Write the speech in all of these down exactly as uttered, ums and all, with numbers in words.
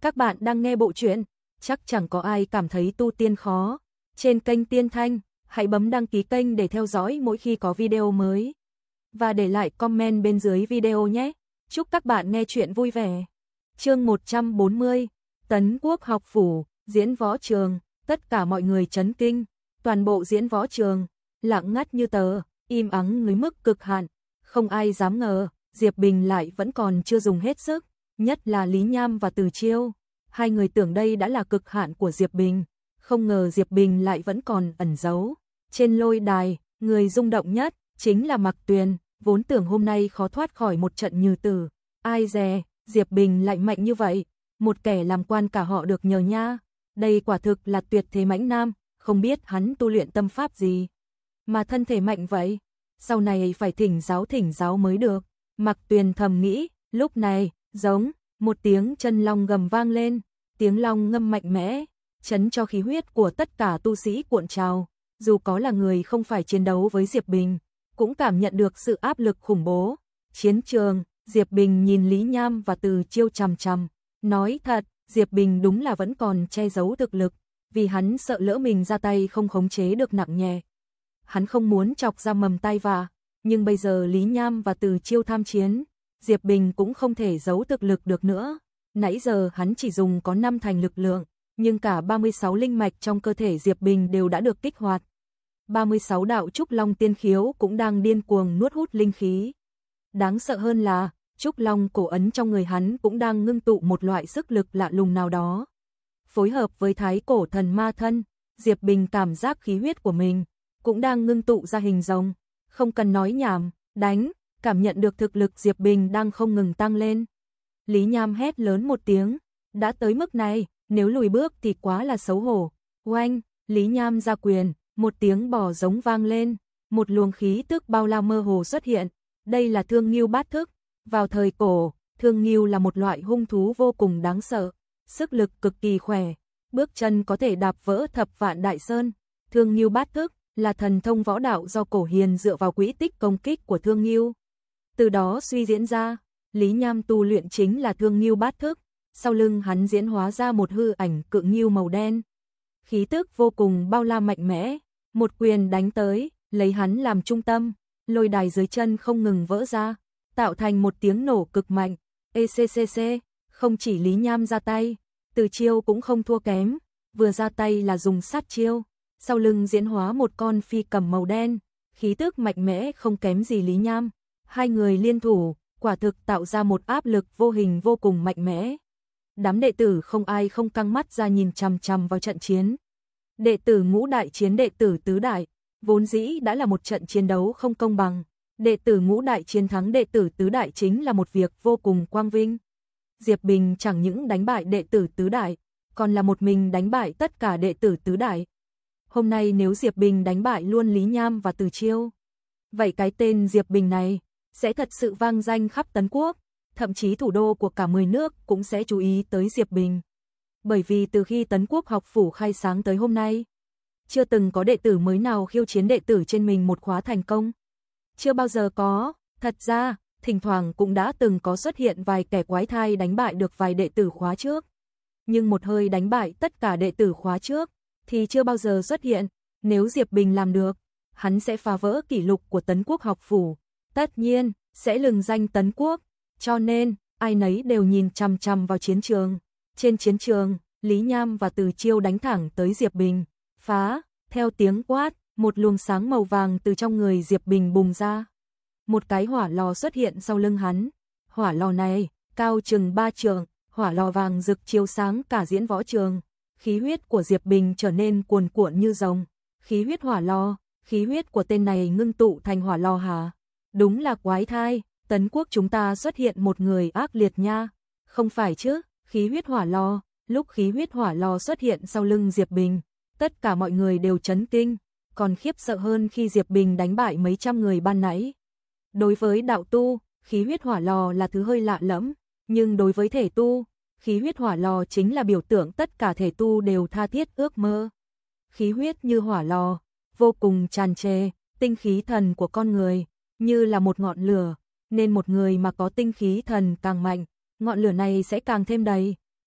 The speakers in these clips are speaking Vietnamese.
Các bạn đang nghe bộ truyện Chắc chẳng có ai cảm thấy tu tiên khó. Trên kênh Tiên Thanh, hãy bấm đăng ký kênh để theo dõi mỗi khi có video mới. Và để lại comment bên dưới video nhé. Chúc các bạn nghe chuyện vui vẻ. Chương một trăm bốn mươi, Tấn Quốc học phủ, diễn võ trường, tất cả mọi người chấn kinh, toàn bộ diễn võ trường, lặng ngắt như tờ, im ắng tới mức cực hạn, không ai dám ngờ, Diệp Bình lại vẫn còn chưa dùng hết sức, nhất là Lý Nham và Từ Chiêu. Hai người tưởng đây đã là cực hạn của Diệp Bình, không ngờ Diệp Bình lại vẫn còn ẩn giấu. Trên lôi đài, người rung động nhất chính là Mạc Tuyền, vốn tưởng hôm nay khó thoát khỏi một trận như tử. Ai dè, Diệp Bình lại mạnh như vậy, một kẻ làm quan cả họ được nhờ nha. Đây quả thực là tuyệt thế mãnh nam, không biết hắn tu luyện tâm pháp gì mà thân thể mạnh vậy. Sau này phải thỉnh giáo thỉnh giáo mới được. Mạc Tuyền thầm nghĩ, lúc này, giống một tiếng chân long gầm vang lên, tiếng long ngâm mạnh mẽ, chấn cho khí huyết của tất cả tu sĩ cuộn trào, dù có là người không phải chiến đấu với Diệp Bình, cũng cảm nhận được sự áp lực khủng bố. Chiến trường, Diệp Bình nhìn Lý Nham và Từ Chiêu chằm chằm, nói thật, Diệp Bình đúng là vẫn còn che giấu thực lực, vì hắn sợ lỡ mình ra tay không khống chế được nặng nhẹ. Hắn không muốn chọc ra mầm tai vạ, nhưng bây giờ Lý Nham và Từ Chiêu tham chiến, Diệp Bình cũng không thể giấu thực lực được nữa. Nãy giờ hắn chỉ dùng có năm thành lực lượng, nhưng cả ba mươi sáu linh mạch trong cơ thể Diệp Bình đều đã được kích hoạt. ba mươi sáu đạo Trúc Long tiên khiếu cũng đang điên cuồng nuốt hút linh khí. Đáng sợ hơn là, Trúc Long cổ ấn trong người hắn cũng đang ngưng tụ một loại sức lực lạ lùng nào đó. Phối hợp với thái cổ thần ma thân, Diệp Bình cảm giác khí huyết của mình cũng đang ngưng tụ ra hình rồng. Không cần nói nhảm, đánh, cảm nhận được thực lực Diệp Bình đang không ngừng tăng lên. Lý Nham hét lớn một tiếng, đã tới mức này, nếu lùi bước thì quá là xấu hổ. Oanh, Lý Nham ra quyền, một tiếng bò giống vang lên, một luồng khí tức bao la mơ hồ xuất hiện. Đây là Thương Ngưu bát thức. Vào thời cổ, Thương Ngưu là một loại hung thú vô cùng đáng sợ, sức lực cực kỳ khỏe, bước chân có thể đạp vỡ thập vạn đại sơn. Thương Ngưu bát thức là thần thông võ đạo do cổ hiền dựa vào quỹ tích công kích của Thương Ngưu. Từ đó suy diễn ra, Lý Nham tu luyện chính là Thương Ngưu bát thức, sau lưng hắn diễn hóa ra một hư ảnh cự ngưu màu đen. Khí tức vô cùng bao la mạnh mẽ, một quyền đánh tới, lấy hắn làm trung tâm, lôi đài dưới chân không ngừng vỡ ra, tạo thành một tiếng nổ cực mạnh. e xê xê xê, không chỉ Lý Nham ra tay, Từ Chiêu cũng không thua kém, vừa ra tay là dùng sát chiêu, sau lưng diễn hóa một con phi cầm màu đen, khí tức mạnh mẽ không kém gì Lý Nham. Hai người liên thủ, quả thực tạo ra một áp lực vô hình vô cùng mạnh mẽ. Đám đệ tử không ai không căng mắt ra nhìn chằm chằm vào trận chiến. Đệ tử ngũ đại chiến đệ tử tứ đại, vốn dĩ đã là một trận chiến đấu không công bằng. Đệ tử ngũ đại chiến thắng đệ tử tứ đại chính là một việc vô cùng quang vinh. Diệp Bình chẳng những đánh bại đệ tử tứ đại, còn là một mình đánh bại tất cả đệ tử tứ đại. Hôm nay nếu Diệp Bình đánh bại luôn Lý Nham và Từ Chiêu, vậy cái tên Diệp Bình này sẽ thật sự vang danh khắp Tấn Quốc, thậm chí thủ đô của cả mười nước cũng sẽ chú ý tới Diệp Bình. Bởi vì từ khi Tấn Quốc học phủ khai sáng tới hôm nay, chưa từng có đệ tử mới nào khiêu chiến đệ tử trên mình một khóa thành công. Chưa bao giờ có, thật ra, thỉnh thoảng cũng đã từng có xuất hiện vài kẻ quái thai đánh bại được vài đệ tử khóa trước. Nhưng một hơi đánh bại tất cả đệ tử khóa trước, thì chưa bao giờ xuất hiện. Nếu Diệp Bình làm được, hắn sẽ phá vỡ kỷ lục của Tấn Quốc học phủ. Tất nhiên, sẽ lừng danh Tấn Quốc. Cho nên, ai nấy đều nhìn chằm chằm vào chiến trường. Trên chiến trường, Lý Nham và Từ Chiêu đánh thẳng tới Diệp Bình. Phá, theo tiếng quát, một luồng sáng màu vàng từ trong người Diệp Bình bùng ra. Một cái hỏa lò xuất hiện sau lưng hắn. Hỏa lò này, cao chừng ba trượng, hỏa lò vàng rực chiếu sáng cả diễn võ trường. Khí huyết của Diệp Bình trở nên cuồn cuộn như rồng. Khí huyết hỏa lò, khí huyết của tên này ngưng tụ thành hỏa lò hả? Đúng là quái thai, Tấn Quốc chúng ta xuất hiện một người ác liệt nha. Không phải chứ, khí huyết hỏa lò, lúc khí huyết hỏa lò xuất hiện sau lưng Diệp Bình, tất cả mọi người đều chấn kinh, còn khiếp sợ hơn khi Diệp Bình đánh bại mấy trăm người ban nãy. Đối với đạo tu, khí huyết hỏa lò là thứ hơi lạ lẫm, nhưng đối với thể tu, khí huyết hỏa lò chính là biểu tượng tất cả thể tu đều tha thiết ước mơ. Khí huyết như hỏa lò, vô cùng tràn trề, tinh khí thần của con người, như là một ngọn lửa, nên một người mà có tinh khí thần càng mạnh, ngọn lửa này sẽ càng thêm đầy.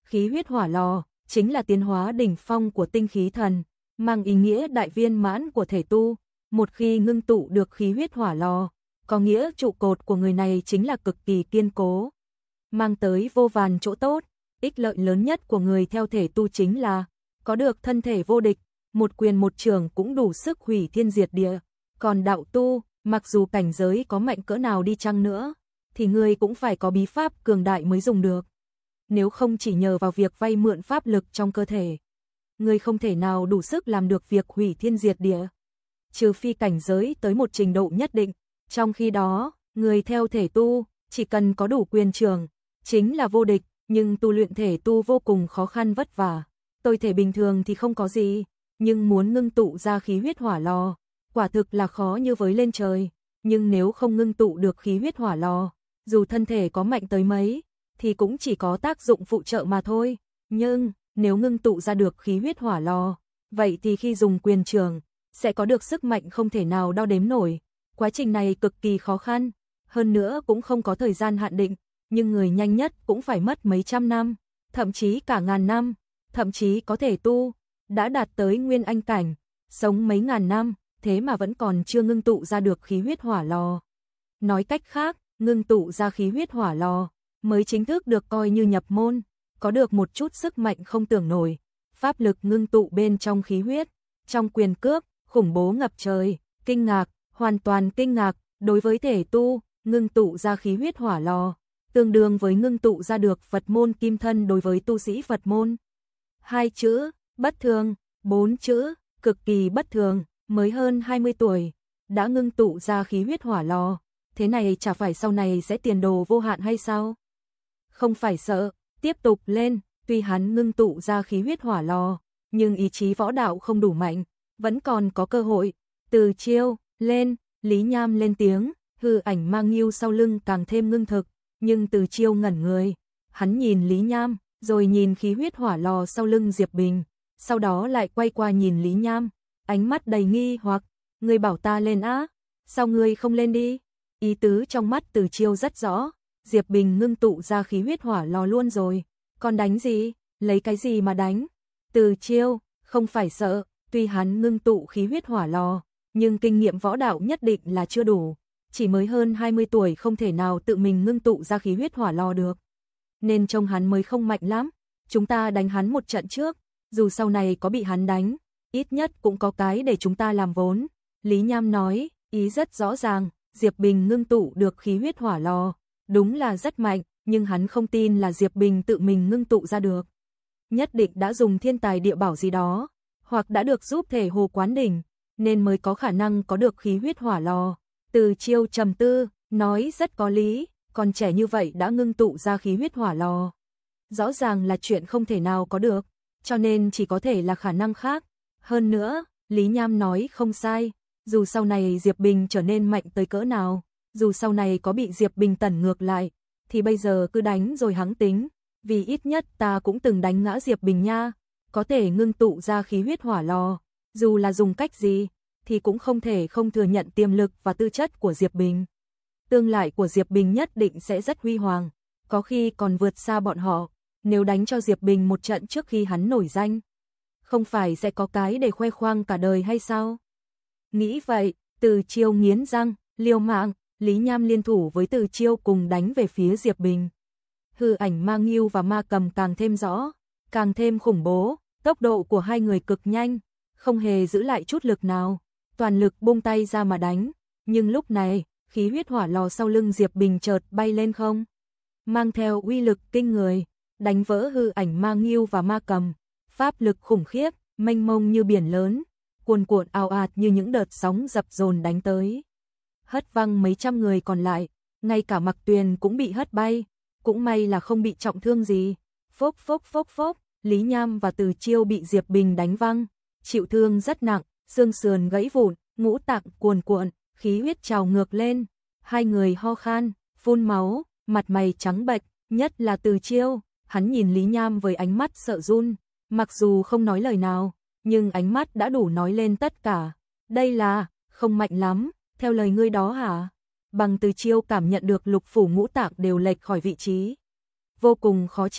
Khí huyết hỏa lò chính là tiến hóa đỉnh phong của tinh khí thần, mang ý nghĩa đại viên mãn của thể tu. Một khi ngưng tụ được khí huyết hỏa lò, có nghĩa trụ cột của người này chính là cực kỳ kiên cố, mang tới vô vàn chỗ tốt. Ích lợi lớn nhất của người theo thể tu chính là có được thân thể vô địch, một quyền một trường cũng đủ sức hủy thiên diệt địa. Còn đạo tu, mặc dù cảnh giới có mạnh cỡ nào đi chăng nữa, thì người cũng phải có bí pháp cường đại mới dùng được. Nếu không chỉ nhờ vào việc vay mượn pháp lực trong cơ thể, người không thể nào đủ sức làm được việc hủy thiên diệt địa. Trừ phi cảnh giới tới một trình độ nhất định, trong khi đó, người theo thể tu, chỉ cần có đủ quyền trường, chính là vô địch, nhưng tu luyện thể tu vô cùng khó khăn vất vả. Tôi thể bình thường thì không có gì, nhưng muốn ngưng tụ ra khí huyết hỏa lò, quả thực là khó như với lên trời. Nhưng nếu không ngưng tụ được khí huyết hỏa lò, dù thân thể có mạnh tới mấy, thì cũng chỉ có tác dụng phụ trợ mà thôi. Nhưng, nếu ngưng tụ ra được khí huyết hỏa lò, vậy thì khi dùng quyền trường, sẽ có được sức mạnh không thể nào đo đếm nổi. Quá trình này cực kỳ khó khăn, hơn nữa cũng không có thời gian hạn định, nhưng người nhanh nhất cũng phải mất mấy trăm năm, thậm chí cả ngàn năm, thậm chí có thể tu, đã đạt tới nguyên anh cảnh, sống mấy ngàn năm, thế mà vẫn còn chưa ngưng tụ ra được khí huyết hỏa lò. Nói cách khác, ngưng tụ ra khí huyết hỏa lò, mới chính thức được coi như nhập môn, có được một chút sức mạnh không tưởng nổi, pháp lực ngưng tụ bên trong khí huyết, trong quyền cước, khủng bố ngập trời, kinh ngạc, hoàn toàn kinh ngạc, đối với thể tu, ngưng tụ ra khí huyết hỏa lò, tương đương với ngưng tụ ra được Phật môn kim thân đối với tu sĩ Phật môn. Hai chữ, bất thường, bốn chữ, cực kỳ bất thường, mới hơn hai mươi tuổi, đã ngưng tụ ra khí huyết hỏa lò, thế này chả phải sau này sẽ tiền đồ vô hạn hay sao? Không phải sợ, tiếp tục lên, tuy hắn ngưng tụ ra khí huyết hỏa lò, nhưng ý chí võ đạo không đủ mạnh, vẫn còn có cơ hội. Từ chiêu, lên, Lý Nham lên tiếng, hư ảnh mang nghiêu sau lưng càng thêm ngưng thực, nhưng Từ chiêu ngẩn người, hắn nhìn Lý Nham, rồi nhìn khí huyết hỏa lò sau lưng Diệp Bình, sau đó lại quay qua nhìn Lý Nham, ánh mắt đầy nghi hoặc, ngươi bảo ta lên á, sao ngươi không lên đi? Ý tứ trong mắt Từ chiêu rất rõ, Diệp Bình ngưng tụ ra khí huyết hỏa lò luôn rồi, còn đánh gì, lấy cái gì mà đánh? Từ chiêu, không phải sợ, tuy hắn ngưng tụ khí huyết hỏa lò, nhưng kinh nghiệm võ đạo nhất định là chưa đủ, chỉ mới hơn hai mươi tuổi không thể nào tự mình ngưng tụ ra khí huyết hỏa lò được. Nên trông hắn mới không mạnh lắm, chúng ta đánh hắn một trận trước, dù sau này có bị hắn đánh, ít nhất cũng có cái để chúng ta làm vốn. Lý Nham nói, ý rất rõ ràng, Diệp Bình ngưng tụ được khí huyết hỏa lò, đúng là rất mạnh, nhưng hắn không tin là Diệp Bình tự mình ngưng tụ ra được. Nhất định đã dùng thiên tài địa bảo gì đó, hoặc đã được giúp thể hồ quán đỉnh, nên mới có khả năng có được khí huyết hỏa lò. Từ chiêu trầm tư, nói rất có lý, còn trẻ như vậy đã ngưng tụ ra khí huyết hỏa lò. Rõ ràng là chuyện không thể nào có được, cho nên chỉ có thể là khả năng khác. Hơn nữa, Lý Nham nói không sai, dù sau này Diệp Bình trở nên mạnh tới cỡ nào, dù sau này có bị Diệp Bình tẩn ngược lại, thì bây giờ cứ đánh rồi hắng tính, vì ít nhất ta cũng từng đánh ngã Diệp Bình nha, có thể ngưng tụ ra khí huyết hỏa lò, dù là dùng cách gì, thì cũng không thể không thừa nhận tiềm lực và tư chất của Diệp Bình. Tương lai của Diệp Bình nhất định sẽ rất huy hoàng, có khi còn vượt xa bọn họ, nếu đánh cho Diệp Bình một trận trước khi hắn nổi danh. Không phải sẽ có cái để khoe khoang cả đời hay sao? Nghĩ vậy, Từ chiêu nghiến răng, liều mạng, Lý Nham liên thủ với Từ chiêu cùng đánh về phía Diệp Bình. Hư ảnh ma nghiêu và ma cầm càng thêm rõ, càng thêm khủng bố, tốc độ của hai người cực nhanh, không hề giữ lại chút lực nào, toàn lực buông tay ra mà đánh. Nhưng lúc này, khí huyết hỏa lò sau lưng Diệp Bình chợt bay lên không, mang theo uy lực kinh người, đánh vỡ hư ảnh ma nghiêu và ma cầm, pháp lực khủng khiếp, mênh mông như biển lớn, cuồn cuộn ào ạt như những đợt sóng dập dồn đánh tới, hất văng mấy trăm người còn lại, ngay cả Mặc Tuyền cũng bị hất bay, cũng may là không bị trọng thương gì. Phốc phốc phốc phốc, Lý Nham và Từ chiêu bị Diệp Bình đánh văng, chịu thương rất nặng, xương sườn gãy vụn, ngũ tạng cuồn cuộn, khí huyết trào ngược lên, hai người ho khan, phun máu, mặt mày trắng bệch, nhất là Từ chiêu, hắn nhìn Lý Nham với ánh mắt sợ run, mặc dù không nói lời nào, nhưng ánh mắt đã đủ nói lên tất cả. Đây là, không mạnh lắm, theo lời ngươi đó hả? Bằng Từ chiêu cảm nhận được lục phủ ngũ tạng đều lệch khỏi vị trí, vô cùng khó chịu,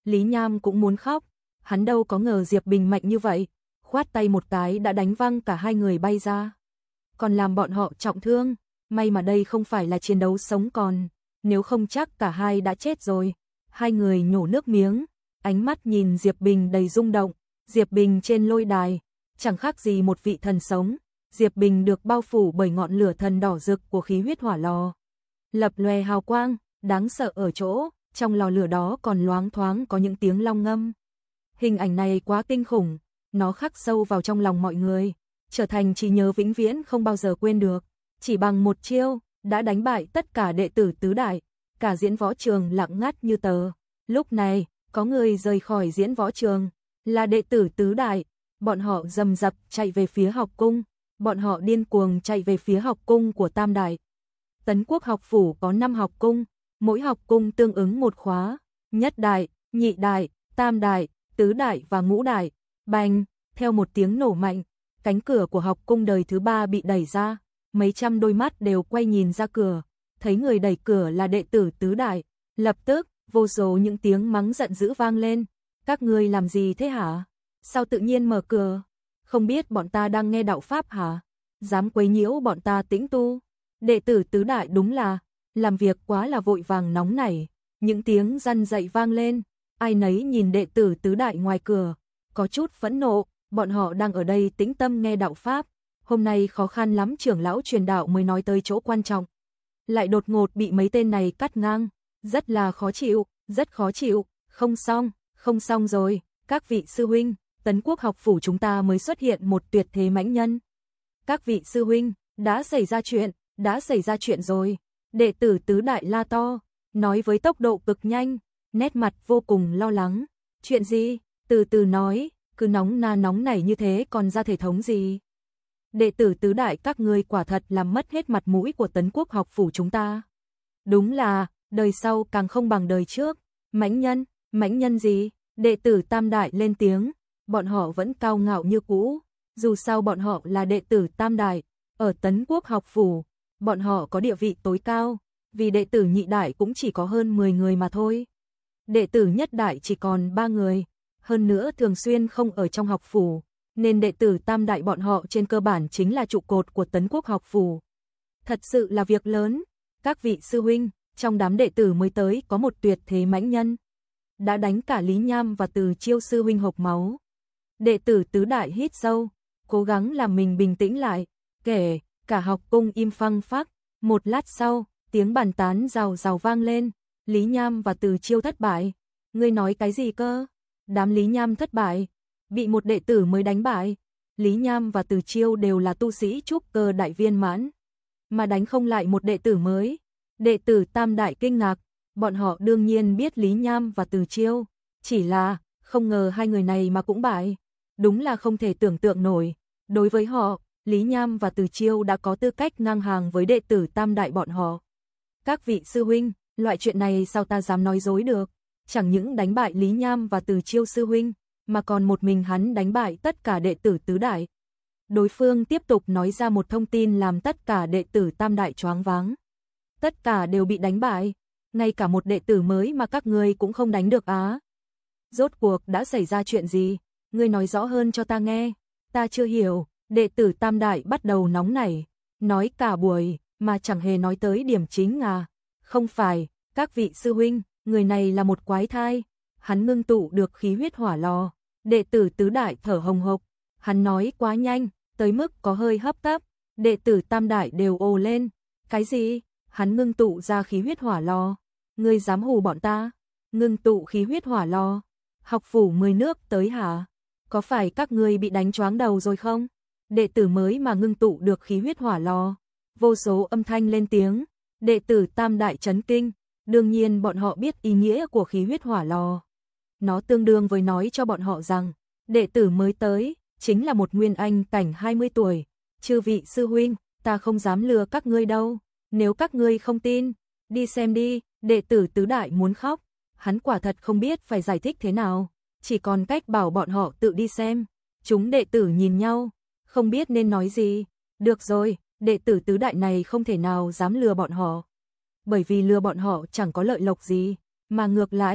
Lý Nham cũng muốn khóc, hắn đâu có ngờ Diệp Bình mạnh như vậy, khoát tay một cái đã đánh văng cả hai người bay ra. Còn làm bọn họ trọng thương, may mà đây không phải là chiến đấu sống còn, nếu không chắc cả hai đã chết rồi. Hai người nhổ nước miếng, ánh mắt nhìn Diệp Bình đầy rung động, Diệp Bình trên lôi đài, chẳng khác gì một vị thần sống. Diệp Bình được bao phủ bởi ngọn lửa thần đỏ rực của khí huyết hỏa lò, lập lòe hào quang, đáng sợ ở chỗ, trong lò lửa đó còn loáng thoáng có những tiếng long ngâm. Hình ảnh này quá kinh khủng, nó khắc sâu vào trong lòng mọi người, trở thành trí nhớ vĩnh viễn không bao giờ quên được. Chỉ bằng một chiêu, đã đánh bại tất cả đệ tử tứ đại, cả diễn võ trường lặng ngắt như tờ. Lúc này, có người rời khỏi diễn võ trường, là đệ tử tứ đại, bọn họ rầm rập chạy về phía học cung, bọn họ điên cuồng chạy về phía học cung của Tam đại. Tấn Quốc học phủ có năm học cung, mỗi học cung tương ứng một khóa, nhất đại, nhị đại, tam đại, tứ đại và ngũ đại. Bành, theo một tiếng nổ mạnh, cánh cửa của học cung đời thứ ba bị đẩy ra, mấy trăm đôi mắt đều quay nhìn ra cửa, thấy người đẩy cửa là đệ tử tứ đại, lập tức, vô số những tiếng mắng giận dữ vang lên, các ngươi làm gì thế hả? Sao tự nhiên mở cửa? Không biết bọn ta đang nghe đạo pháp hả? Dám quấy nhiễu bọn ta tĩnh tu? Đệ tử tứ đại đúng là, làm việc quá là vội vàng nóng nảy, những tiếng răn dậy vang lên, ai nấy nhìn đệ tử tứ đại ngoài cửa, có chút phẫn nộ, bọn họ đang ở đây tĩnh tâm nghe đạo pháp, hôm nay khó khăn lắm trưởng lão truyền đạo mới nói tới chỗ quan trọng, lại đột ngột bị mấy tên này cắt ngang, rất là khó chịu, rất khó chịu, không xong, không xong rồi, các vị sư huynh, Tấn Quốc học phủ chúng ta mới xuất hiện một tuyệt thế mãnh nhân. Các vị sư huynh, đã xảy ra chuyện, đã xảy ra chuyện rồi. Đệ tử tứ đại la to, nói với tốc độ cực nhanh, nét mặt vô cùng lo lắng. Chuyện gì? Từ từ nói, cứ nóng na nóng nảy như thế còn ra thể thống gì? Đệ tử tứ đại các ngươi quả thật làm mất hết mặt mũi của Tấn Quốc học phủ chúng ta. Đúng là, đời sau càng không bằng đời trước. Mãnh nhân, mãnh nhân gì? Đệ tử tam đại lên tiếng, bọn họ vẫn cao ngạo như cũ, dù sao bọn họ là đệ tử tam đại, ở Tấn Quốc học phủ, bọn họ có địa vị tối cao, vì đệ tử nhị đại cũng chỉ có hơn mười người mà thôi. Đệ tử nhất đại chỉ còn ba người, hơn nữa thường xuyên không ở trong học phủ, nên đệ tử tam đại bọn họ trên cơ bản chính là trụ cột của Tấn Quốc học phủ. Thật sự là việc lớn, các vị sư huynh, trong đám đệ tử mới tới có một tuyệt thế mãnh nhân, đã đánh cả Lý Nham và Từ Chiêu sư huynh hộc máu. Đệ tử tứ đại hít sâu, cố gắng làm mình bình tĩnh lại, kể, cả học cung im phăng phắc, một lát sau, tiếng bàn tán rào rào vang lên, Lý Nham và Từ Chiêu thất bại. Ngươi nói cái gì cơ? Đám Lý Nham thất bại, bị một đệ tử mới đánh bại. Lý Nham và Từ Chiêu đều là tu sĩ trúc cơ đại viên mãn, mà đánh không lại một đệ tử mới. Đệ tử tam đại kinh ngạc, bọn họ đương nhiên biết Lý Nham và Từ Chiêu, chỉ là không ngờ hai người này mà cũng bại, đúng là không thể tưởng tượng nổi. Đối với họ, Lý Nham và Từ Chiêu đã có tư cách ngang hàng với đệ tử tam đại bọn họ. Các vị sư huynh, loại chuyện này sao ta dám nói dối được, chẳng những đánh bại Lý Nham và Từ Chiêu sư huynh, mà còn một mình hắn đánh bại tất cả đệ tử tứ đại. Đối phương tiếp tục nói ra một thông tin làm tất cả đệ tử tam đại choáng váng. Tất cả đều bị đánh bại, ngay cả một đệ tử mới mà các ngươi cũng không đánh được á. Rốt cuộc đã xảy ra chuyện gì? Ngươi nói rõ hơn cho ta nghe, ta chưa hiểu. Đệ tử tam đại bắt đầu nóng nảy, nói cả buổi mà chẳng hề nói tới điểm chính à. Không phải, các vị sư huynh, người này là một quái thai, hắn ngưng tụ được khí huyết hỏa lò. Đệ tử tứ đại thở hồng hộc, hắn nói quá nhanh, tới mức có hơi hấp tấp. Đệ tử tam đại đều ồ lên, cái gì? Hắn ngưng tụ ra khí huyết hỏa lò, ngươi dám hù bọn ta? Ngưng tụ khí huyết hỏa lò, học phủ mười nước tới hả? Có phải các ngươi bị đánh choáng đầu rồi không? Đệ tử mới mà ngưng tụ được khí huyết hỏa lò. Vô số âm thanh lên tiếng, đệ tử tam đại chấn kinh, đương nhiên bọn họ biết ý nghĩa của khí huyết hỏa lò. Nó tương đương với nói cho bọn họ rằng, đệ tử mới tới, chính là một nguyên anh cảnh hai mươi tuổi. Chư vị sư huynh, ta không dám lừa các ngươi đâu, nếu các ngươi không tin, đi xem đi. Đệ tử tứ đại muốn khóc, hắn quả thật không biết phải giải thích thế nào, chỉ còn cách bảo bọn họ tự đi xem. Chúng đệ tử nhìn nhau, không biết nên nói gì. Được rồi, đệ tử tứ đại này không thể nào dám lừa bọn họ, bởi vì lừa bọn họ chẳng có lợi lộc gì, mà ngược lại,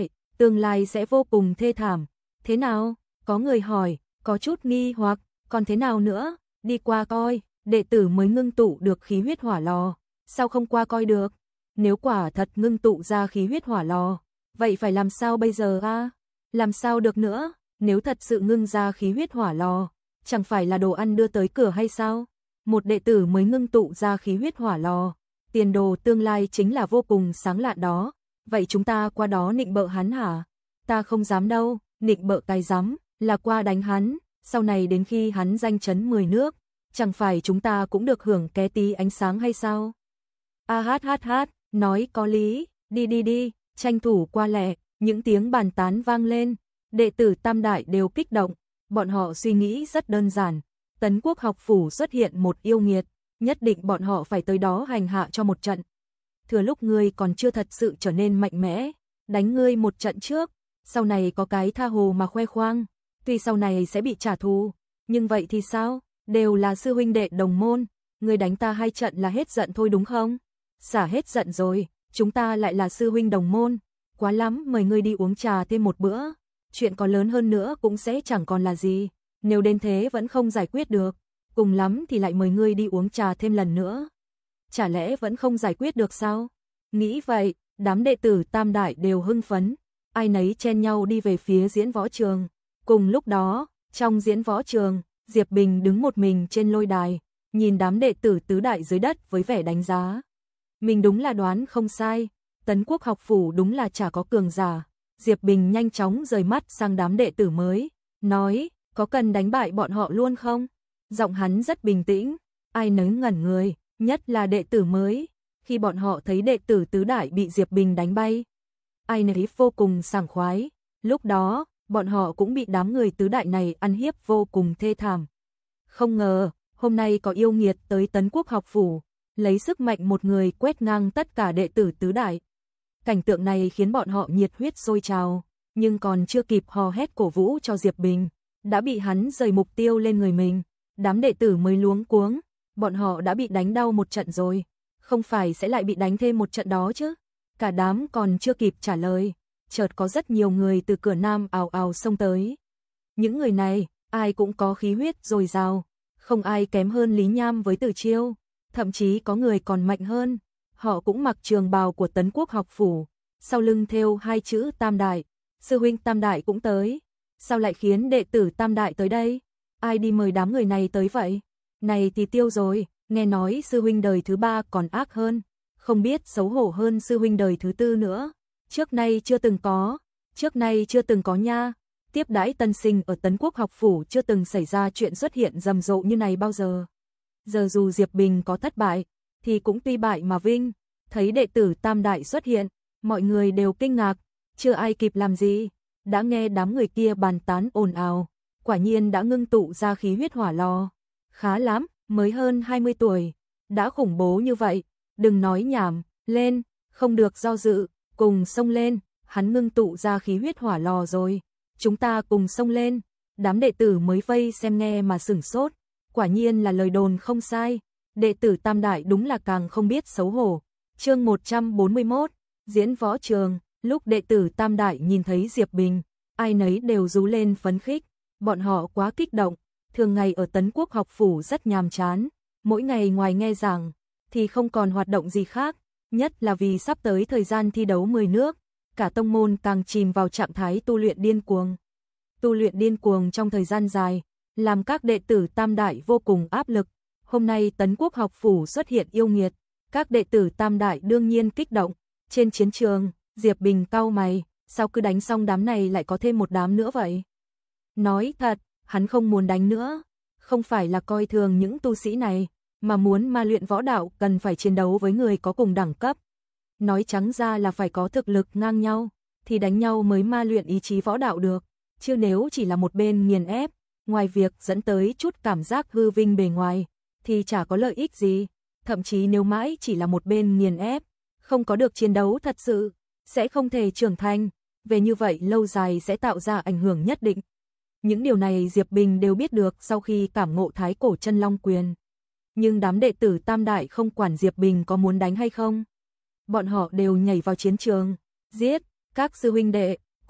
tương lai sẽ vô cùng thê thảm. Thế nào? Có người hỏi, có chút nghi hoặc, còn thế nào nữa? Đi qua coi, đệ tử mới ngưng tụ được khí huyết hỏa lò, sao không qua coi được? Nếu quả thật ngưng tụ ra khí huyết hỏa lò, vậy phải làm sao bây giờ a? Làm sao được nữa, nếu thật sự ngưng ra khí huyết hỏa lò, chẳng phải là đồ ăn đưa tới cửa hay sao? Một đệ tử mới ngưng tụ ra khí huyết hỏa lò, tiền đồ tương lai chính là vô cùng sáng lạn đó. Vậy chúng ta qua đó nịnh bợ hắn hả? Ta không dám đâu, nịnh bợ cái dám, là qua đánh hắn, sau này đến khi hắn danh chấn mười nước, chẳng phải chúng ta cũng được hưởng ké tí ánh sáng hay sao? A hát hát hát, nói có lý, đi đi đi, tranh thủ qua lẹ, những tiếng bàn tán vang lên, đệ tử Tam Đại đều kích động, bọn họ suy nghĩ rất đơn giản, Tấn Quốc học phủ xuất hiện một yêu nghiệt, nhất định bọn họ phải tới đó hành hạ cho một trận. Thừa lúc ngươi còn chưa thật sự trở nên mạnh mẽ, đánh ngươi một trận trước, sau này có cái tha hồ mà khoe khoang, tuy sau này sẽ bị trả thù, nhưng vậy thì sao, đều là sư huynh đệ đồng môn, ngươi đánh ta hai trận là hết giận thôi đúng không? Xả hết giận rồi, chúng ta lại là sư huynh đồng môn, quá lắm mời ngươi đi uống trà thêm một bữa, chuyện có lớn hơn nữa cũng sẽ chẳng còn là gì, nếu đến thế vẫn không giải quyết được, cùng lắm thì lại mời ngươi đi uống trà thêm lần nữa. Chả lẽ vẫn không giải quyết được sao? Nghĩ vậy, đám đệ tử Tam Đại đều hưng phấn, ai nấy chen nhau đi về phía diễn võ trường. Cùng lúc đó, trong diễn võ trường, Diệp Bình đứng một mình trên lôi đài, nhìn đám đệ tử tứ đại dưới đất với vẻ đánh giá. Mình đúng là đoán không sai, Tấn Quốc học phủ đúng là chả có cường giả. Diệp Bình nhanh chóng rời mắt sang đám đệ tử mới, nói, có cần đánh bại bọn họ luôn không? Giọng hắn rất bình tĩnh, ai nấy ngẩn người, nhất là đệ tử mới, khi bọn họ thấy đệ tử tứ đại bị Diệp Bình đánh bay. Ai nấy vô cùng sảng khoái, lúc đó, bọn họ cũng bị đám người tứ đại này ăn hiếp vô cùng thê thảm. Không ngờ, hôm nay có yêu nghiệt tới Tấn Quốc học phủ, lấy sức mạnh một người quét ngang tất cả đệ tử tứ đại. Cảnh tượng này khiến bọn họ nhiệt huyết sôi trào, nhưng còn chưa kịp hò hét cổ vũ cho Diệp Bình, đã bị hắn rời mục tiêu lên người mình. Đám đệ tử mới luống cuống, bọn họ đã bị đánh đau một trận rồi, không phải sẽ lại bị đánh thêm một trận đó chứ? Cả đám còn chưa kịp trả lời, chợt có rất nhiều người từ cửa nam ào ào xông tới. Những người này, ai cũng có khí huyết dồi dào, không ai kém hơn Lý Nham với Tử Chiêu, thậm chí có người còn mạnh hơn. Họ cũng mặc trường bào của Tấn Quốc học phủ, sau lưng thêu hai chữ Tam Đại. Sư huynh Tam Đại cũng tới, sao lại khiến đệ tử Tam Đại tới đây? Ai đi mời đám người này tới vậy? Này thì tiêu rồi, nghe nói sư huynh đời thứ ba còn ác hơn, không biết xấu hổ hơn sư huynh đời thứ tư nữa. Trước nay chưa từng có, trước nay chưa từng có nha. Tiếp đãi tân sinh ở Tấn Quốc học phủ chưa từng xảy ra chuyện xuất hiện rầm rộ như này bao giờ. Giờ dù Diệp Bình có thất bại, thì cũng tuy bại mà vinh. Thấy đệ tử Tam Đại xuất hiện, mọi người đều kinh ngạc, chưa ai kịp làm gì, đã nghe đám người kia bàn tán ồn ào. Quả nhiên đã ngưng tụ ra khí huyết hỏa lò. Khá lắm, mới hơn hai mươi tuổi, đã khủng bố như vậy, đừng nói nhảm, lên, không được do dự, cùng xông lên, hắn ngưng tụ ra khí huyết hỏa lò rồi, chúng ta cùng xông lên. Đám đệ tử mới vây xem nghe mà sửng sốt, quả nhiên là lời đồn không sai, đệ tử Tam Đại đúng là càng không biết xấu hổ. Chương một trăm bốn mươi mốt, diễn võ trường, lúc đệ tử Tam Đại nhìn thấy Diệp Bình, ai nấy đều rú lên phấn khích. Bọn họ quá kích động, thường ngày ở Tấn Quốc học phủ rất nhàm chán, mỗi ngày ngoài nghe giảng thì không còn hoạt động gì khác, nhất là vì sắp tới thời gian thi đấu mười nước, cả tông môn càng chìm vào trạng thái tu luyện điên cuồng. Tu luyện điên cuồng trong thời gian dài, làm các đệ tử Tam Đại vô cùng áp lực. Hôm nay Tấn Quốc học phủ xuất hiện yêu nghiệt, các đệ tử Tam Đại đương nhiên kích động. Trên chiến trường, Diệp Bình cau mày, sao cứ đánh xong đám này lại có thêm một đám nữa vậy? Nói thật, hắn không muốn đánh nữa, không phải là coi thường những tu sĩ này, mà muốn ma luyện võ đạo cần phải chiến đấu với người có cùng đẳng cấp. Nói trắng ra là phải có thực lực ngang nhau, thì đánh nhau mới ma luyện ý chí võ đạo được, chứ nếu chỉ là một bên nghiền ép, ngoài việc dẫn tới chút cảm giác hư vinh bề ngoài, thì chả có lợi ích gì, thậm chí nếu mãi chỉ là một bên nghiền ép, không có được chiến đấu thật sự, sẽ không thể trưởng thành, về như vậy lâu dài sẽ tạo ra ảnh hưởng nhất định. Những điều này Diệp Bình đều biết được sau khi cảm ngộ Thái Cổ Chân Long Quyền. Nhưng đám đệ tử Tam Đại không quản Diệp Bình có muốn đánh hay không. Bọn họ đều nhảy vào chiến trường, giết, các sư huynh đệ,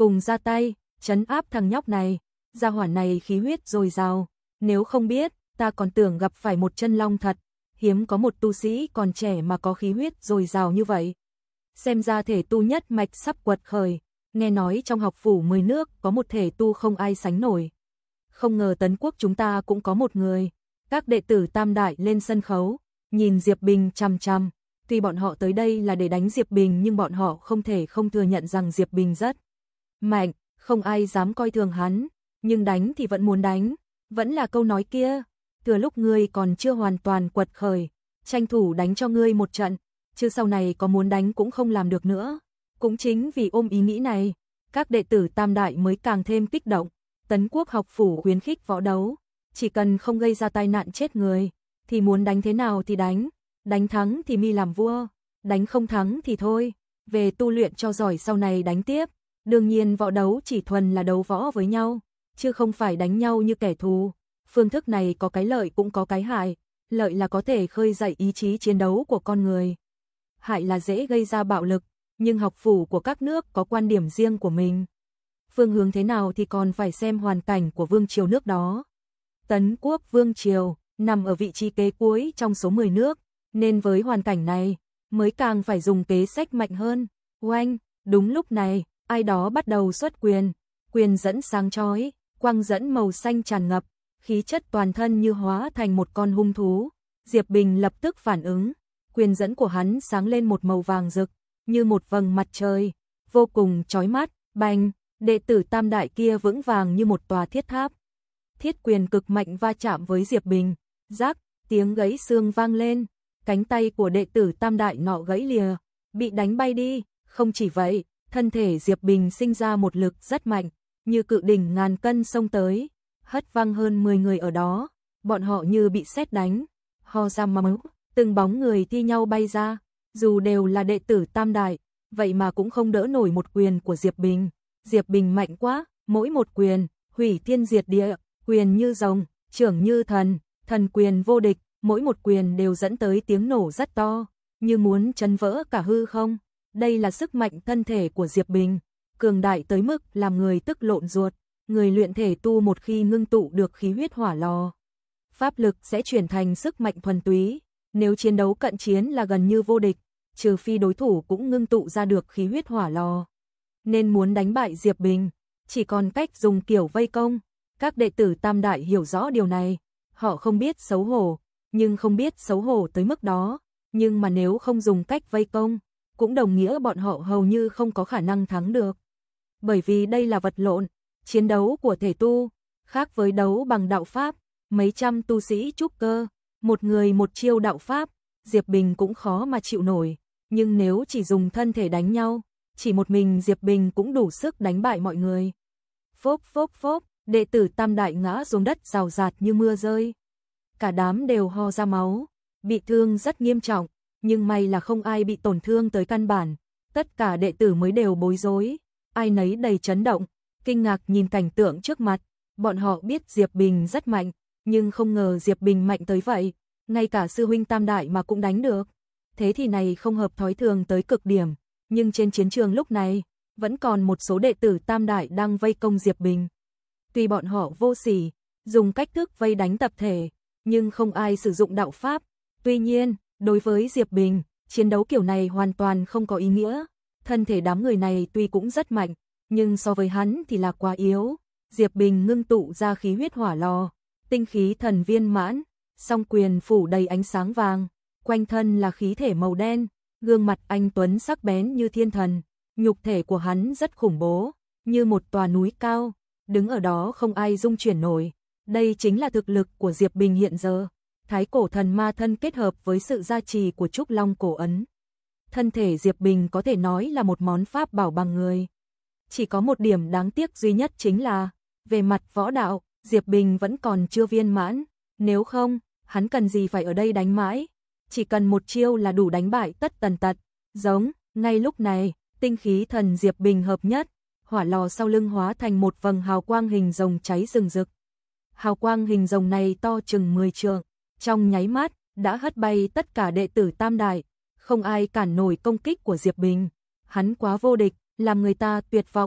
cùng ra tay, trấn áp thằng nhóc này. Gia hỏa này khí huyết dồi dào, nếu không biết, ta còn tưởng gặp phải một chân long thật, hiếm có một tu sĩ còn trẻ mà có khí huyết dồi dào như vậy. Xem ra thể tu nhất mạch sắp quật khởi, nghe nói trong học phủ mười nước có một thể tu không ai sánh nổi. Không ngờ Tấn Quốc chúng ta cũng có một người. Các đệ tử Tam Đại lên sân khấu, nhìn Diệp Bình chằm chằm. Tuy bọn họ tới đây là để đánh Diệp Bình nhưng bọn họ không thể không thừa nhận rằng Diệp Bình rất mạnh, không ai dám coi thường hắn, nhưng đánh thì vẫn muốn đánh, vẫn là câu nói kia, thừa lúc ngươi còn chưa hoàn toàn quật khởi, tranh thủ đánh cho ngươi một trận, chứ sau này có muốn đánh cũng không làm được nữa. Cũng chính vì ôm ý nghĩ này, các đệ tử Tam Đại mới càng thêm kích động. Tấn Quốc học phủ khuyến khích võ đấu, chỉ cần không gây ra tai nạn chết người, thì muốn đánh thế nào thì đánh, đánh thắng thì mi làm vua, đánh không thắng thì thôi, về tu luyện cho giỏi sau này đánh tiếp. Đương nhiên võ đấu chỉ thuần là đấu võ với nhau, chứ không phải đánh nhau như kẻ thù. Phương thức này có cái lợi cũng có cái hại, lợi là có thể khơi dậy ý chí chiến đấu của con người. Hại là dễ gây ra bạo lực, nhưng học phủ của các nước có quan điểm riêng của mình. Phương hướng thế nào thì còn phải xem hoàn cảnh của vương triều nước đó. Tấn Quốc vương triều nằm ở vị trí kế cuối trong số mười nước, nên với hoàn cảnh này mới càng phải dùng kế sách mạnh hơn. Oanh, đúng lúc này, ai đó bắt đầu xuất quyền, quyền dẫn sáng chói, quang dẫn màu xanh tràn ngập, khí chất toàn thân như hóa thành một con hung thú. Diệp Bình lập tức phản ứng, quyền dẫn của hắn sáng lên một màu vàng rực, như một vầng mặt trời, vô cùng chói mắt. Bành, đệ tử Tam Đại kia vững vàng như một tòa thiết tháp. Thiết quyền cực mạnh va chạm với Diệp Bình, rắc, tiếng gãy xương vang lên, cánh tay của đệ tử Tam Đại nọ gãy lìa, bị đánh bay đi. Không chỉ vậy, thân thể Diệp Bình sinh ra một lực rất mạnh, như cự đỉnh ngàn cân xông tới, hất văng hơn mười người ở đó, bọn họ như bị sét đánh, ho ra máu, từng bóng người thi nhau bay ra, dù đều là đệ tử Tam Đại, vậy mà cũng không đỡ nổi một quyền của Diệp Bình. Diệp Bình mạnh quá, mỗi một quyền, hủy thiên diệt địa, quyền như rồng, trưởng như thần, thần quyền vô địch, mỗi một quyền đều dẫn tới tiếng nổ rất to, như muốn chấn vỡ cả hư không. Đây là sức mạnh thân thể của Diệp Bình, cường đại tới mức làm người tức lộn ruột. Người luyện thể tu một khi ngưng tụ được khí huyết hỏa lò, pháp lực sẽ chuyển thành sức mạnh thuần túy. Nếu chiến đấu cận chiến là gần như vô địch, trừ phi đối thủ cũng ngưng tụ ra được khí huyết hỏa lò. Nên muốn đánh bại Diệp Bình, chỉ còn cách dùng kiểu vây công. Các đệ tử Tam Đại hiểu rõ điều này, họ không biết xấu hổ, nhưng không biết xấu hổ tới mức đó. Nhưng mà nếu không dùng cách vây công, cũng đồng nghĩa bọn họ hầu như không có khả năng thắng được. Bởi vì đây là vật lộn, chiến đấu của thể tu, khác với đấu bằng đạo pháp, mấy trăm tu sĩ trúc cơ, một người một chiêu đạo pháp, Diệp Bình cũng khó mà chịu nổi. Nhưng nếu chỉ dùng thân thể đánh nhau, chỉ một mình Diệp Bình cũng đủ sức đánh bại mọi người. Phốp phốp phốp, đệ tử Tam Đại ngã xuống đất rào rạt như mưa rơi. Cả đám đều ho ra máu, bị thương rất nghiêm trọng, nhưng may là không ai bị tổn thương tới căn bản. Tất cả đệ tử mới đều bối rối, ai nấy đầy chấn động, kinh ngạc nhìn cảnh tượng trước mặt. Bọn họ biết Diệp Bình rất mạnh, nhưng không ngờ Diệp Bình mạnh tới vậy, ngay cả sư huynh Tam Đại mà cũng đánh được. Thế thì này không hợp thói thường tới cực điểm, nhưng trên chiến trường lúc này, vẫn còn một số đệ tử Tam Đại đang vây công Diệp Bình. Tuy bọn họ vô sỉ, dùng cách thức vây đánh tập thể, nhưng không ai sử dụng đạo pháp. Tuy nhiên, đối với Diệp Bình, chiến đấu kiểu này hoàn toàn không có ý nghĩa. Thân thể đám người này tuy cũng rất mạnh, nhưng so với hắn thì là quá yếu. Diệp Bình ngưng tụ ra khí huyết hỏa lò, tinh khí thần viên mãn, song quyền phủ đầy ánh sáng vàng, quanh thân là khí thể màu đen, gương mặt anh tuấn sắc bén như thiên thần, nhục thể của hắn rất khủng bố, như một tòa núi cao, đứng ở đó không ai dung chuyển nổi. Đây chính là thực lực của Diệp Bình hiện giờ. Thái cổ thần ma thân kết hợp với sự gia trì của trúc long cổ ấn. Thân thể Diệp Bình có thể nói là một món pháp bảo bằng người. Chỉ có một điểm đáng tiếc duy nhất chính là, về mặt võ đạo, Diệp Bình vẫn còn chưa viên mãn. Nếu không, hắn cần gì phải ở đây đánh mãi. Chỉ cần một chiêu là đủ đánh bại tất tần tật. Giống, ngay lúc này, tinh khí thần Diệp Bình hợp nhất, hỏa lò sau lưng hóa thành một vầng hào quang hình rồng cháy rừng rực. Hào quang hình rồng này to chừng mười trượng, trong nháy mắt đã hất bay tất cả đệ tử Tam Đại, không ai cản nổi công kích của Diệp Bình. Hắn quá vô địch, làm người ta tuyệt vọng,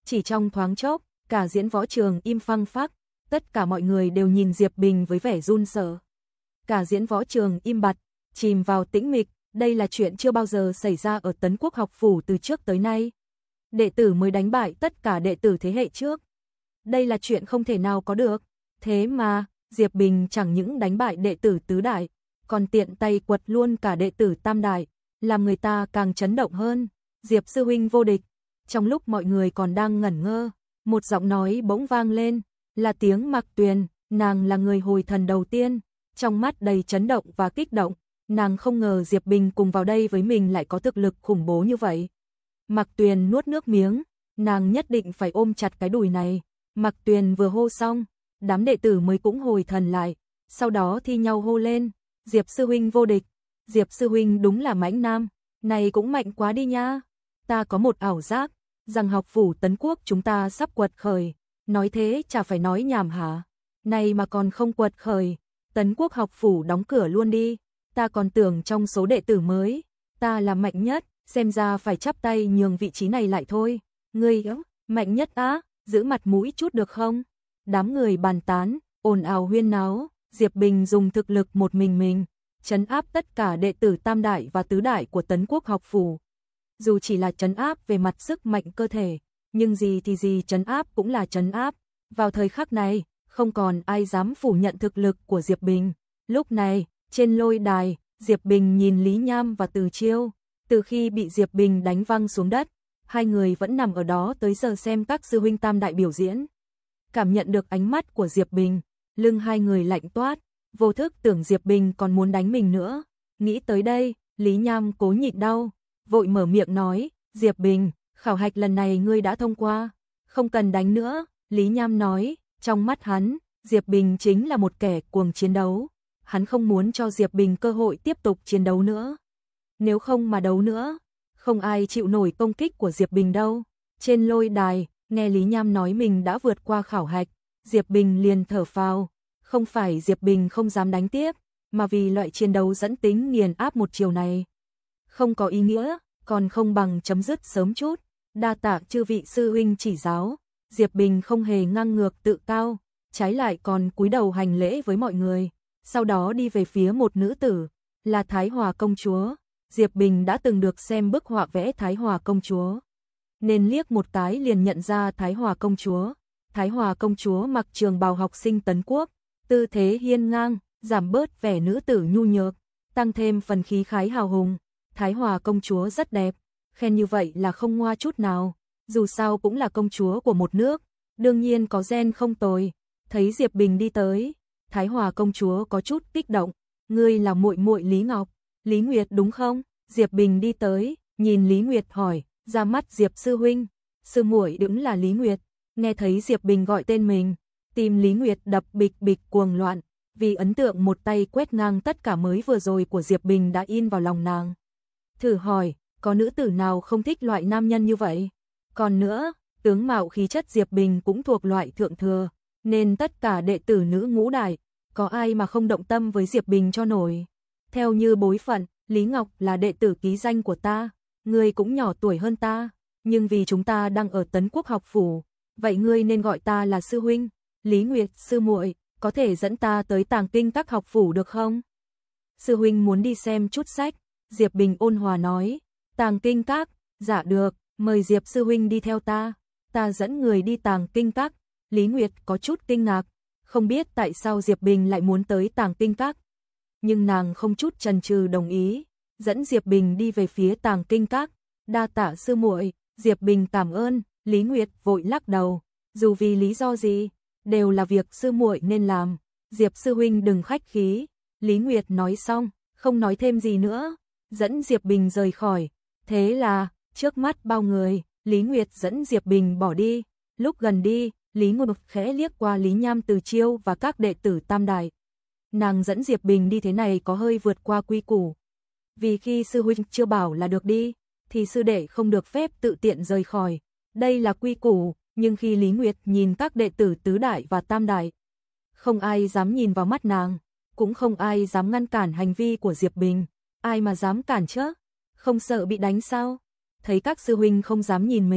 Chỉ trong thoáng chốc, cả diễn võ trường im phăng phắc, tất cả mọi người đều nhìn Diệp Bình với vẻ run sợ. Cả diễn võ trường im bặt, chìm vào tĩnh mịch, đây là chuyện chưa bao giờ xảy ra ở Tấn Quốc học phủ từ trước tới nay. Đệ tử mới đánh bại tất cả đệ tử thế hệ trước. Đây là chuyện không thể nào có được. Thế mà, Diệp Bình chẳng những đánh bại đệ tử tứ đại, còn tiện tay quật luôn cả đệ tử tam đại, làm người ta càng chấn động hơn. Diệp sư huynh vô địch. Trong lúc mọi người còn đang ngẩn ngơ, một giọng nói bỗng vang lên, là tiếng Mạc Tuyền, nàng là người hồi thần đầu tiên, trong mắt đầy chấn động và kích động, nàng không ngờ Diệp Bình cùng vào đây với mình lại có thực lực khủng bố như vậy. Mạc Tuyền nuốt nước miếng, nàng nhất định phải ôm chặt cái đùi này. Mạc Tuyền vừa hô xong, đám đệ tử mới cũng hồi thần lại, sau đó thi nhau hô lên, Diệp sư huynh vô địch, Diệp sư huynh đúng là mãnh nam, này cũng mạnh quá đi nha. Ta có một ảo giác, rằng học phủ Tấn Quốc chúng ta sắp quật khởi, nói thế chả phải nói nhảm hả? Này mà còn không quật khởi, Tấn Quốc học phủ đóng cửa luôn đi, ta còn tưởng trong số đệ tử mới, ta là mạnh nhất, xem ra phải chắp tay nhường vị trí này lại thôi. Ngươi yếu, mạnh nhất á, giữ mặt mũi chút được không? Đám người bàn tán, ồn ào huyên náo, Diệp Bình dùng thực lực một mình mình, trấn áp tất cả đệ tử tam đại và tứ đại của Tấn Quốc học phủ. Dù chỉ là trấn áp về mặt sức mạnh cơ thể, nhưng gì thì gì trấn áp cũng là trấn áp. Vào thời khắc này, không còn ai dám phủ nhận thực lực của Diệp Bình. Lúc này, trên lôi đài, Diệp Bình nhìn Lý Nham và Từ Chiêu. Từ khi bị Diệp Bình đánh văng xuống đất, hai người vẫn nằm ở đó tới giờ xem các sư huynh tam đại biểu diễn. Cảm nhận được ánh mắt của Diệp Bình, lưng hai người lạnh toát, vô thức tưởng Diệp Bình còn muốn đánh mình nữa. Nghĩ tới đây, Lý Nham cố nhịn đau, vội mở miệng nói, Diệp Bình, khảo hạch lần này ngươi đã thông qua, không cần đánh nữa. Lý Nham nói, trong mắt hắn, Diệp Bình chính là một kẻ cuồng chiến đấu, hắn không muốn cho Diệp Bình cơ hội tiếp tục chiến đấu nữa. Nếu không mà đấu nữa, không ai chịu nổi công kích của Diệp Bình đâu. Trên lôi đài, nghe Lý Nham nói mình đã vượt qua khảo hạch, Diệp Bình liền thở phào, không phải Diệp Bình không dám đánh tiếp, mà vì loại chiến đấu dẫn tính nghiền áp một chiều này không có ý nghĩa, còn không bằng chấm dứt sớm chút. Đa tạ chư vị sư huynh chỉ giáo. Diệp Bình không hề ngang ngược tự cao, trái lại còn cúi đầu hành lễ với mọi người, sau đó đi về phía một nữ tử, là Thái Hòa công chúa. Diệp Bình đã từng được xem bức họa vẽ Thái Hòa công chúa, nên liếc một cái liền nhận ra Thái Hòa công chúa. Thái Hòa công chúa mặc trường bào học sinh Tấn Quốc, tư thế hiên ngang, giảm bớt vẻ nữ tử nhu nhược, tăng thêm phần khí khái hào hùng. Thái Hòa công chúa rất đẹp, khen như vậy là không ngoa chút nào, dù sao cũng là công chúa của một nước, đương nhiên có gen không tồi. Thấy Diệp Bình đi tới, Thái Hòa công chúa có chút kích động, ngươi là muội muội Lý Ngọc, Lý Nguyệt đúng không? Diệp Bình đi tới, nhìn Lý Nguyệt hỏi, ra mắt Diệp sư huynh, sư muội đứng là Lý Nguyệt. Nghe thấy Diệp Bình gọi tên mình, tim Lý Nguyệt đập bịch bịch cuồng loạn, vì ấn tượng một tay quét ngang tất cả mới vừa rồi của Diệp Bình đã in vào lòng nàng. Thử hỏi, có nữ tử nào không thích loại nam nhân như vậy? Còn nữa, tướng mạo khí chất Diệp Bình cũng thuộc loại thượng thừa, nên tất cả đệ tử nữ ngũ đại, có ai mà không động tâm với Diệp Bình cho nổi. Theo như bối phận, Lý Ngọc là đệ tử ký danh của ta, ngươi cũng nhỏ tuổi hơn ta, nhưng vì chúng ta đang ở Tấn Quốc học phủ, vậy ngươi nên gọi ta là sư huynh. Lý Nguyệt sư muội, có thể dẫn ta tới Tàng Kinh Các học phủ được không? Sư huynh muốn đi xem chút sách. Diệp Bình ôn hòa nói, Tàng Kinh Các, dạ được, mời Diệp sư huynh đi theo ta, ta dẫn người đi Tàng Kinh Các. Lý Nguyệt có chút kinh ngạc, không biết tại sao Diệp Bình lại muốn tới Tàng Kinh Các, nhưng nàng không chút chần chừ đồng ý, dẫn Diệp Bình đi về phía Tàng Kinh Các. Đa tạ sư muội. Diệp Bình cảm ơn. Lý Nguyệt vội lắc đầu, dù vì lý do gì, đều là việc sư muội nên làm, Diệp sư huynh đừng khách khí. Lý Nguyệt nói xong, không nói thêm gì nữa, dẫn Diệp Bình rời khỏi. Thế là, trước mắt bao người, Lý Nguyệt dẫn Diệp Bình bỏ đi. Lúc gần đi, Lý Nguyệt khẽ liếc qua Lý Nham, Từ Chiêu và các đệ tử tam đại. Nàng dẫn Diệp Bình đi thế này có hơi vượt qua quy củ. Vì khi sư huynh chưa bảo là được đi, thì sư đệ không được phép tự tiện rời khỏi. Đây là quy củ, nhưng khi Lý Nguyệt nhìn các đệ tử tứ đại và tam đại, không ai dám nhìn vào mắt nàng, cũng không ai dám ngăn cản hành vi của Diệp Bình. Ai mà dám cản chứ? Không sợ bị đánh sao? Thấy các sư huynh không dám nhìn mình,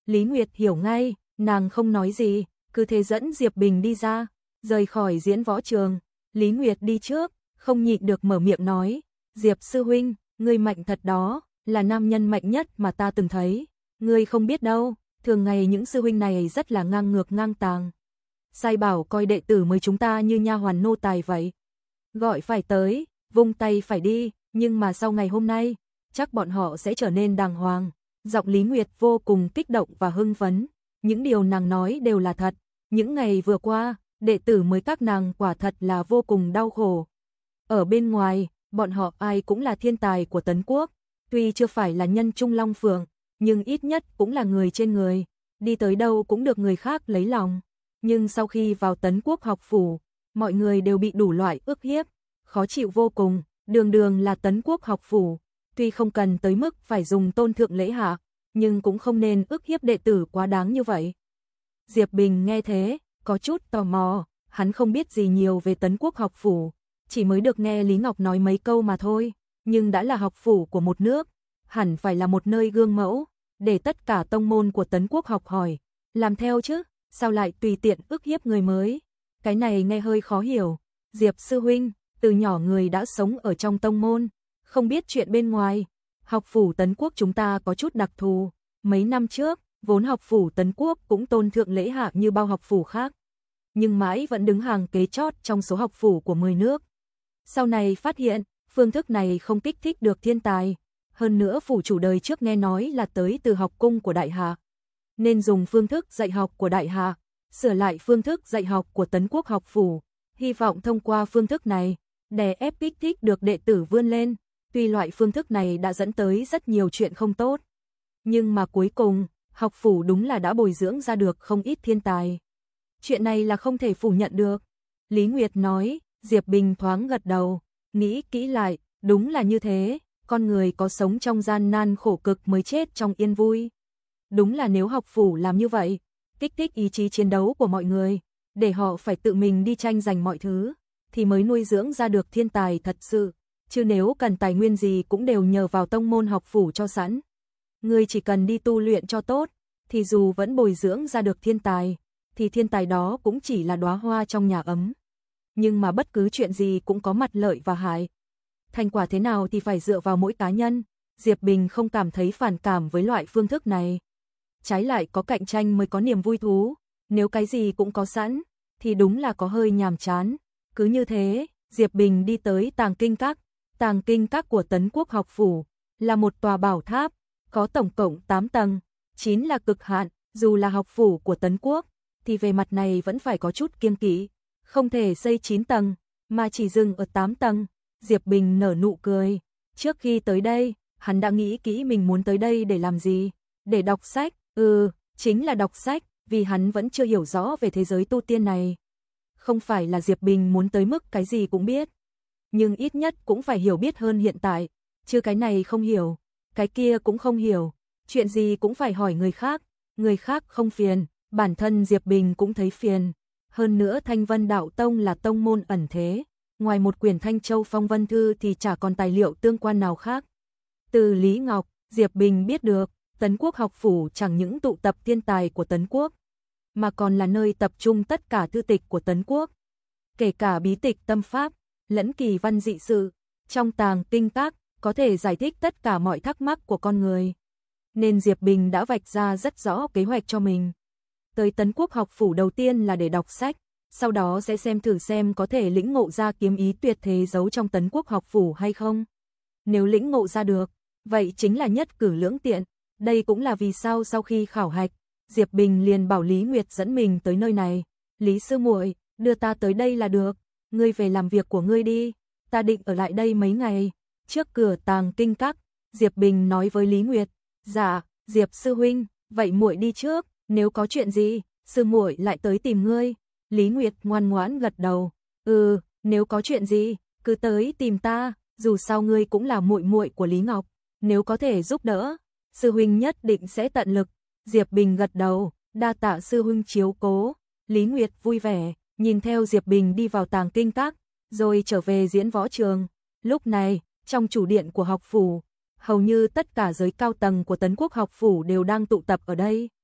Lý Nguyệt hiểu ngay, nàng không nói gì, cứ thế dẫn Diệp Bình đi ra, rời khỏi diễn võ trường. Lý Nguyệt đi trước, không nhịn được mở miệng nói, Diệp sư huynh, ngươi mạnh thật đó, là nam nhân mạnh nhất mà ta từng thấy, ngươi không biết đâu, thường ngày những sư huynh này rất là ngang ngược ngang tàng. Sai bảo coi đệ tử mới chúng ta như nha hoàn nô tài vậy. Gọi phải tới, vung tay phải đi, nhưng mà sau ngày hôm nay, chắc bọn họ sẽ trở nên đàng hoàng. Giọng Lý Nguyệt vô cùng kích động và hưng phấn, những điều nàng nói đều là thật, những ngày vừa qua, đệ tử mới các nàng quả thật là vô cùng đau khổ. Ở bên ngoài, bọn họ ai cũng là thiên tài của Tấn Quốc, tuy chưa phải là nhân trung long phượng, nhưng ít nhất cũng là người trên người, đi tới đâu cũng được người khác lấy lòng. Nhưng sau khi vào Tấn Quốc học phủ, mọi người đều bị đủ loại ức hiếp, khó chịu vô cùng, đường đường là Tấn Quốc học phủ, tuy không cần tới mức phải dùng tôn thượng lễ hạ, nhưng cũng không nên ức hiếp đệ tử quá đáng như vậy. Diệp Bình nghe thế, có chút tò mò, hắn không biết gì nhiều về Tấn Quốc học phủ, chỉ mới được nghe Lý Ngọc nói mấy câu mà thôi, nhưng đã là học phủ của một nước, hẳn phải là một nơi gương mẫu, để tất cả tông môn của Tấn Quốc học hỏi, làm theo chứ, sao lại tùy tiện ức hiếp người mới, cái này nghe hơi khó hiểu. Diệp sư huynh, từ nhỏ người đã sống ở trong tông môn, không biết chuyện bên ngoài, học phủ Tấn Quốc chúng ta có chút đặc thù, mấy năm trước, vốn học phủ Tấn Quốc cũng tôn thượng lễ hạ như bao học phủ khác, nhưng mãi vẫn đứng hàng kế chót trong số học phủ của mười nước. Sau này phát hiện, phương thức này không kích thích được thiên tài, hơn nữa phủ chủ đời trước nghe nói là tới từ học cung của Đại Hạ, nên dùng phương thức dạy học của Đại Hạ, sửa lại phương thức dạy học của Tấn Quốc học phủ, hy vọng thông qua phương thức này, đè ép kích thích được đệ tử vươn lên, tuy loại phương thức này đã dẫn tới rất nhiều chuyện không tốt, nhưng mà cuối cùng, học phủ đúng là đã bồi dưỡng ra được không ít thiên tài. Chuyện này là không thể phủ nhận được. Lý Nguyệt nói, Diệp Bình thoáng gật đầu, nghĩ kỹ lại, đúng là như thế, con người có sống trong gian nan khổ cực mới chết trong yên vui. Đúng là nếu học phủ làm như vậy, kích thích ý chí chiến đấu của mọi người, để họ phải tự mình đi tranh giành mọi thứ, thì mới nuôi dưỡng ra được thiên tài thật sự, chứ nếu cần tài nguyên gì cũng đều nhờ vào tông môn học phủ cho sẵn. Người chỉ cần đi tu luyện cho tốt, thì dù vẫn bồi dưỡng ra được thiên tài, thì thiên tài đó cũng chỉ là đóa hoa trong nhà ấm. Nhưng mà bất cứ chuyện gì cũng có mặt lợi và hại. Thành quả thế nào thì phải dựa vào mỗi cá nhân, Diệp Bình không cảm thấy phản cảm với loại phương thức này. Trái lại có cạnh tranh mới có niềm vui thú, nếu cái gì cũng có sẵn, thì đúng là có hơi nhàm chán. Cứ như thế, Diệp Bình đi tới Tàng Kinh Các. Tàng Kinh Các của Tấn Quốc học phủ, là một tòa bảo tháp, có tổng cộng tám tầng, chín là cực hạn, dù là học phủ của Tấn Quốc, thì về mặt này vẫn phải có chút kiêng kỵ, không thể xây chín tầng, mà chỉ dừng ở tám tầng. Diệp Bình nở nụ cười, trước khi tới đây, hắn đã nghĩ kỹ mình muốn tới đây để làm gì, để đọc sách, ừ, chính là đọc sách, vì hắn vẫn chưa hiểu rõ về thế giới tu tiên này. Không phải là Diệp Bình muốn tới mức cái gì cũng biết, nhưng ít nhất cũng phải hiểu biết hơn hiện tại, chứ cái này không hiểu, cái kia cũng không hiểu, chuyện gì cũng phải hỏi người khác, người khác không phiền, bản thân Diệp Bình cũng thấy phiền. Hơn nữa Thanh Vân Đạo Tông là tông môn ẩn thế, ngoài một quyển Thanh Châu Phong Vân Thư thì chả còn tài liệu tương quan nào khác. Từ Lý Ngọc, Diệp Bình biết được, Tấn Quốc học phủ chẳng những tụ tập thiên tài của Tấn Quốc, mà còn là nơi tập trung tất cả thư tịch của Tấn Quốc, kể cả bí tịch tâm pháp, lẫn kỳ văn dị sự, trong Tàng Kinh Các, có thể giải thích tất cả mọi thắc mắc của con người. Nên Diệp Bình đã vạch ra rất rõ kế hoạch cho mình. Tới Tấn Quốc học phủ đầu tiên là để đọc sách, sau đó sẽ xem thử xem có thể lĩnh ngộ ra kiếm ý tuyệt thế giấu trong Tấn Quốc học phủ hay không. Nếu lĩnh ngộ ra được, vậy chính là nhất cử lưỡng tiện. Đây cũng là vì sao sau khi khảo hạch, Diệp Bình liền bảo Lý Nguyệt dẫn mình tới nơi này. Lý sư muội, đưa ta tới đây là được, ngươi về làm việc của ngươi đi, ta định ở lại đây mấy ngày. Trước cửa Tàng Kinh Các, Diệp Bình nói với Lý Nguyệt, dạ, Diệp sư huynh, vậy muội đi trước, nếu có chuyện gì, sư muội lại tới tìm ngươi. Lý Nguyệt ngoan ngoãn gật đầu, ừ, nếu có chuyện gì, cứ tới tìm ta, dù sao ngươi cũng là muội muội của Lý Ngọc, nếu có thể giúp đỡ, sư huynh nhất định sẽ tận lực. Diệp Bình gật đầu, đa tạ sư huynh chiếu cố. Lý Nguyệt vui vẻ, nhìn theo Diệp Bình đi vào Tàng Kinh Các, rồi trở về diễn võ trường. Lúc này, trong chủ điện của học phủ, hầu như tất cả giới cao tầng của Tấn Quốc học phủ đều đang tụ tập ở đây.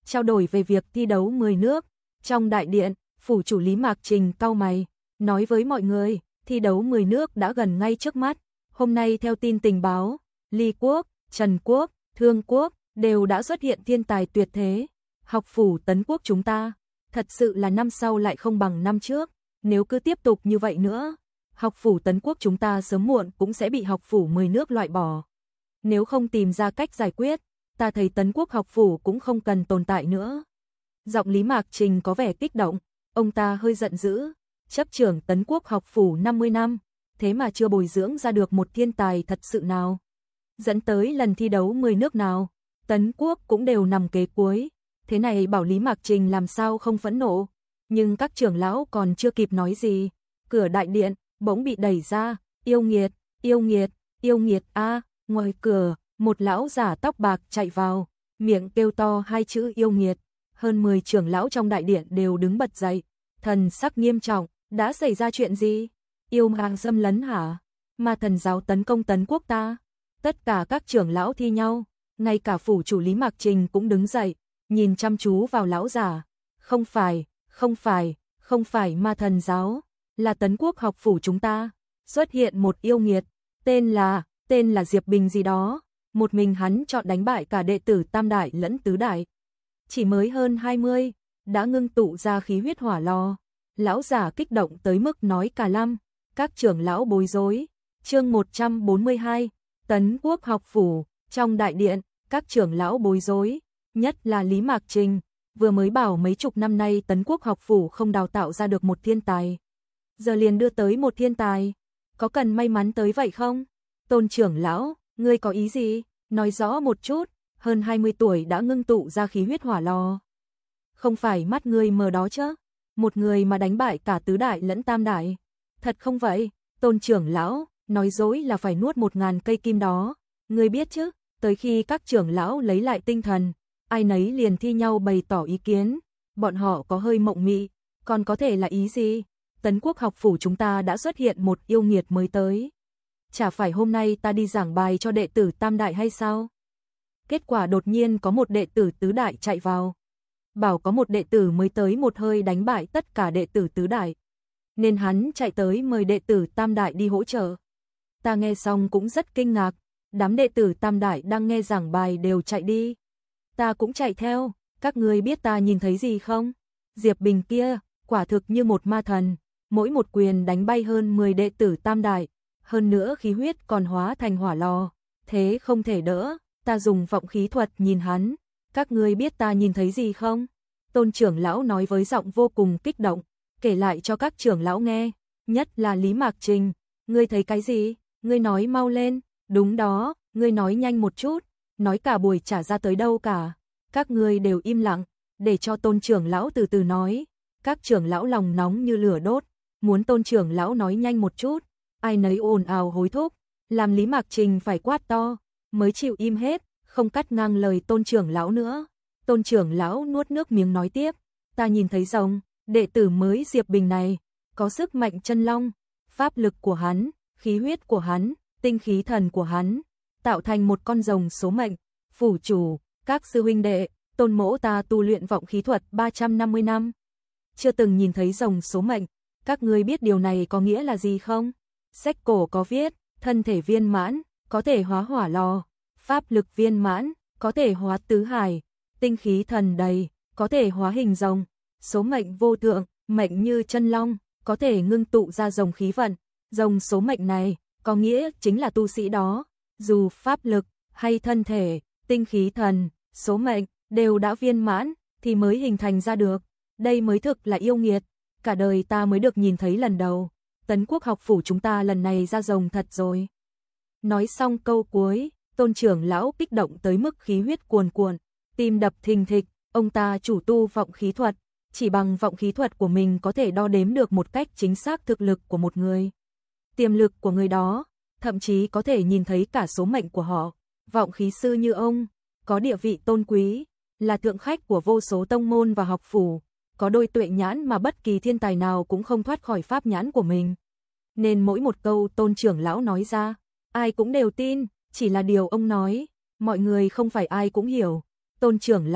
trao đổi về việc thi đấu mười nước. Trong đại điện, phủ chủ Lý Mạc Trình cau mày, nói với mọi người, thi đấu mười nước đã gần ngay trước mắt. Hôm nay theo tin tình báo, Ly Quốc, Trần Quốc, Thương Quốc đều đã xuất hiện thiên tài tuyệt thế. Học phủ Tấn Quốc chúng ta, thật sự là năm sau lại không bằng năm trước. Nếu cứ tiếp tục như vậy nữa, học phủ Tấn Quốc chúng ta sớm muộn cũng sẽ bị học phủ mười nước loại bỏ. Nếu không tìm ra cách giải quyết, ta thấy Tấn Quốc học phủ cũng không cần tồn tại nữa. Giọng Lý Mạc Trình có vẻ kích động, ông ta hơi giận dữ, chấp trưởng Tấn Quốc học phủ năm mươi năm, thế mà chưa bồi dưỡng ra được một thiên tài thật sự nào. Dẫn tới lần thi đấu mười nước nào, Tấn Quốc cũng đều nằm kế cuối, thế này bảo Lý Mạc Trình làm sao không phẫn nộ. Nhưng các trưởng lão còn chưa kịp nói gì, cửa đại điện bỗng bị đẩy ra, yêu nghiệt, yêu nghiệt, yêu nghiệt a. Ngoài cửa, một lão giả tóc bạc chạy vào, miệng kêu to hai chữ yêu nghiệt. Hơn mười trưởng lão trong đại điện đều đứng bật dậy, thần sắc nghiêm trọng, đã xảy ra chuyện gì? Yêu ma xâm lấn hả? Ma thần giáo tấn công Tấn Quốc ta? Tất cả các trưởng lão thi nhau, ngay cả phủ chủ Lý Mạc Trình cũng đứng dậy, nhìn chăm chú vào lão giả. Không phải, không phải, không phải ma thần giáo, là Tấn Quốc học phủ chúng ta. Xuất hiện một yêu nghiệt, tên là, tên là Diệp Bình gì đó. Một mình hắn chọn đánh bại cả đệ tử Tam Đại lẫn Tứ Đại. Chỉ mới hơn hai mươi, đã ngưng tụ ra khí huyết hỏa lò. Lão giả kích động tới mức nói cả lăm, các trưởng lão bối rối. Chương một trăm bốn mươi hai, Tấn Quốc học phủ, trong đại điện, các trưởng lão bối rối, nhất là Lý Mạc Trình, vừa mới bảo mấy chục năm nay Tấn Quốc học phủ không đào tạo ra được một thiên tài. Giờ liền đưa tới một thiên tài, có cần may mắn tới vậy không? Tôn trưởng lão, ngươi có ý gì? Nói rõ một chút, hơn hai mươi tuổi đã ngưng tụ ra khí huyết hỏa lò. Không phải mắt ngươi mờ đó chứ? Một người mà đánh bại cả Tứ Đại lẫn Tam Đại. Thật không vậy? Tôn trưởng lão, nói dối là phải nuốt một ngàn cây kim đó. Ngươi biết chứ, tới khi các trưởng lão lấy lại tinh thần, ai nấy liền thi nhau bày tỏ ý kiến. Bọn họ có hơi mộng mị, còn có thể là ý gì? Tấn Quốc học phủ chúng ta đã xuất hiện một yêu nghiệt mới tới. Chả phải hôm nay ta đi giảng bài cho đệ tử Tam Đại hay sao? Kết quả đột nhiên có một đệ tử Tứ Đại chạy vào. Bảo có một đệ tử mới tới một hơi đánh bại tất cả đệ tử Tứ Đại. Nên hắn chạy tới mời đệ tử Tam Đại đi hỗ trợ. Ta nghe xong cũng rất kinh ngạc. Đám đệ tử Tam Đại đang nghe giảng bài đều chạy đi. Ta cũng chạy theo. Các ngươi biết ta nhìn thấy gì không? Diệp Bình kia, quả thực như một ma thần. Mỗi một quyền đánh bay hơn mười đệ tử Tam Đại. Hơn nữa khí huyết còn hóa thành hỏa lò. Thế không thể đỡ. Ta dùng vọng khí thuật nhìn hắn. Các ngươi biết ta nhìn thấy gì không? Tôn trưởng lão nói với giọng vô cùng kích động, kể lại cho các trưởng lão nghe, nhất là Lý Mạc Trình. Ngươi thấy cái gì? Ngươi nói mau lên. Đúng đó, ngươi nói nhanh một chút. Nói cả buổi chả ra tới đâu cả. Các ngươi đều im lặng, để cho tôn trưởng lão từ từ nói. Các trưởng lão lòng nóng như lửa đốt, muốn tôn trưởng lão nói nhanh một chút. Ai nấy ồn ào hối thúc, làm Lý Mạc Trình phải quát to, mới chịu im hết, không cắt ngang lời tôn trưởng lão nữa. Tôn trưởng lão nuốt nước miếng nói tiếp, ta nhìn thấy rồng, đệ tử mới Diệp Bình này, có sức mạnh chân long, pháp lực của hắn, khí huyết của hắn, tinh khí thần của hắn, tạo thành một con rồng số mệnh. Phủ chủ, các sư huynh đệ, tôn mỗ ta tu luyện vọng khí thuật ba trăm năm mươi năm. Chưa từng nhìn thấy rồng số mệnh, các ngươi biết điều này có nghĩa là gì không? Sách cổ có viết, thân thể viên mãn, có thể hóa hỏa lò, pháp lực viên mãn, có thể hóa tứ hải, tinh khí thần đầy, có thể hóa hình rồng, số mệnh vô thượng, mệnh như chân long, có thể ngưng tụ ra rồng khí vận. Rồng số mệnh này, có nghĩa chính là tu sĩ đó, dù pháp lực hay thân thể, tinh khí thần, số mệnh đều đã viên mãn thì mới hình thành ra được. Đây mới thực là yêu nghiệt, cả đời ta mới được nhìn thấy lần đầu. Tấn Quốc học phủ chúng ta lần này ra rồng thật rồi. Nói xong câu cuối, tôn trưởng lão kích động tới mức khí huyết cuồn cuộn, tim đập thình thịch. Ông ta chủ tu vọng khí thuật, chỉ bằng vọng khí thuật của mình có thể đo đếm được một cách chính xác thực lực của một người, tiềm lực của người đó, thậm chí có thể nhìn thấy cả số mệnh của họ. Vọng khí sư như ông, có địa vị tôn quý, là thượng khách của vô số tông môn và học phủ, có đôi tuệ nhãn mà bất kỳ thiên tài nào cũng không thoát khỏi pháp nhãn của mình. Nên mỗi một câu tôn trưởng lão nói ra, ai cũng đều tin, chỉ là điều ông nói, mọi người không phải ai cũng hiểu. Tôn trưởng lão,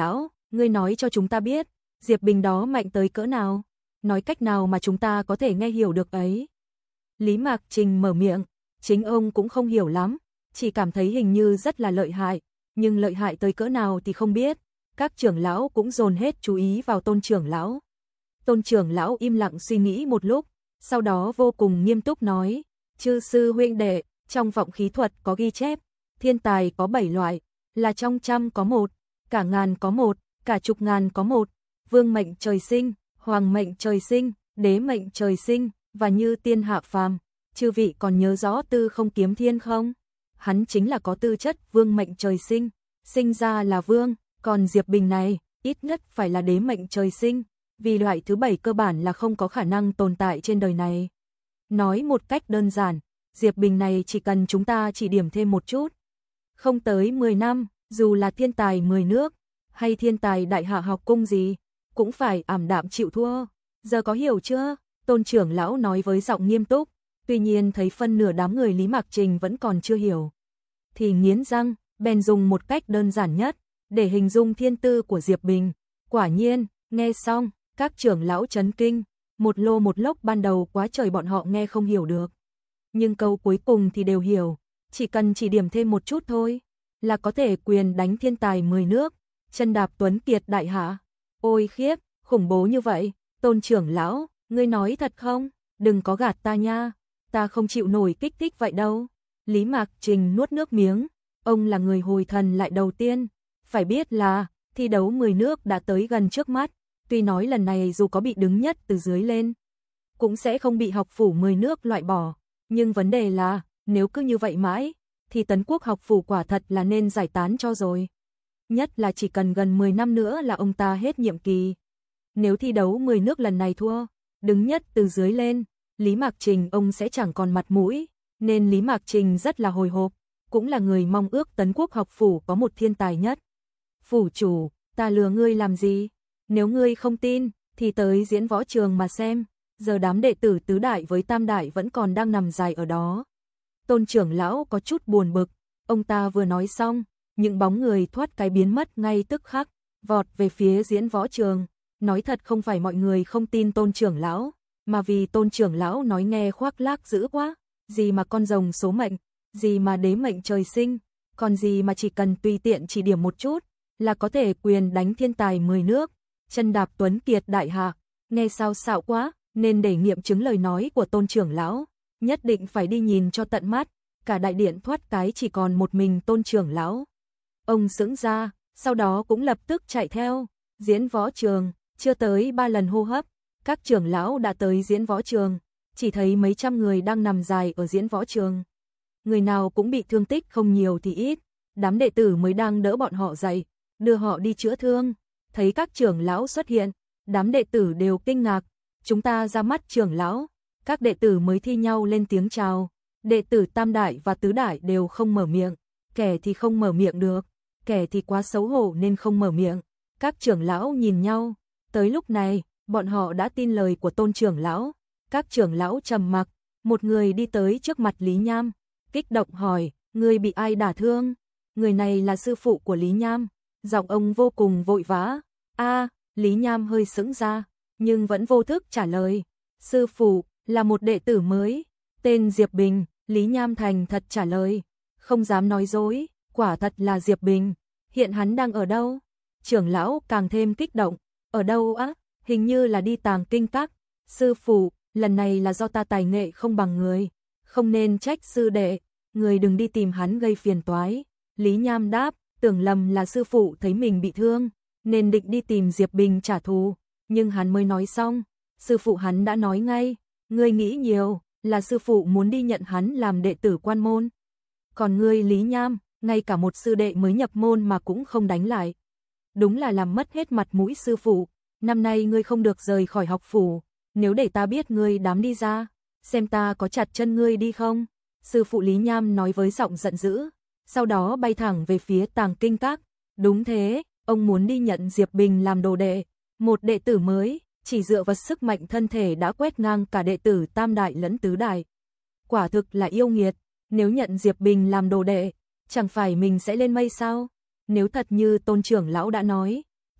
Ngươi nói cho chúng ta biết, Diệp Bình đó mạnh tới cỡ nào, nói cách nào mà chúng ta có thể nghe hiểu được ấy. Lý Mạc Trình mở miệng, chính ông cũng không hiểu lắm, chỉ cảm thấy hình như rất là lợi hại, nhưng lợi hại tới cỡ nào thì không biết. Các trưởng lão cũng dồn hết chú ý vào Tôn trưởng lão. Tôn trưởng lão im lặng suy nghĩ một lúc, sau đó vô cùng nghiêm túc nói, chư sư huynh đệ, trong vọng khí thuật có ghi chép, thiên tài có bảy loại, là trong trăm có một, cả ngàn có một, cả chục ngàn có một, vương mệnh trời sinh, hoàng mệnh trời sinh, đế mệnh trời sinh, và như tiên hạ phàm. Chư vị còn nhớ rõ Tư Không Kiếm Thiên không? Hắn chính là có tư chất vương mệnh trời sinh, sinh ra là vương, còn Diệp Bình này, ít nhất phải là đế mệnh trời sinh, vì loại thứ bảy cơ bản là không có khả năng tồn tại trên đời này. Nói một cách đơn giản, Diệp Bình này chỉ cần chúng ta chỉ điểm thêm một chút, không tới mười năm, dù là thiên tài mười nước, hay thiên tài đại hạ học cung gì, cũng phải ảm đạm chịu thua. Giờ có hiểu chưa? Tôn trưởng lão nói với giọng nghiêm túc, tuy nhiên thấy phân nửa đám người Lý Mạc Trình vẫn còn chưa hiểu. Thì nghiến răng, bèn dùng một cách đơn giản nhất, để hình dung thiên tư của Diệp Bình. Quả nhiên, nghe xong, các trưởng lão chấn kinh, một lô một lốc ban đầu quá trời bọn họ nghe không hiểu được. Nhưng câu cuối cùng thì đều hiểu, chỉ cần chỉ điểm thêm một chút thôi, là có thể quyền đánh thiên tài mười nước, chân đạp tuấn kiệt đại hạ. Ôi khiếp, khủng bố như vậy, Tôn trưởng lão, ngươi nói thật không? Đừng có gạt ta nha, ta không chịu nổi kích thích vậy đâu. Lý Mạc Trình nuốt nước miếng, ông là người hồi thần lại đầu tiên, phải biết là thi đấu mười nước đã tới gần trước mắt, tuy nói lần này dù có bị đứng nhất từ dưới lên, cũng sẽ không bị học phủ mười nước loại bỏ, nhưng vấn đề là, nếu cứ như vậy mãi, thì Tấn Quốc học phủ quả thật là nên giải tán cho rồi. Nhất là chỉ cần gần mười năm nữa là ông ta hết nhiệm kỳ. Nếu thi đấu mười nước lần này thua, đứng nhất từ dưới lên, Lý Mạc Trình ông sẽ chẳng còn mặt mũi, nên Lý Mạc Trình rất là hồi hộp, cũng là người mong ước Tấn Quốc học phủ có một thiên tài nhất. Phủ chủ, ta lừa ngươi làm gì? Nếu ngươi không tin, thì tới diễn võ trường mà xem, giờ đám đệ tử tứ đại với tam đại vẫn còn đang nằm dài ở đó. Tôn trưởng lão có chút buồn bực, ông ta vừa nói xong, những bóng người thoát cái biến mất ngay tức khắc, vọt về phía diễn võ trường. Nói thật không phải mọi người không tin Tôn trưởng lão, mà vì Tôn trưởng lão nói nghe khoác lác dữ quá, gì mà con rồng số mệnh, gì mà đế mệnh trời sinh, còn gì mà chỉ cần tùy tiện chỉ điểm một chút, là có thể quyền đánh thiên tài mười nước, chân đạp tuấn kiệt đại hạ, nghe sao xạo quá, nên để nghiệm chứng lời nói của Tôn trưởng lão, nhất định phải đi nhìn cho tận mắt. Cả đại điện thoát cái chỉ còn một mình Tôn trưởng lão. Ông sững ra, sau đó cũng lập tức chạy theo. Diễn võ trường, chưa tới ba lần hô hấp, các trưởng lão đã tới diễn võ trường, chỉ thấy mấy trăm người đang nằm dài ở diễn võ trường. Người nào cũng bị thương tích không nhiều thì ít, đám đệ tử mới đang đỡ bọn họ dậy, đưa họ đi chữa thương. Thấy các trưởng lão xuất hiện, đám đệ tử đều kinh ngạc, chúng ta ra mắt trưởng lão. Các đệ tử mới thi nhau lên tiếng chào, đệ tử tam đại và tứ đại đều không mở miệng, kẻ thì không mở miệng được, kẻ thì quá xấu hổ nên không mở miệng. Các trưởng lão nhìn nhau, tới lúc này, bọn họ đã tin lời của Tôn trưởng lão. Các trưởng lão trầm mặc, một người đi tới trước mặt Lý Nham, kích động hỏi, người bị ai đả thương? Người này là sư phụ của Lý Nham, giọng ông vô cùng vội vã. A, Lý Nham hơi sững ra, nhưng vẫn vô thức trả lời, sư phụ là một đệ tử mới, tên Diệp Bình. Lý Nham thành thật trả lời, không dám nói dối, quả thật là Diệp Bình. Hiện hắn đang ở đâu? Trưởng lão càng thêm kích động, ở đâu á? Hình như là đi Tàng Kinh Các. Sư phụ, lần này là do ta tài nghệ không bằng người, không nên trách sư đệ, người đừng đi tìm hắn gây phiền toái. Lý Nham đáp, tưởng lầm là sư phụ thấy mình bị thương, nên định đi tìm Diệp Bình trả thù, nhưng hắn mới nói xong, sư phụ hắn đã nói ngay, ngươi nghĩ nhiều, là sư phụ muốn đi nhận hắn làm đệ tử quan môn. Còn ngươi Lý Nham, ngay cả một sư đệ mới nhập môn mà cũng không đánh lại. Đúng là làm mất hết mặt mũi sư phụ, năm nay ngươi không được rời khỏi học phủ, nếu để ta biết ngươi dám đi ra, xem ta có chặt chân ngươi đi không. Sư phụ Lý Nham nói với giọng giận dữ, sau đó bay thẳng về phía Tàng Kinh Các. Đúng thế, ông muốn đi nhận Diệp Bình làm đồ đệ, một đệ tử mới, chỉ dựa vào sức mạnh thân thể đã quét ngang cả đệ tử tam đại lẫn tứ đại. Quả thực là yêu nghiệt, nếu nhận Diệp Bình làm đồ đệ, chẳng phải mình sẽ lên mây sao? Nếu thật như Tôn trưởng lão đã nói,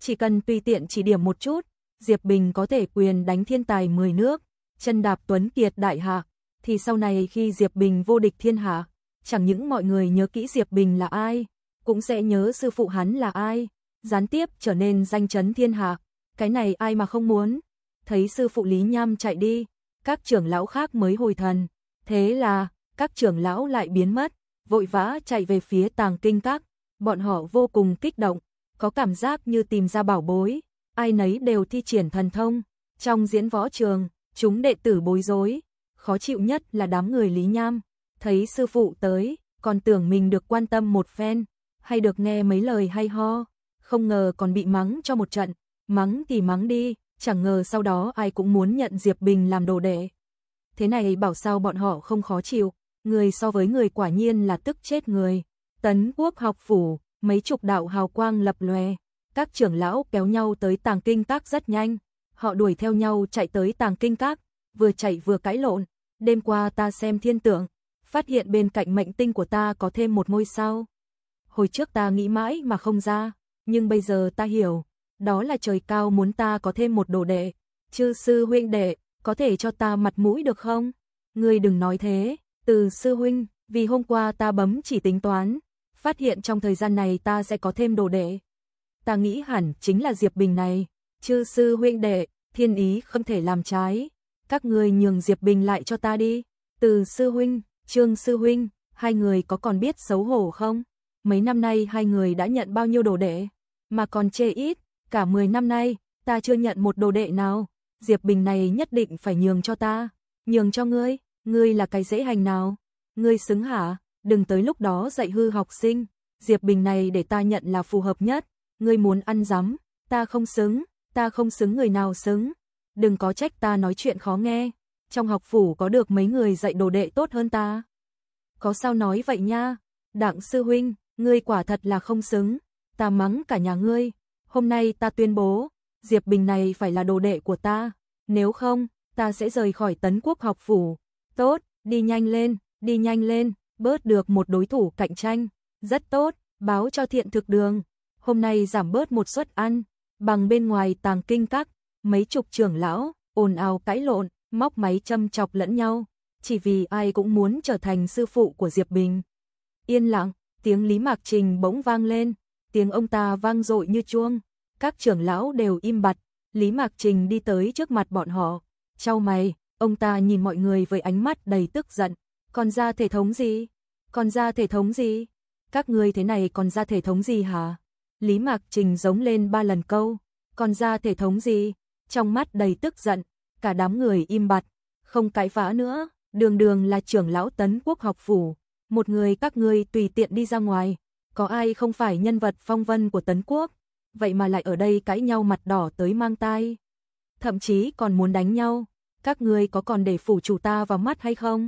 Chỉ cần tùy tiện chỉ điểm một chút, Diệp Bình có thể quyền đánh thiên tài mười nước, chân đạp tuấn kiệt đại hạ, thì sau này khi Diệp Bình vô địch thiên hạ, chẳng những mọi người nhớ kỹ Diệp Bình là ai, cũng sẽ nhớ sư phụ hắn là ai, gián tiếp trở nên danh chấn thiên hạ, cái này ai mà không muốn. Thấy sư phụ Lý Nham chạy đi, các trưởng lão khác mới hồi thần, thế là các trưởng lão lại biến mất, vội vã chạy về phía Tàng Kinh Các, bọn họ vô cùng kích động, có cảm giác như tìm ra bảo bối, ai nấy đều thi triển thần thông. Trong diễn võ trường, chúng đệ tử bối rối, khó chịu nhất là đám người Lý Nham, thấy sư phụ tới, còn tưởng mình được quan tâm một phen, hay được nghe mấy lời hay ho, không ngờ còn bị mắng cho một trận, mắng thì mắng đi, chẳng ngờ sau đó ai cũng muốn nhận Diệp Bình làm đồ đệ. Thế này bảo sao bọn họ không khó chịu, người so với người quả nhiên là tức chết người. Tấn Quốc học phủ, mấy chục đạo hào quang lập lòe, các trưởng lão kéo nhau tới Tàng Kinh Các rất nhanh, họ đuổi theo nhau chạy tới Tàng Kinh Các, vừa chạy vừa cãi lộn. Đêm qua ta xem thiên tượng, phát hiện bên cạnh mệnh tinh của ta có thêm một ngôi sao. Hồi trước ta nghĩ mãi mà không ra, nhưng bây giờ ta hiểu, đó là trời cao muốn ta có thêm một đồ đệ. Chư sư huynh đệ, có thể cho ta mặt mũi được không? Ngươi đừng nói thế, Từ sư huynh, vì hôm qua ta bấm chỉ tính toán, phát hiện trong thời gian này ta sẽ có thêm đồ đệ. Ta nghĩ hẳn chính là Diệp Bình này. Chư sư huynh đệ, thiên ý không thể làm trái, các người nhường Diệp Bình lại cho ta đi. Từ sư huynh, Trương sư huynh, hai người có còn biết xấu hổ không? Mấy năm nay hai người đã nhận bao nhiêu đồ đệ, mà còn chê ít, cả mười năm nay, ta chưa nhận một đồ đệ nào. Diệp Bình này nhất định phải nhường cho ta. Nhường cho ngươi, ngươi là cái dễ hành nào? Ngươi xứng hả? Đừng tới lúc đó dạy hư học sinh. Diệp Bình này để ta nhận là phù hợp nhất. Ngươi muốn ăn dấm, ta không xứng, ta không xứng, người nào xứng? Đừng có trách ta nói chuyện khó nghe. Trong học phủ có được mấy người dạy đồ đệ tốt hơn ta? Có sao nói vậy nha? Đặng sư huynh, ngươi quả thật là không xứng. Ta mắng cả nhà ngươi. Hôm nay ta tuyên bố, Diệp Bình này phải là đồ đệ của ta. Nếu không, ta sẽ rời khỏi Tấn Quốc học phủ. Tốt, đi nhanh lên, đi nhanh lên, bớt được một đối thủ cạnh tranh. Rất tốt, báo cho Thiện Thực Đường. Hôm nay giảm bớt một suất ăn. Bằng bên ngoài Tàng Kinh Các, mấy chục trưởng lão, ồn ào cãi lộn, móc máy châm chọc lẫn nhau. Chỉ vì ai cũng muốn trở thành sư phụ của Diệp Bình. Yên lặng, tiếng Lý Mạc Trình bỗng vang lên. Tiếng ông ta vang dội như chuông. Các trưởng lão đều im bặt. Lý Mạc Trình đi tới trước mặt bọn họ. Chau mày, ông ta nhìn mọi người với ánh mắt đầy tức giận. Còn ra thể thống gì? Còn ra thể thống gì? Các ngươi thế này còn ra thể thống gì hả? Lý Mạc Trình giống lên ba lần câu. Còn ra thể thống gì? Trong mắt đầy tức giận. Cả đám người im bặt. Không cãi vã nữa. Đường đường là trưởng lão Tấn Quốc học phủ. Một người các ngươi tùy tiện đi ra ngoài. Có ai không phải nhân vật phong vân của Tấn Quốc? Vậy mà lại ở đây cãi nhau mặt đỏ tới mang tai. Thậm chí còn muốn đánh nhau. Các ngươi có còn để phủ chủ ta vào mắt hay không?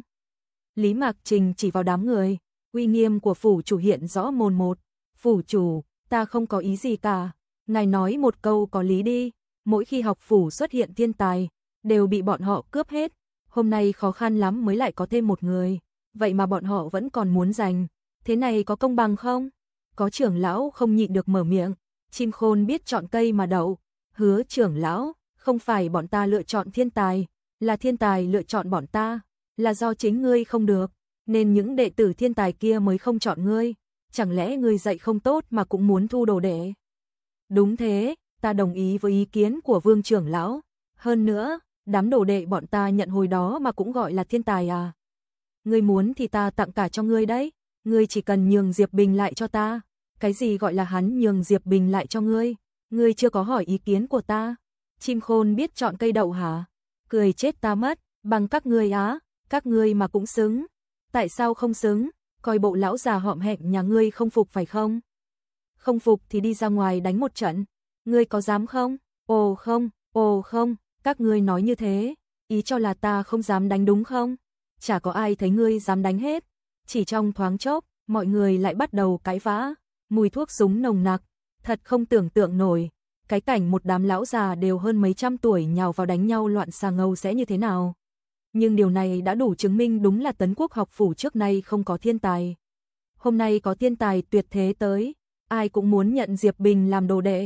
Lý Mạc Trình chỉ vào đám người. Uy nghiêm của phủ chủ hiện rõ mồn một. Phủ chủ, ta không có ý gì cả. Ngài nói một câu có lý đi. Mỗi khi học phủ xuất hiện thiên tài, đều bị bọn họ cướp hết. Hôm nay khó khăn lắm mới lại có thêm một người. Vậy mà bọn họ vẫn còn muốn giành. Thế này có công bằng không? Có trưởng lão không nhịn được mở miệng. Chim khôn biết chọn cây mà đậu. Hứa trưởng lão, không phải bọn ta lựa chọn thiên tài, là thiên tài lựa chọn bọn ta, là do chính ngươi không được, nên những đệ tử thiên tài kia mới không chọn ngươi. Chẳng lẽ ngươi dạy không tốt mà cũng muốn thu đồ đệ? Đúng thế, ta đồng ý với ý kiến của Vương trưởng lão. Hơn nữa, đám đồ đệ bọn ta nhận hồi đó mà cũng gọi là thiên tài à? Ngươi muốn thì ta tặng cả cho ngươi đấy. Ngươi chỉ cần nhường Diệp Bình lại cho ta. Cái gì gọi là hắn nhường Diệp Bình lại cho ngươi? Ngươi chưa có hỏi ý kiến của ta. Chim khôn biết chọn cây đậu hả? Cười chết ta mất, bằng các ngươi á, các ngươi mà cũng xứng. Tại sao không xứng? Coi bộ lão già họm hẹm nhà ngươi không phục phải không? Không phục thì đi ra ngoài đánh một trận. Ngươi có dám không? Ồ không, ồ không, các ngươi nói như thế, ý cho là ta không dám đánh đúng không? Chả có ai thấy ngươi dám đánh hết. Chỉ trong thoáng chốc, mọi người lại bắt đầu cãi vã. Mùi thuốc súng nồng nặc, thật không tưởng tượng nổi. Cái cảnh một đám lão già đều hơn mấy trăm tuổi nhào vào đánh nhau loạn xà ngầu sẽ như thế nào. Nhưng điều này đã đủ chứng minh đúng là Tấn Quốc học phủ trước nay không có thiên tài. Hôm nay có thiên tài tuyệt thế tới, ai cũng muốn nhận Diệp Bình làm đồ đệ.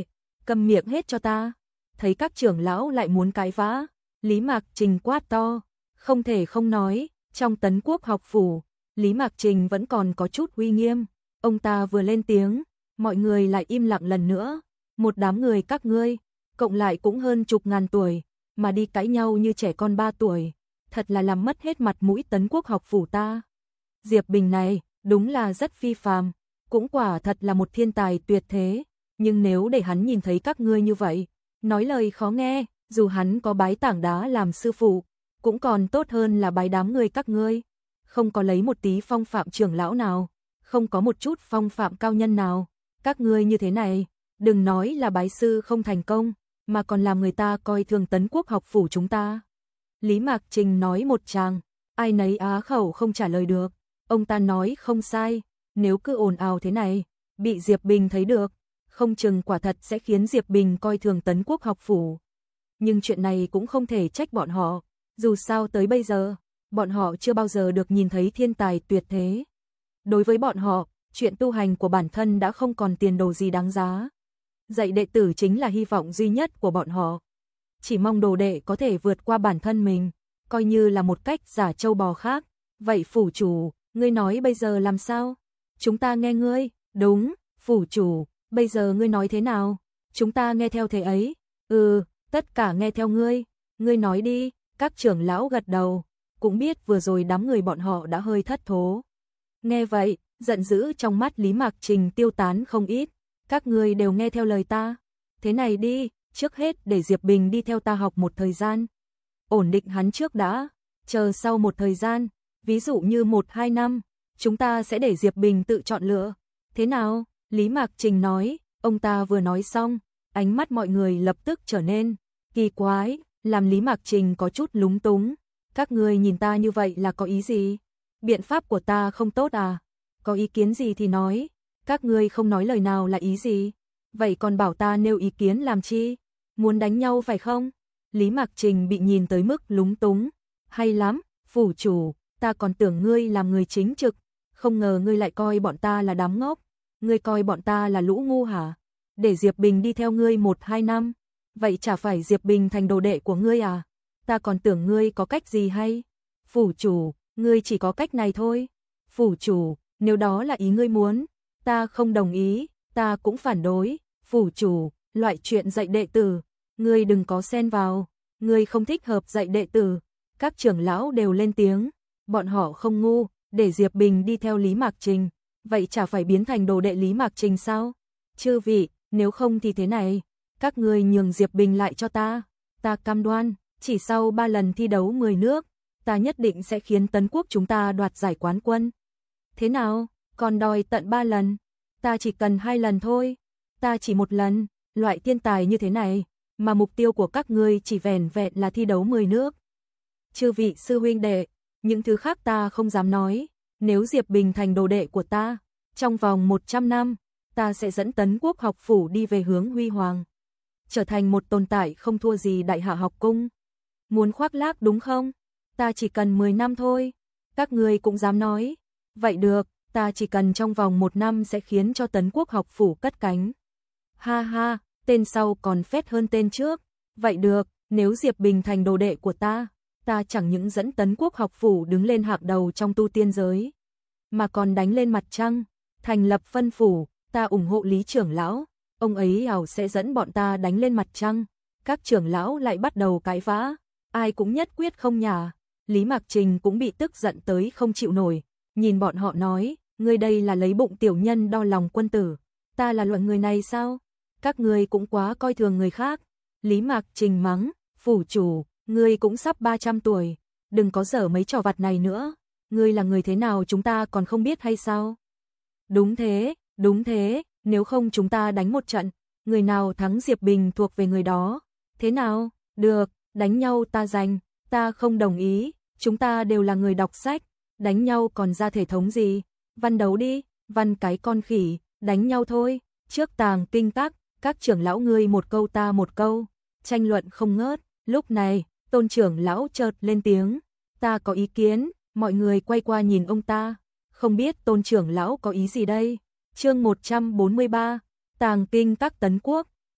câm miệng hết cho ta. Thấy các trưởng lão lại muốn cãi vã, Lý Mạc Trình quát to, không thể không nói, trong Tấn Quốc học phủ, Lý Mạc Trình vẫn còn có chút uy nghiêm. Ông ta vừa lên tiếng, mọi người lại im lặng lần nữa. Một đám người các ngươi, cộng lại cũng hơn chục ngàn tuổi, mà đi cãi nhau như trẻ con ba tuổi, thật là làm mất hết mặt mũi Tấn Quốc học phủ ta. Diệp Bình này, đúng là rất phi phàm, cũng quả thật là một thiên tài tuyệt thế, nhưng nếu để hắn nhìn thấy các ngươi như vậy, nói lời khó nghe, dù hắn có bái tảng đá làm sư phụ, cũng còn tốt hơn là bái đám người các ngươi. Không có lấy một tí phong phạm trưởng lão nào, không có một chút phong phạm cao nhân nào, các ngươi như thế này, đừng nói là bái sư không thành công, mà còn làm người ta coi thường Tấn Quốc học phủ chúng ta. Lý Mạc Trình nói một tràng, ai nấy á khẩu không trả lời được. Ông ta nói không sai, nếu cứ ồn ào thế này, bị Diệp Bình thấy được, không chừng quả thật sẽ khiến Diệp Bình coi thường Tấn Quốc học phủ. Nhưng chuyện này cũng không thể trách bọn họ, dù sao tới bây giờ, bọn họ chưa bao giờ được nhìn thấy thiên tài tuyệt thế. Đối với bọn họ, chuyện tu hành của bản thân đã không còn tiền đồ gì đáng giá. Dạy đệ tử chính là hy vọng duy nhất của bọn họ. Chỉ mong đồ đệ có thể vượt qua bản thân mình, coi như là một cách giả trâu bò khác. Vậy phủ chủ, ngươi nói bây giờ làm sao? Chúng ta nghe ngươi. Đúng, phủ chủ, bây giờ ngươi nói thế nào? Chúng ta nghe theo thế ấy. Ừ, tất cả nghe theo ngươi. Ngươi nói đi. Các trưởng lão gật đầu, cũng biết vừa rồi đám người bọn họ đã hơi thất thố. Nghe vậy, giận dữ trong mắt Lý Mạc Trình tiêu tán không ít. Các ngươi đều nghe theo lời ta. Thế này đi, trước hết để Diệp Bình đi theo ta học một thời gian. Ổn định hắn trước đã, chờ sau một thời gian, ví dụ như một hai năm, chúng ta sẽ để Diệp Bình tự chọn lựa. Thế nào? Lý Mạc Trình nói, ông ta vừa nói xong, ánh mắt mọi người lập tức trở nên kỳ quái, làm Lý Mạc Trình có chút lúng túng. Các ngươi nhìn ta như vậy là có ý gì? Biện pháp của ta không tốt à? Có ý kiến gì thì nói, các ngươi không nói lời nào là ý gì? Vậy còn bảo ta nêu ý kiến làm chi? Muốn đánh nhau phải không? Lý Mạc Trình bị nhìn tới mức lúng túng. Hay lắm, phủ chủ, ta còn tưởng ngươi làm người chính trực, không ngờ ngươi lại coi bọn ta là đám ngốc. Ngươi coi bọn ta là lũ ngu hả? Để Diệp Bình đi theo ngươi một hai năm, vậy chả phải Diệp Bình thành đồ đệ của ngươi à? Ta còn tưởng ngươi có cách gì hay? Phủ chủ, ngươi chỉ có cách này thôi. Phủ chủ, nếu đó là ý ngươi muốn, ta không đồng ý, ta cũng phản đối. Phủ chủ, loại chuyện dạy đệ tử, ngươi đừng có xen vào, ngươi không thích hợp dạy đệ tử. Các trưởng lão đều lên tiếng, bọn họ không ngu, để Diệp Bình đi theo Lý Mạc Trình, vậy chả phải biến thành đồ đệ Lý Mạc Trình sao? Chư vị, nếu không thì thế này, các ngươi nhường Diệp Bình lại cho ta, ta cam đoan, chỉ sau ba lần thi đấu mười nước, ta nhất định sẽ khiến Tấn Quốc chúng ta đoạt giải quán quân. Thế nào, còn đòi tận ba lần? Ta chỉ cần hai lần thôi, ta chỉ một lần, loại thiên tài như thế này, mà mục tiêu của các ngươi chỉ vẻn vẹn là thi đấu mười nước. Chư vị sư huynh đệ, những thứ khác ta không dám nói, nếu Diệp Bình thành đồ đệ của ta, trong vòng một trăm năm, ta sẽ dẫn Tấn Quốc học phủ đi về hướng huy hoàng, trở thành một tồn tại không thua gì Đại Hạ học cung. Muốn khoác lác đúng không? Ta chỉ cần mười năm thôi. Các ngươi cũng dám nói. Vậy được, ta chỉ cần trong vòng một năm sẽ khiến cho Tấn Quốc học phủ cất cánh. Ha ha, tên sau còn phét hơn tên trước. Vậy được, nếu Diệp Bình thành đồ đệ của ta, ta chẳng những dẫn Tấn Quốc học phủ đứng lên hạng đầu trong tu tiên giới, mà còn đánh lên mặt trăng, thành lập phân phủ. Ta ủng hộ Lý trưởng lão, ông ấy ảo sẽ dẫn bọn ta đánh lên mặt trăng. Các trưởng lão lại bắt đầu cãi vã, ai cũng nhất quyết không nhả. Lý Mạc Trình cũng bị tức giận tới không chịu nổi, nhìn bọn họ nói, ngươi đây là lấy bụng tiểu nhân đo lòng quân tử, ta là luận người này sao? Các ngươi cũng quá coi thường người khác. Lý Mạc Trình mắng, phủ chủ, ngươi cũng sắp ba trăm tuổi, đừng có dở mấy trò vặt này nữa, ngươi là người thế nào chúng ta còn không biết hay sao? Đúng thế, đúng thế, nếu không chúng ta đánh một trận, người nào thắng Diệp Bình thuộc về người đó. Thế nào? Được, đánh nhau ta giành, ta không đồng ý, chúng ta đều là người đọc sách, đánh nhau còn ra thể thống gì? Văn đấu đi, văn cái con khỉ, đánh nhau thôi. Trước tàng kinh các, các trưởng lão ngươi một câu ta một câu, tranh luận không ngớt. Lúc này, Tôn trưởng lão chợt lên tiếng, ta có ý kiến. Mọi người quay qua nhìn ông ta, không biết Tôn trưởng lão có ý gì đây. Chương một trăm bốn mươi ba, Tàng kinh các Tấn Quốc.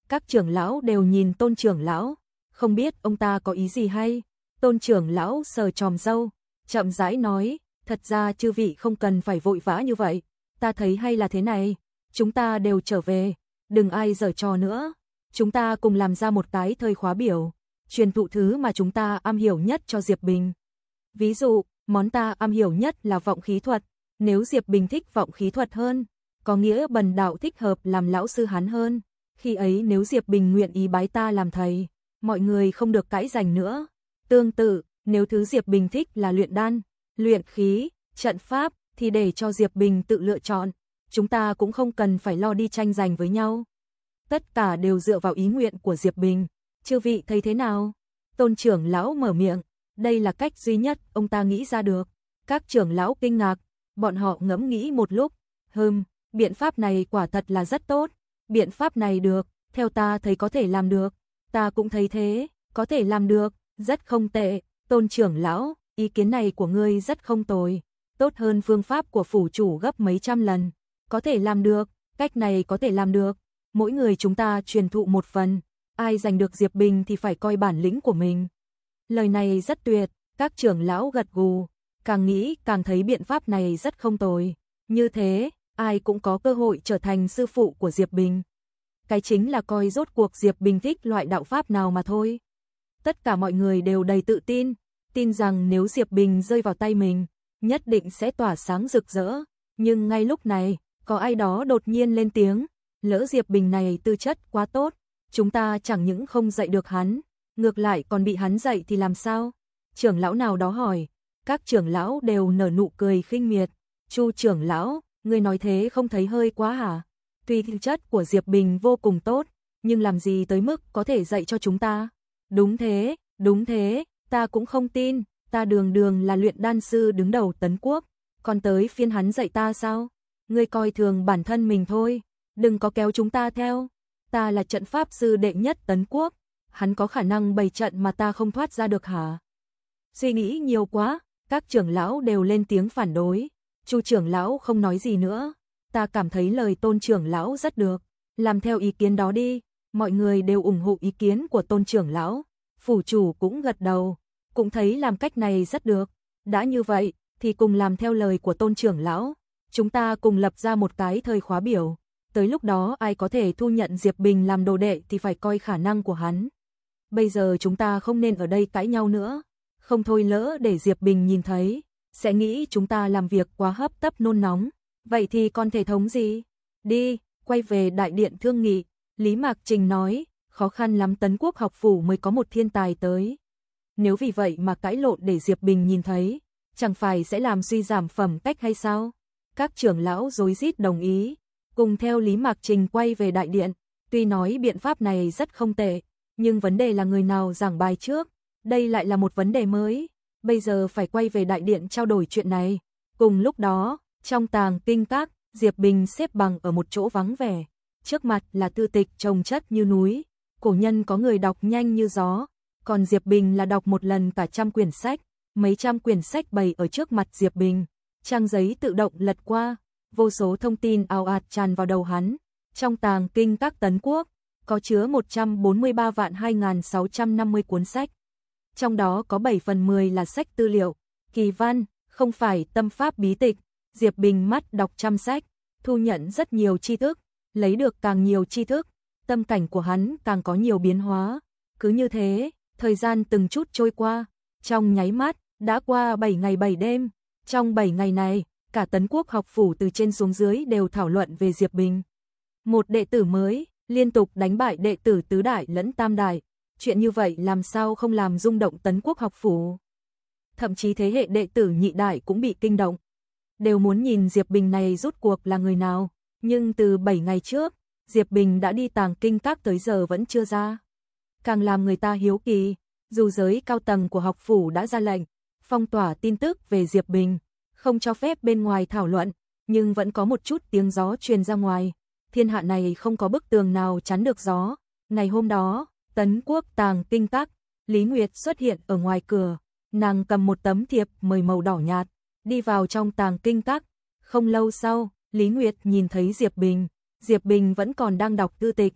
Các trưởng lão đều nhìn Tôn trưởng lão, không biết ông ta có ý gì hay. Tôn trưởng lão sờ chòm râu, chậm rãi nói, thật ra chư vị không cần phải vội vã như vậy, ta thấy hay là thế này, chúng ta đều trở về, đừng ai giở trò nữa, chúng ta cùng làm ra một cái thời khóa biểu, truyền thụ thứ mà chúng ta am hiểu nhất cho Diệp Bình. Ví dụ, món ta am hiểu nhất là vọng khí thuật, nếu Diệp Bình thích vọng khí thuật hơn, có nghĩa Bần đạo thích hợp làm lão sư hắn hơn, khi ấy nếu Diệp Bình nguyện ý bái ta làm thầy, mọi người không được cãi giành nữa. Tương tự, nếu thứ Diệp Bình thích là luyện đan, luyện khí, trận pháp, thì để cho Diệp Bình tự lựa chọn, chúng ta cũng không cần phải lo đi tranh giành với nhau. Tất cả đều dựa vào ý nguyện của Diệp Bình, chư vị thấy thế nào? Tôn trưởng lão mở miệng, đây là cách duy nhất ông ta nghĩ ra được. Các trưởng lão kinh ngạc, bọn họ ngẫm nghĩ một lúc, hừm, biện pháp này quả thật là rất tốt, biện pháp này được, theo ta thấy có thể làm được, ta cũng thấy thế, có thể làm được, rất không tệ, Tôn trưởng lão, ý kiến này của ngươi rất không tồi, tốt hơn phương pháp của phủ chủ gấp mấy trăm lần, có thể làm được, cách này có thể làm được, mỗi người chúng ta truyền thụ một phần, ai giành được Diệp Bình thì phải coi bản lĩnh của mình. Lời này rất tuyệt, các trưởng lão gật gù, càng nghĩ càng thấy biện pháp này rất không tồi, như thế, ai cũng có cơ hội trở thành sư phụ của Diệp Bình. Cái chính là coi rốt cuộc Diệp Bình thích loại đạo pháp nào mà thôi. Tất cả mọi người đều đầy tự tin, tin rằng nếu Diệp Bình rơi vào tay mình, nhất định sẽ tỏa sáng rực rỡ, nhưng ngay lúc này, có ai đó đột nhiên lên tiếng, lỡ Diệp Bình này tư chất quá tốt, chúng ta chẳng những không dạy được hắn, ngược lại còn bị hắn dạy thì làm sao? Trưởng lão nào đó hỏi, các trưởng lão đều nở nụ cười khinh miệt, Chu trưởng lão, ngươi nói thế không thấy hơi quá hả? Tuy tư chất của Diệp Bình vô cùng tốt, nhưng làm gì tới mức có thể dạy cho chúng ta? Đúng thế, đúng thế, ta cũng không tin, ta đường đường là luyện đan sư đứng đầu Tấn Quốc, còn tới phiên hắn dạy ta sao? Ngươi coi thường bản thân mình thôi, đừng có kéo chúng ta theo, ta là trận pháp sư đệ nhất Tấn Quốc, hắn có khả năng bày trận mà ta không thoát ra được hả? Suy nghĩ nhiều quá, các trưởng lão đều lên tiếng phản đối, Chu trưởng lão không nói gì nữa, ta cảm thấy lời Tôn trưởng lão rất được, làm theo ý kiến đó đi, mọi người đều ủng hộ ý kiến của Tôn trưởng lão, phủ chủ cũng gật đầu, cũng thấy làm cách này rất được, đã như vậy, thì cùng làm theo lời của Tôn trưởng lão, chúng ta cùng lập ra một cái thời khóa biểu, tới lúc đó ai có thể thu nhận Diệp Bình làm đồ đệ thì phải coi khả năng của hắn. Bây giờ chúng ta không nên ở đây cãi nhau nữa, không thôi lỡ để Diệp Bình nhìn thấy, sẽ nghĩ chúng ta làm việc quá hấp tấp nôn nóng, vậy thì còn thể thống gì? Đi, quay về đại điện thương nghị, Lý Mạc Trình nói, khó khăn lắm Tấn Quốc học phủ mới có một thiên tài tới. Nếu vì vậy mà cãi lộn để Diệp Bình nhìn thấy, chẳng phải sẽ làm suy giảm phẩm cách hay sao? Các trưởng lão rối rít đồng ý, cùng theo Lý Mạc Trình quay về đại điện, tuy nói biện pháp này rất không tệ, nhưng vấn đề là người nào giảng bài trước, đây lại là một vấn đề mới, bây giờ phải quay về đại điện trao đổi chuyện này. Cùng lúc đó, trong tàng kinh các, Diệp Bình xếp bằng ở một chỗ vắng vẻ, trước mặt là thư tịch chồng chất như núi, cổ nhân có người đọc nhanh như gió, còn Diệp Bình là đọc một lần cả trăm quyển sách, mấy trăm quyển sách bày ở trước mặt Diệp Bình, trang giấy tự động lật qua, vô số thông tin ào ạt tràn vào đầu hắn. Trong tàng kinh các Tấn Quốc, có chứa một trăm bốn mươi ba vạn hai nghìn sáu trăm năm mươi cuốn sách. Trong đó có bảy phần mười là sách tư liệu, kỳ văn, không phải tâm pháp bí tịch. Diệp Bình mắt đọc trăm sách, thu nhận rất nhiều tri thức, lấy được càng nhiều tri thức, tâm cảnh của hắn càng có nhiều biến hóa. Cứ như thế, thời gian từng chút trôi qua, trong nháy mắt, đã qua bảy ngày bảy đêm. Trong bảy ngày này, cả Tấn Quốc học phủ từ trên xuống dưới đều thảo luận về Diệp Bình. Một đệ tử mới, liên tục đánh bại đệ tử tứ đại lẫn tam đại. Chuyện như vậy làm sao không làm rung động Tấn Quốc học phủ. Thậm chí thế hệ đệ tử nhị đại cũng bị kinh động. Đều muốn nhìn Diệp Bình này rốt cuộc là người nào. Nhưng từ bảy ngày trước, Diệp Bình đã đi tàng kinh các tới giờ vẫn chưa ra. Càng làm người ta hiếu kỳ, dù giới cao tầng của học phủ đã ra lệnh, phong tỏa tin tức về Diệp Bình, không cho phép bên ngoài thảo luận, nhưng vẫn có một chút tiếng gió truyền ra ngoài. Thiên hạ này không có bức tường nào chắn được gió. Ngày hôm đó, Tấn Quốc tàng kinh các, Lý Nguyệt xuất hiện ở ngoài cửa, nàng cầm một tấm thiệp mời màu đỏ nhạt, đi vào trong tàng kinh các. Không lâu sau, Lý Nguyệt nhìn thấy Diệp Bình, Diệp Bình vẫn còn đang đọc thư tịch,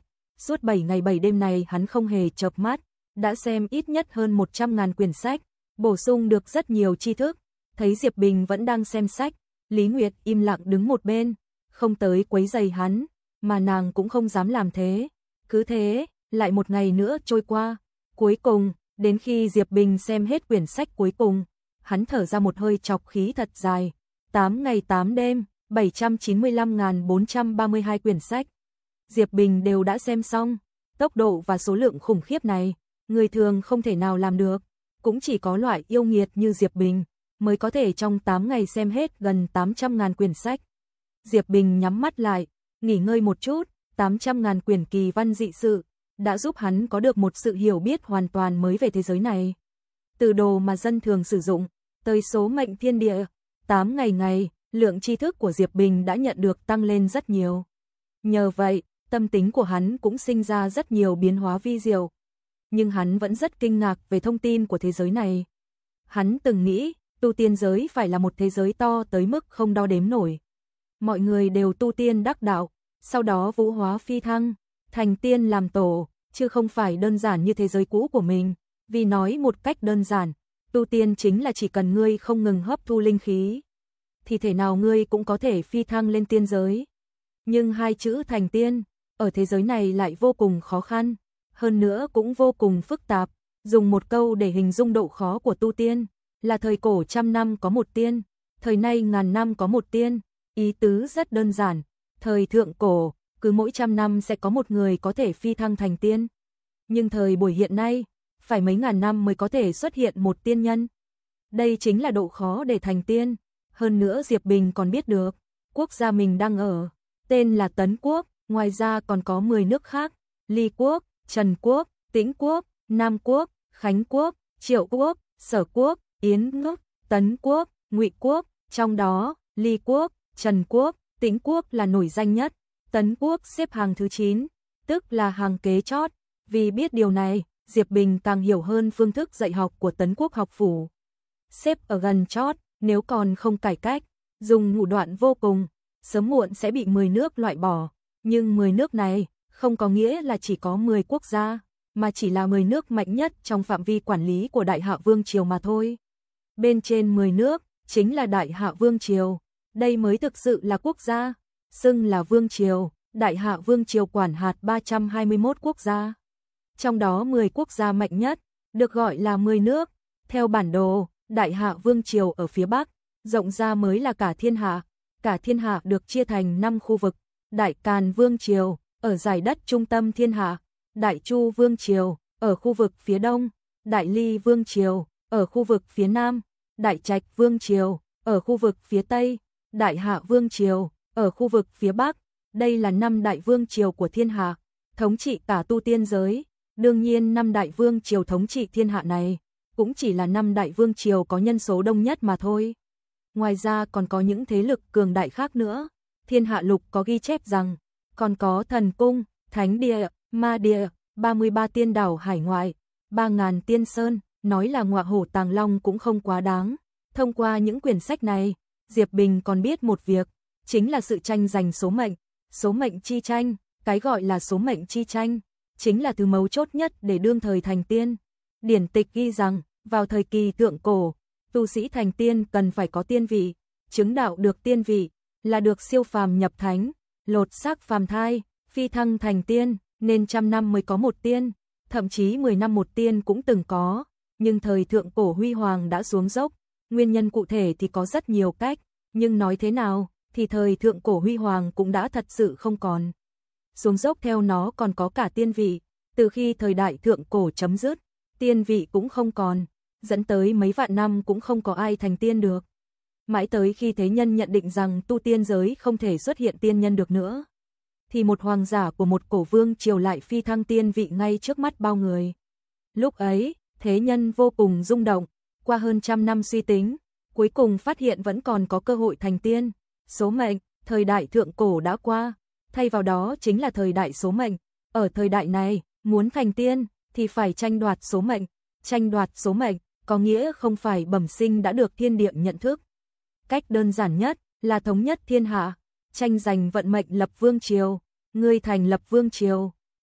Suốt bảy ngày bảy đêm này hắn không hề chợp mắt, đã xem ít nhất hơn một trăm ngàn quyển sách, bổ sung được rất nhiều tri thức. Thấy Diệp Bình vẫn đang xem sách, Lý Nguyệt im lặng đứng một bên, không tới quấy rầy hắn, mà nàng cũng không dám làm thế. Cứ thế, lại một ngày nữa trôi qua. Cuối cùng, đến khi Diệp Bình xem hết quyển sách cuối cùng, hắn thở ra một hơi trọc khí thật dài. tám ngày tám đêm, bảy trăm chín mươi lăm nghìn bốn trăm ba mươi hai quyển sách. Diệp Bình đều đã xem xong. Tốc độ và số lượng khủng khiếp này, người thường không thể nào làm được. Cũng chỉ có loại yêu nghiệt như Diệp Bình mới có thể trong tám ngày xem hết gần tám trăm ngàn quyển sách. Diệp Bình nhắm mắt lại, nghỉ ngơi một chút, tám trăm ngàn quyển kỳ văn dị sự đã giúp hắn có được một sự hiểu biết hoàn toàn mới về thế giới này. Từ đồ mà dân thường sử dụng, tới số mệnh thiên địa, tám ngày ngày, lượng tri thức của Diệp Bình đã nhận được tăng lên rất nhiều. Nhờ vậy, tâm tính của hắn cũng sinh ra rất nhiều biến hóa vi diệu. Nhưng hắn vẫn rất kinh ngạc về thông tin của thế giới này. Hắn từng nghĩ, tu tiên giới phải là một thế giới to tới mức không đo đếm nổi. Mọi người đều tu tiên đắc đạo, sau đó vũ hóa phi thăng, thành tiên làm tổ, chứ không phải đơn giản như thế giới cũ của mình. Vì nói một cách đơn giản, tu tiên chính là chỉ cần ngươi không ngừng hấp thu linh khí, thì thể nào ngươi cũng có thể phi thăng lên tiên giới. Nhưng hai chữ thành tiên, ở thế giới này lại vô cùng khó khăn, hơn nữa cũng vô cùng phức tạp. Dùng một câu để hình dung độ khó của tu tiên, là thời cổ trăm năm có một tiên, thời nay ngàn năm có một tiên. Ý tứ rất đơn giản, thời thượng cổ, cứ mỗi trăm năm sẽ có một người có thể phi thăng thành tiên. Nhưng thời buổi hiện nay, phải mấy ngàn năm mới có thể xuất hiện một tiên nhân. Đây chính là độ khó để thành tiên. Hơn nữa Diệp Bình còn biết được, quốc gia mình đang ở, tên là Tấn Quốc, ngoài ra còn có mười nước khác, Ly Quốc, Trần Quốc, Tĩnh Quốc, Nam Quốc, Khánh Quốc, Triệu Quốc, Sở Quốc, Yến Quốc, Tấn Quốc, Ngụy Quốc, trong đó, Ly Quốc, Trần Quốc, Tĩnh Quốc là nổi danh nhất, Tấn Quốc xếp hàng thứ chín, tức là hàng kế chót. Vì biết điều này, Diệp Bình càng hiểu hơn phương thức dạy học của Tấn Quốc học phủ. Xếp ở gần chót, nếu còn không cải cách, dùng thủ đoạn vô cùng, sớm muộn sẽ bị mười nước loại bỏ. Nhưng mười nước này không có nghĩa là chỉ có mười quốc gia, mà chỉ là mười nước mạnh nhất trong phạm vi quản lý của Đại Hạ Vương Triều mà thôi. Bên trên mười nước chính là Đại Hạ Vương Triều, đây mới thực sự là quốc gia, xưng là Vương Triều. Đại Hạ Vương Triều quản hạt ba trăm hai mươi mốt quốc gia. Trong đó mười quốc gia mạnh nhất, được gọi là mười nước. Theo bản đồ, Đại Hạ Vương Triều ở phía Bắc, rộng ra mới là cả thiên hạ. Cả thiên hạ được chia thành năm khu vực. Đại Càn Vương Triều, ở giải đất trung tâm thiên hạ. Đại Chu Vương Triều, ở khu vực phía đông. Đại Ly Vương Triều, ở khu vực phía nam. Đại Trạch Vương Triều, ở khu vực phía tây. Đại Hạ Vương Triều, ở khu vực phía bắc. Đây là năm đại vương triều của thiên hạ, thống trị cả tu tiên giới. Đương nhiên năm đại vương triều thống trị thiên hạ này, cũng chỉ là năm đại vương triều có nhân số đông nhất mà thôi. Ngoài ra còn có những thế lực cường đại khác nữa. Thiên Hạ Lục có ghi chép rằng, còn có thần cung, thánh địa, ma địa, ba mươi ba tiên đảo hải ngoại, ba ngàn tiên sơn, nói là ngọa hổ tàng long cũng không quá đáng. Thông qua những quyển sách này, Diệp Bình còn biết một việc, chính là sự tranh giành số mệnh. Số mệnh chi tranh, cái gọi là số mệnh chi tranh, chính là thứ mấu chốt nhất để đương thời thành tiên. Điển tịch ghi rằng, vào thời kỳ thượng cổ, tu sĩ thành tiên cần phải có tiên vị, chứng đạo được tiên vị, là được siêu phàm nhập thánh, lột xác phàm thai, phi thăng thành tiên, nên trăm năm mới có một tiên, thậm chí mười năm một tiên cũng từng có, nhưng thời thượng cổ huy hoàng đã xuống dốc, nguyên nhân cụ thể thì có rất nhiều cách, nhưng nói thế nào thì thời thượng cổ huy hoàng cũng đã thật sự không còn. Xuống dốc theo nó còn có cả tiên vị, từ khi thời đại thượng cổ chấm dứt, tiên vị cũng không còn, dẫn tới mấy vạn năm cũng không có ai thành tiên được. Mãi tới khi thế nhân nhận định rằng tu tiên giới không thể xuất hiện tiên nhân được nữa, thì một hoàng giả của một cổ vương triều lại phi thăng tiên vị ngay trước mắt bao người. Lúc ấy, thế nhân vô cùng rung động, qua hơn trăm năm suy tính, cuối cùng phát hiện vẫn còn có cơ hội thành tiên. Số mệnh, thời đại thượng cổ đã qua, thay vào đó chính là thời đại số mệnh. Ở thời đại này, muốn thành tiên thì phải tranh đoạt số mệnh. Tranh đoạt số mệnh có nghĩa không phải bẩm sinh đã được thiên địa nhận thức. Cách đơn giản nhất là thống nhất thiên hạ, tranh giành vận mệnh lập vương triều. Ngươi thành lập vương triều,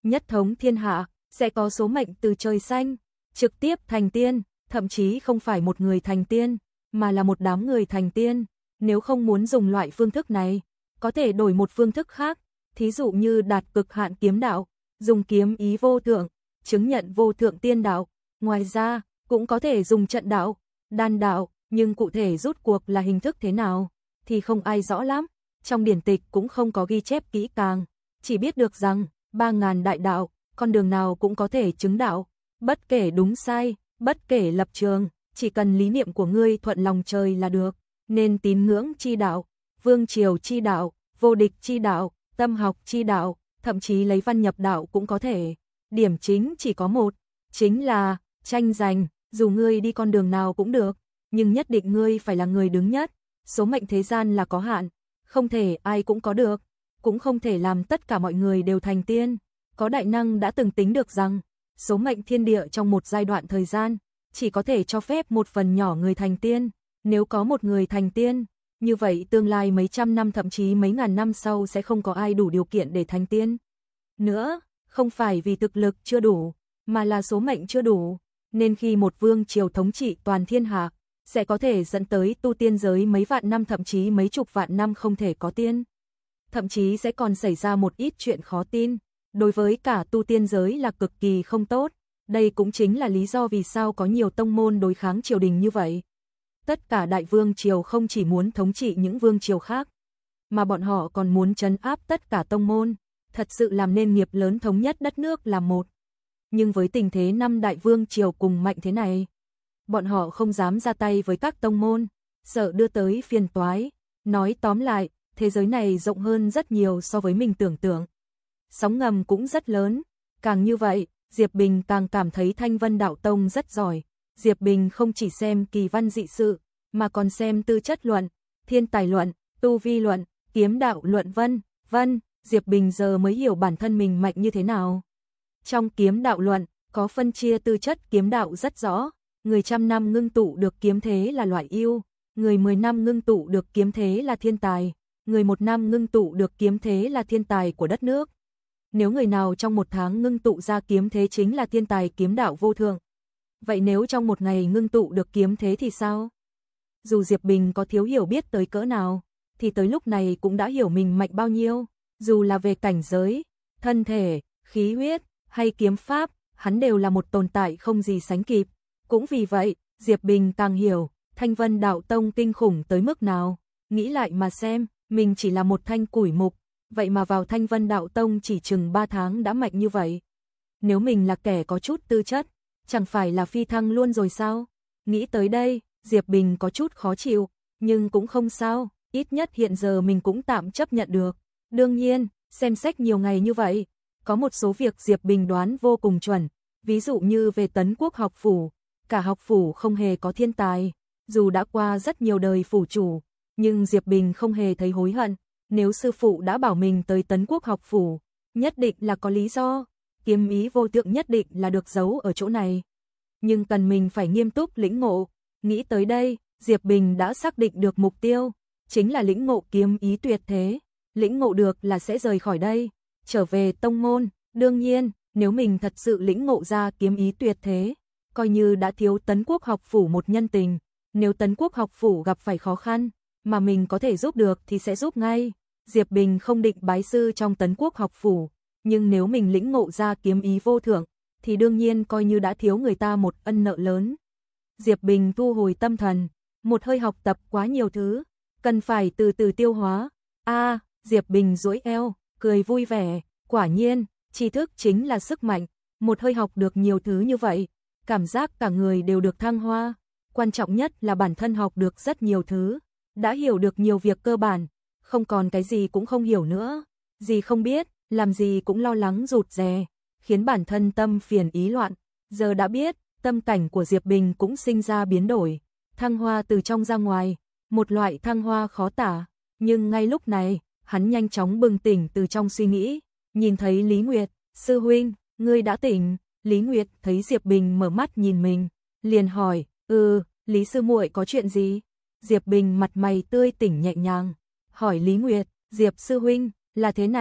nhất thống thiên hạ, sẽ có số mệnh từ trời xanh, trực tiếp thành tiên, thậm chí không phải một người thành tiên, mà là một đám người thành tiên. Nếu không muốn dùng loại phương thức này, có thể đổi một phương thức khác, thí dụ như đạt cực hạn kiếm đạo, dùng kiếm ý vô thượng, chứng nhận vô thượng tiên đạo. Ngoài ra, cũng có thể dùng trận đạo, đan đạo, nhưng cụ thể rút cuộc là hình thức thế nào, thì không ai rõ lắm. Trong điển tịch cũng không có ghi chép kỹ càng, chỉ biết được rằng, ba ngàn đại đạo, con đường nào cũng có thể chứng đạo, bất kể đúng sai, bất kể lập trường, chỉ cần lý niệm của ngươi thuận lòng trời là được, nên tín ngưỡng chi đạo, vương triều chi đạo, vô địch chi đạo, tâm học chi đạo, thậm chí lấy văn nhập đạo cũng có thể. Điểm chính chỉ có một, chính là tranh giành, dù ngươi đi con đường nào cũng được, nhưng nhất định ngươi phải là người đứng nhất. Số mệnh thế gian là có hạn, không thể ai cũng có được, cũng không thể làm tất cả mọi người đều thành tiên. Có đại năng đã từng tính được rằng, số mệnh thiên địa trong một giai đoạn thời gian, chỉ có thể cho phép một phần nhỏ người thành tiên. Nếu có một người thành tiên, như vậy tương lai mấy trăm năm thậm chí mấy ngàn năm sau sẽ không có ai đủ điều kiện để thành tiên nữa, không phải vì thực lực chưa đủ, mà là số mệnh chưa đủ. Nên khi một vương triều thống trị toàn thiên hạ, sẽ có thể dẫn tới tu tiên giới mấy vạn năm thậm chí mấy chục vạn năm không thể có tiên. Thậm chí sẽ còn xảy ra một ít chuyện khó tin, đối với cả tu tiên giới là cực kỳ không tốt. Đây cũng chính là lý do vì sao có nhiều tông môn đối kháng triều đình như vậy. Tất cả đại vương triều không chỉ muốn thống trị những vương triều khác, mà bọn họ còn muốn trấn áp tất cả tông môn, thật sự làm nên nghiệp lớn thống nhất đất nước là một. Nhưng với tình thế năm đại vương triều cùng mạnh thế này, bọn họ không dám ra tay với các tông môn, sợ đưa tới phiền toái. Nói tóm lại, thế giới này rộng hơn rất nhiều so với mình tưởng tượng. Sóng ngầm cũng rất lớn, càng như vậy, Diệp Bình càng cảm thấy Thanh Vân Đạo Tông rất giỏi. Diệp Bình không chỉ xem kỳ văn dị sự, mà còn xem tư chất luận, thiên tài luận, tu vi luận, kiếm đạo luận vân, vân. Diệp Bình giờ mới hiểu bản thân mình mạnh như thế nào. Trong kiếm đạo luận, có phân chia tư chất kiếm đạo rất rõ. Người trăm năm ngưng tụ được kiếm thế là loại ưu, người mười năm ngưng tụ được kiếm thế là thiên tài, người một năm ngưng tụ được kiếm thế là thiên tài của đất nước. Nếu người nào trong một tháng ngưng tụ ra kiếm thế chính là thiên tài kiếm đạo vô thượng. Vậy nếu trong một ngày ngưng tụ được kiếm thế thì sao? Dù Diệp Bình có thiếu hiểu biết tới cỡ nào, thì tới lúc này cũng đã hiểu mình mạnh bao nhiêu. Dù là về cảnh giới, thân thể, khí huyết, hay kiếm pháp, hắn đều là một tồn tại không gì sánh kịp. Cũng vì vậy, Diệp Bình càng hiểu, Thanh Vân Đạo Tông kinh khủng tới mức nào. Nghĩ lại mà xem, mình chỉ là một thanh củi mục, vậy mà vào Thanh Vân Đạo Tông chỉ chừng ba tháng đã mạnh như vậy. Nếu mình là kẻ có chút tư chất, chẳng phải là phi thăng luôn rồi sao? Nghĩ tới đây, Diệp Bình có chút khó chịu, nhưng cũng không sao, ít nhất hiện giờ mình cũng tạm chấp nhận được. Đương nhiên, xem sách nhiều ngày như vậy, có một số việc Diệp Bình đoán vô cùng chuẩn, ví dụ như về Tấn Quốc học phủ, cả học phủ không hề có thiên tài, dù đã qua rất nhiều đời phủ chủ, nhưng Diệp Bình không hề thấy hối hận, nếu sư phụ đã bảo mình tới Tấn Quốc học phủ, nhất định là có lý do, kiếm ý vô thượng nhất định là được giấu ở chỗ này. Nhưng cần mình phải nghiêm túc lĩnh ngộ, nghĩ tới đây, Diệp Bình đã xác định được mục tiêu, chính là lĩnh ngộ kiếm ý tuyệt thế, lĩnh ngộ được là sẽ rời khỏi đây, trở về tông môn. Đương nhiên, nếu mình thật sự lĩnh ngộ ra kiếm ý tuyệt thế, coi như đã thiếu Tấn Quốc học phủ một nhân tình, nếu Tấn Quốc học phủ gặp phải khó khăn, mà mình có thể giúp được thì sẽ giúp ngay. Diệp Bình không định bái sư trong Tấn Quốc học phủ, nhưng nếu mình lĩnh ngộ ra kiếm ý vô thượng, thì đương nhiên coi như đã thiếu người ta một ân nợ lớn. Diệp Bình thu hồi tâm thần, một hơi học tập quá nhiều thứ, cần phải từ từ tiêu hóa. A, à, Diệp Bình duỗi eo, cười vui vẻ, quả nhiên, tri thức chính là sức mạnh, một hơi học được nhiều thứ như vậy, cảm giác cả người đều được thăng hoa, quan trọng nhất là bản thân học được rất nhiều thứ, đã hiểu được nhiều việc cơ bản, không còn cái gì cũng không hiểu nữa, gì không biết, làm gì cũng lo lắng rụt rè, khiến bản thân tâm phiền ý loạn, giờ đã biết, tâm cảnh của Diệp Bình cũng sinh ra biến đổi, thăng hoa từ trong ra ngoài, một loại thăng hoa khó tả, nhưng ngay lúc này, hắn nhanh chóng bừng tỉnh từ trong suy nghĩ, nhìn thấy Lý Nguyệt, sư huynh, ngươi đã tỉnh. Lý Nguyệt thấy Diệp Bình mở mắt nhìn mình, liền hỏi, ừ, Lý sư muội có chuyện gì? Diệp Bình mặt mày tươi tỉnh nhẹ nhàng, hỏi Lý Nguyệt, Diệp sư huynh, là thế này,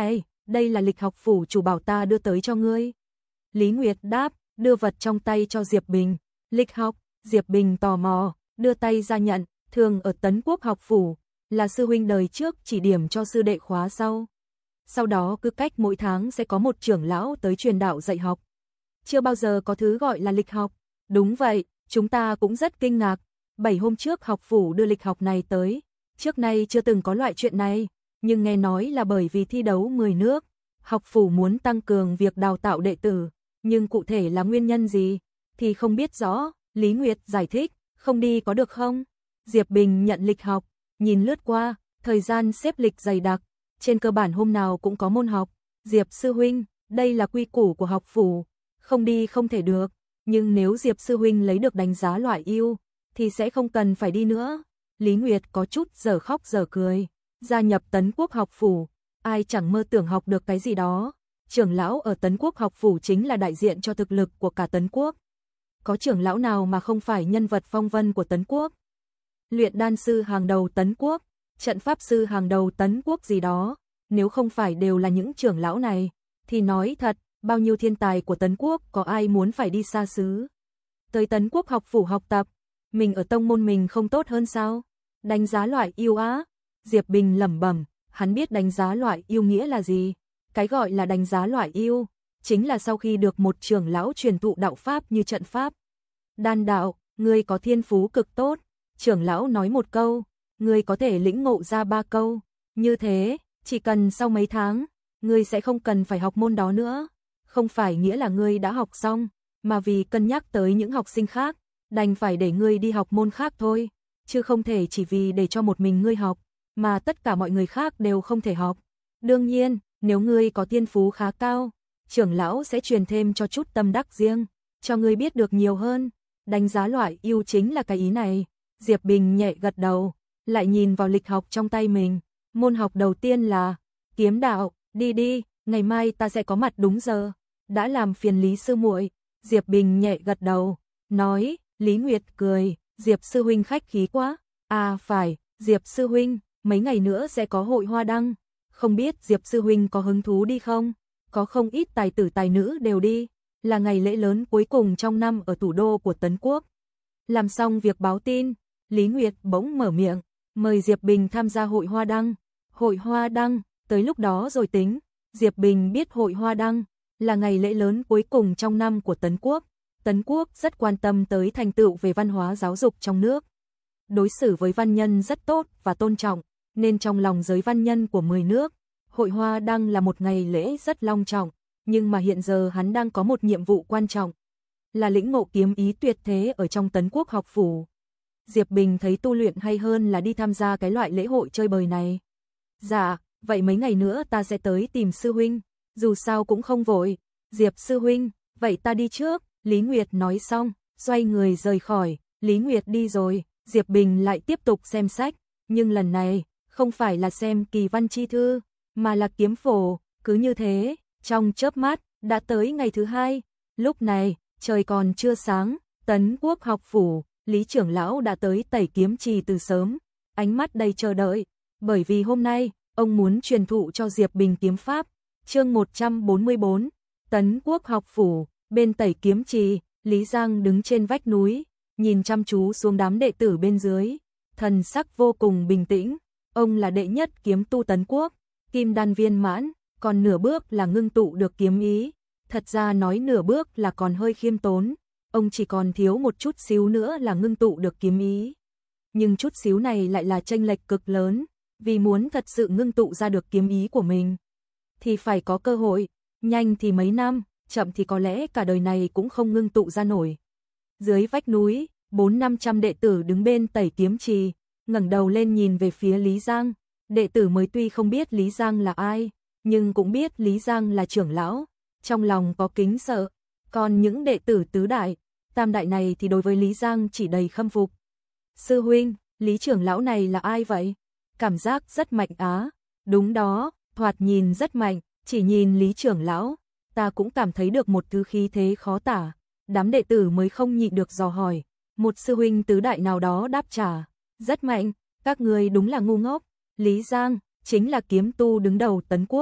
đây là lịch học phủ chủ bảo ta đưa tới cho ngươi. Lý Nguyệt đáp, đưa vật trong tay cho Diệp Bình. Lịch học, Diệp Bình tò mò, đưa tay ra nhận, thường ở Tấn Quốc học phủ, là sư huynh đời trước chỉ điểm cho sư đệ khóa sau. Sau đó cứ cách mỗi tháng sẽ có một trưởng lão tới truyền đạo dạy học. Chưa bao giờ có thứ gọi là lịch học. Đúng vậy, chúng ta cũng rất kinh ngạc. Bảy hôm trước học phủ đưa lịch học này tới. Trước nay chưa từng có loại chuyện này, nhưng nghe nói là bởi vì thi đấu mười nước, học phủ muốn tăng cường việc đào tạo đệ tử, nhưng cụ thể là nguyên nhân gì thì không biết rõ. Lý Nguyệt giải thích, không đi có được không? Diệp Bình nhận lịch học, nhìn lướt qua, thời gian xếp lịch dày đặc, trên cơ bản hôm nào cũng có môn học. Diệp sư huynh, đây là quy củ của học phủ, không đi không thể được, nhưng nếu Diệp sư huynh lấy được đánh giá loại ưu thì sẽ không cần phải đi nữa. Lý Nguyệt có chút giờ khóc giờ cười, gia nhập Tấn Quốc học phủ, ai chẳng mơ tưởng học được cái gì đó. Trưởng lão ở Tấn Quốc học phủ chính là đại diện cho thực lực của cả Tấn Quốc. Có trưởng lão nào mà không phải nhân vật phong vân của Tấn Quốc? Luyện đan sư hàng đầu Tấn Quốc, trận pháp sư hàng đầu Tấn Quốc gì đó, nếu không phải đều là những trưởng lão này, thì nói thật, bao nhiêu thiên tài của Tấn Quốc có ai muốn phải đi xa xứ tới Tấn Quốc học phủ học tập, mình ở tông môn mình không tốt hơn sao? Đánh giá loại yêu á? Diệp Bình lẩm bẩm, hắn biết đánh giá loại yêu nghĩa là gì. Cái gọi là đánh giá loại yêu, chính là sau khi được một trưởng lão truyền thụ đạo pháp như trận pháp, đan đạo, ngươi có thiên phú cực tốt, trưởng lão nói một câu, ngươi có thể lĩnh ngộ ra ba câu. Như thế, chỉ cần sau mấy tháng, ngươi sẽ không cần phải học môn đó nữa. Không phải nghĩa là ngươi đã học xong, mà vì cân nhắc tới những học sinh khác, đành phải để ngươi đi học môn khác thôi, chứ không thể chỉ vì để cho một mình ngươi học, mà tất cả mọi người khác đều không thể học. Đương nhiên, nếu ngươi có thiên phú khá cao, trưởng lão sẽ truyền thêm cho chút tâm đắc riêng, cho ngươi biết được nhiều hơn. Đánh giá loại ưu chính là cái ý này. Diệp Bình nhẹ gật đầu, lại nhìn vào lịch học trong tay mình. Môn học đầu tiên là kiếm đạo, đi đi, ngày mai ta sẽ có mặt đúng giờ. Đã làm phiền Lý sư muội. Diệp Bình nhẹ gật đầu, nói. Lý Nguyệt cười, Diệp sư huynh khách khí quá. À phải, Diệp sư huynh, mấy ngày nữa sẽ có hội hoa đăng, không biết Diệp sư huynh có hứng thú đi không? Có không ít tài tử tài nữ đều đi, là ngày lễ lớn cuối cùng trong năm ở thủ đô của Tấn Quốc. Làm xong việc báo tin, Lý Nguyệt bỗng mở miệng, mời Diệp Bình tham gia hội hoa đăng. Hội hoa đăng, tới lúc đó rồi tính. Diệp Bình biết hội hoa đăng là ngày lễ lớn cuối cùng trong năm của Tấn Quốc. Tấn Quốc rất quan tâm tới thành tựu về văn hóa giáo dục trong nước. Đối xử với văn nhân rất tốt và tôn trọng, nên trong lòng giới văn nhân của mười nước, hội hoa đăng là một ngày lễ rất long trọng, nhưng mà hiện giờ hắn đang có một nhiệm vụ quan trọng, là lĩnh ngộ kiếm ý tuyệt thế ở trong Tấn Quốc học phủ. Diệp Bình thấy tu luyện hay hơn là đi tham gia cái loại lễ hội chơi bời này. Dạ, vậy mấy ngày nữa ta sẽ tới tìm sư huynh, dù sao cũng không vội. Diệp sư huynh, vậy ta đi trước. Lý Nguyệt nói xong, xoay người rời khỏi. Lý Nguyệt đi rồi, Diệp Bình lại tiếp tục xem sách, nhưng lần này không phải là xem kỳ văn chi thư, mà là kiếm phổ. Cứ như thế, trong chớp mắt đã tới ngày thứ hai. Lúc này trời còn chưa sáng, Tấn Quốc học phủ, Lý trưởng lão đã tới Tẩy Kiếm Trì từ sớm, ánh mắt đầy chờ đợi, bởi vì hôm nay ông muốn truyền thụ cho Diệp Bình kiếm pháp. Chương một trăm bốn mươi bốn, Tấn Quốc học phủ. Bên Tẩy Kiếm Trì, Lý Giang đứng trên vách núi, nhìn chăm chú xuống đám đệ tử bên dưới, thần sắc vô cùng bình tĩnh. Ông là đệ nhất kiếm tu Tấn Quốc, kim đan viên mãn, còn nửa bước là ngưng tụ được kiếm ý. Thật ra nói nửa bước là còn hơi khiêm tốn, ông chỉ còn thiếu một chút xíu nữa là ngưng tụ được kiếm ý. Nhưng chút xíu này lại là chênh lệch cực lớn, vì muốn thật sự ngưng tụ ra được kiếm ý của mình, thì phải có cơ hội, nhanh thì mấy năm, chậm thì có lẽ cả đời này cũng không ngưng tụ ra nổi. Dưới vách núi, bốn năm trăm đệ tử đứng bên Tẩy Kiếm Trì, ngẩng đầu lên nhìn về phía Lý Giang. Đệ tử mới tuy không biết Lý Giang là ai, nhưng cũng biết Lý Giang là trưởng lão, trong lòng có kính sợ. Còn những đệ tử tứ đại, tam đại này thì đối với Lý Giang chỉ đầy khâm phục. Sư huynh, Lý trưởng lão này là ai vậy? Cảm giác rất mạnh á. Đúng đó, thoạt nhìn rất mạnh, chỉ nhìn Lý trưởng lão, ta cũng cảm thấy được một thứ khí thế khó tả. Đám đệ tử mới không nhịn được dò hỏi. Một sư huynh tứ đại nào đó đáp trả, rất mạnh, các người đúng là ngu ngốc. Lý Giang chính là kiếm tu đứng đầu Tấn Quốc,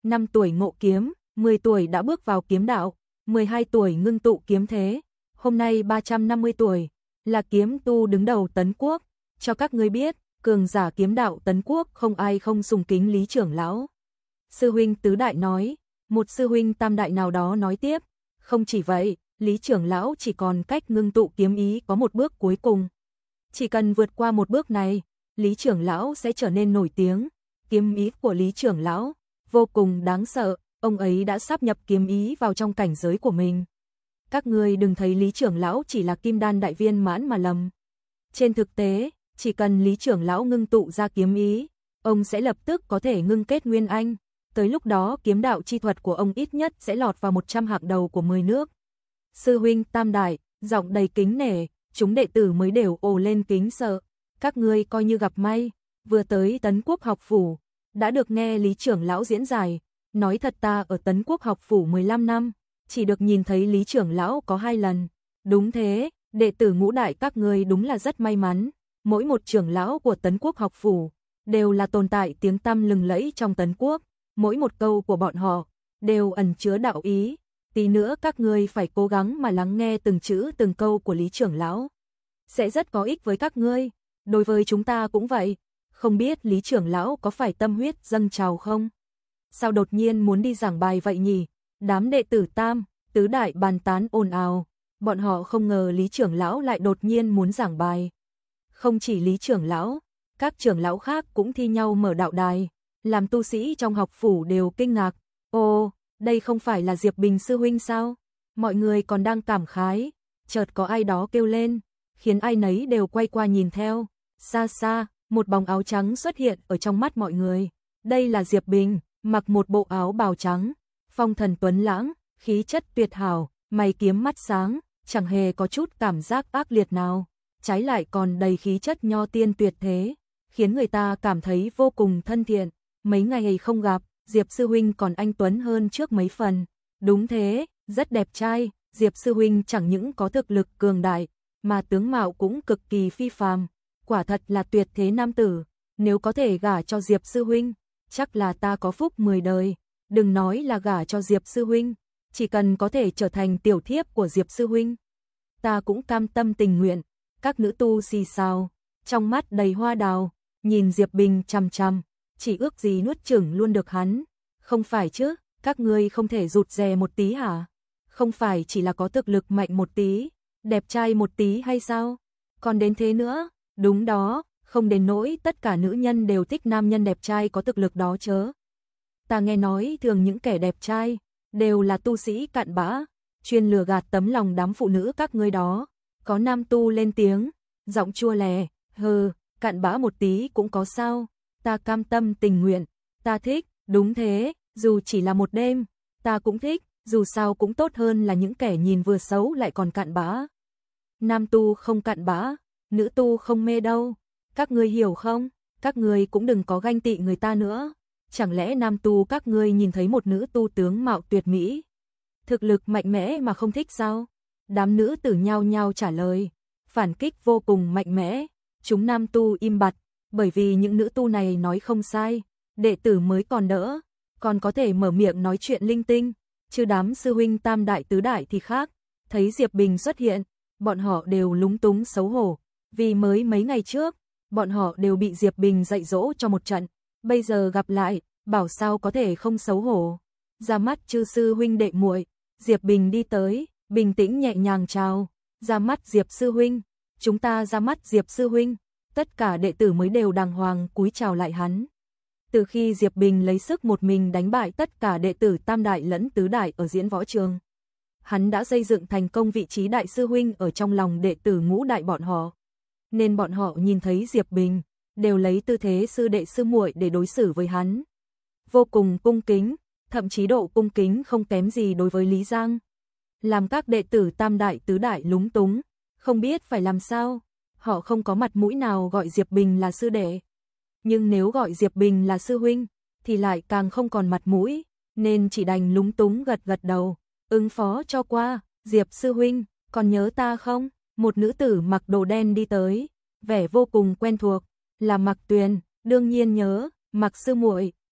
năm tuổi ngộ kiếm, mười tuổi đã bước vào kiếm đạo, mười hai tuổi ngưng tụ kiếm thế, hôm nay ba trăm năm mươi tuổi, là kiếm tu đứng đầu Tấn Quốc, cho các ngươi biết, cường giả kiếm đạo Tấn Quốc không ai không sùng kính Lý trưởng lão. Sư huynh tứ đại nói, một sư huynh tam đại nào đó nói tiếp, không chỉ vậy, Lý trưởng lão chỉ còn cách ngưng tụ kiếm ý có một bước cuối cùng. Chỉ cần vượt qua một bước này, Lý trưởng lão sẽ trở nên nổi tiếng. Kiếm ý của Lý trưởng lão vô cùng đáng sợ, ông ấy đã sáp nhập kiếm ý vào trong cảnh giới của mình. Các ngươi đừng thấy Lý trưởng lão chỉ là kim đan đại viên mãn mà lầm. Trên thực tế, chỉ cần Lý trưởng lão ngưng tụ ra kiếm ý, ông sẽ lập tức có thể ngưng kết nguyên anh. Tới lúc đó kiếm đạo chi thuật của ông ít nhất sẽ lọt vào một trăm hạng đầu của mười nước. Sư huynh tam đại, giọng đầy kính nể, chúng đệ tử mới đều ồ lên kính sợ. Các ngươi coi như gặp may, vừa tới Tấn Quốc học phủ, đã được nghe Lý trưởng lão diễn giải. Nói thật ta ở Tấn Quốc học phủ mười lăm năm, chỉ được nhìn thấy Lý trưởng lão có hai lần. Đúng thế, đệ tử ngũ đại các ngươi đúng là rất may mắn. Mỗi một trưởng lão của Tấn Quốc học phủ đều là tồn tại tiếng tăm lừng lẫy trong Tấn Quốc. Mỗi một câu của bọn họ đều ẩn chứa đạo ý. Tí nữa các ngươi phải cố gắng mà lắng nghe từng chữ từng câu của Lý trưởng lão. Sẽ rất có ích với các ngươi. Đối với chúng ta cũng vậy. Không biết Lý trưởng lão có phải tâm huyết dâng trào không? Sao đột nhiên muốn đi giảng bài vậy nhỉ? Đám đệ tử tam, tứ đại bàn tán ồn ào. Bọn họ không ngờ Lý trưởng lão lại đột nhiên muốn giảng bài. Không chỉ Lý trưởng lão, các trưởng lão khác cũng thi nhau mở đạo đài. Làm tu sĩ trong học phủ đều kinh ngạc. Ồ, đây không phải là Diệp Bình sư huynh sao? Mọi người còn đang cảm khái. Chợt có ai đó kêu lên, khiến ai nấy đều quay qua nhìn theo. Xa xa, một bóng áo trắng xuất hiện ở trong mắt mọi người. Đây là Diệp Bình, mặc một bộ áo bào trắng, phong thần tuấn lãng, khí chất tuyệt hảo, mày kiếm mắt sáng, chẳng hề có chút cảm giác ác liệt nào, trái lại còn đầy khí chất nho tiên tuyệt thế, khiến người ta cảm thấy vô cùng thân thiện. Mấy ngày không gặp, Diệp sư huynh còn anh tuấn hơn trước mấy phần. Đúng thế, rất đẹp trai, Diệp sư huynh chẳng những có thực lực cường đại, mà tướng mạo cũng cực kỳ phi phàm, quả thật là tuyệt thế nam tử. Nếu có thể gả cho Diệp sư huynh, chắc là ta có phúc mười đời. Đừng nói là gả cho Diệp sư huynh, chỉ cần có thể trở thành tiểu thiếp của Diệp sư huynh, ta cũng cam tâm tình nguyện. Các nữ tu xì xào, trong mắt đầy hoa đào, nhìn Diệp Bình chằm chằm, chỉ ước gì nuốt chửng luôn được hắn. Không phải chứ, các ngươi không thể rụt rè một tí hả? Không phải chỉ là có thực lực mạnh một tí, đẹp trai một tí hay sao? Còn đến thế nữa, đúng đó, không đến nỗi tất cả nữ nhân đều thích nam nhân đẹp trai có thực lực đó chớ. Ta nghe nói thường những kẻ đẹp trai đều là tu sĩ cặn bã, chuyên lừa gạt tấm lòng đám phụ nữ các ngươi đó. Có nam tu lên tiếng, giọng chua lè, hừ, cặn bã một tí cũng có sao? Ta cam tâm tình nguyện, ta thích, đúng thế, dù chỉ là một đêm, ta cũng thích, dù sao cũng tốt hơn là những kẻ nhìn vừa xấu lại còn cặn bã. Nam tu không cặn bã, nữ tu không mê đâu, các ngươi hiểu không? Các ngươi cũng đừng có ganh tị người ta nữa. Chẳng lẽ nam tu các ngươi nhìn thấy một nữ tu tướng mạo tuyệt mỹ, thực lực mạnh mẽ mà không thích sao? Đám nữ tử nhao nhao trả lời, phản kích vô cùng mạnh mẽ. Chúng nam tu im bặt, bởi vì những nữ tu này nói không sai, đệ tử mới còn đỡ, còn có thể mở miệng nói chuyện linh tinh, chứ đám sư huynh tam đại tứ đại thì khác. Thấy Diệp Bình xuất hiện, bọn họ đều lúng túng xấu hổ, vì mới mấy ngày trước, bọn họ đều bị Diệp Bình dạy dỗ cho một trận, bây giờ gặp lại, bảo sao có thể không xấu hổ. Ra mắt chư sư huynh đệ muội, Diệp Bình đi tới, bình tĩnh nhẹ nhàng chào, ra mắt Diệp sư huynh, chúng ta ra mắt Diệp sư huynh. Tất cả đệ tử mới đều đàng hoàng cúi chào lại hắn. Từ khi Diệp Bình lấy sức một mình đánh bại tất cả đệ tử tam đại lẫn tứ đại ở diễn võ trường, hắn đã xây dựng thành công vị trí đại sư huynh ở trong lòng đệ tử ngũ đại bọn họ. Nên bọn họ nhìn thấy Diệp Bình, đều lấy tư thế sư đệ sư muội để đối xử với hắn. Vô cùng cung kính, thậm chí độ cung kính không kém gì đối với Lý Giang. Làm các đệ tử tam đại tứ đại lúng túng, không biết phải làm sao. Họ không có mặt mũi nào gọi Diệp Bình là sư đệ. Nhưng nếu gọi Diệp Bình là sư huynh, thì lại càng không còn mặt mũi, nên chỉ đành lúng túng gật gật đầu, ứng phó cho qua. Diệp sư huynh, còn nhớ ta không? Một nữ tử mặc đồ đen đi tới, vẻ vô cùng quen thuộc, là Mặc Tuyền. Đương nhiên nhớ, Mặc sư muội.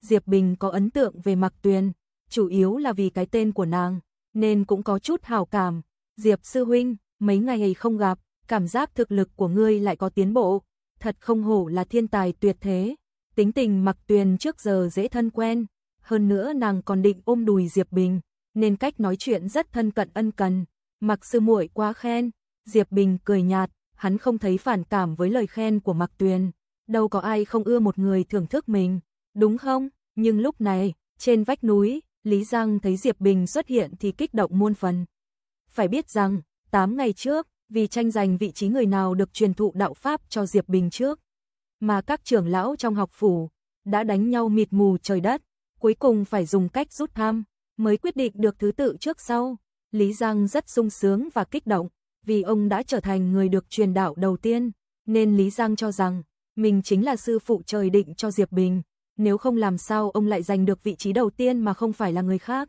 Diệp Bình có ấn tượng về Mạc Tuyền, chủ yếu là vì cái tên của nàng, nên cũng có chút hảo cảm. Diệp sư huynh, mấy ngày không gặp, cảm giác thực lực của ngươi lại có tiến bộ, thật không hổ là thiên tài tuyệt thế. Tính tình Mạc Tuyền trước giờ dễ thân quen, hơn nữa nàng còn định ôm đùi Diệp Bình, nên cách nói chuyện rất thân cận ân cần. Mạc sư muội quá khen. Diệp Bình cười nhạt, hắn không thấy phản cảm với lời khen của Mạc Tuyền, đâu có ai không ưa một người thưởng thức mình, đúng không? Nhưng lúc này, trên vách núi, Lý Giang thấy Diệp Bình xuất hiện thì kích động muôn phần. Phải biết rằng, tám ngày trước, vì tranh giành vị trí người nào được truyền thụ đạo pháp cho Diệp Bình trước, mà các trưởng lão trong học phủ đã đánh nhau mịt mù trời đất, cuối cùng phải dùng cách rút thăm mới quyết định được thứ tự trước sau. Lý Giang rất sung sướng và kích động, vì ông đã trở thành người được truyền đạo đầu tiên, nên Lý Giang cho rằng mình chính là sư phụ trời định cho Diệp Bình, nếu không làm sao ông lại giành được vị trí đầu tiên mà không phải là người khác.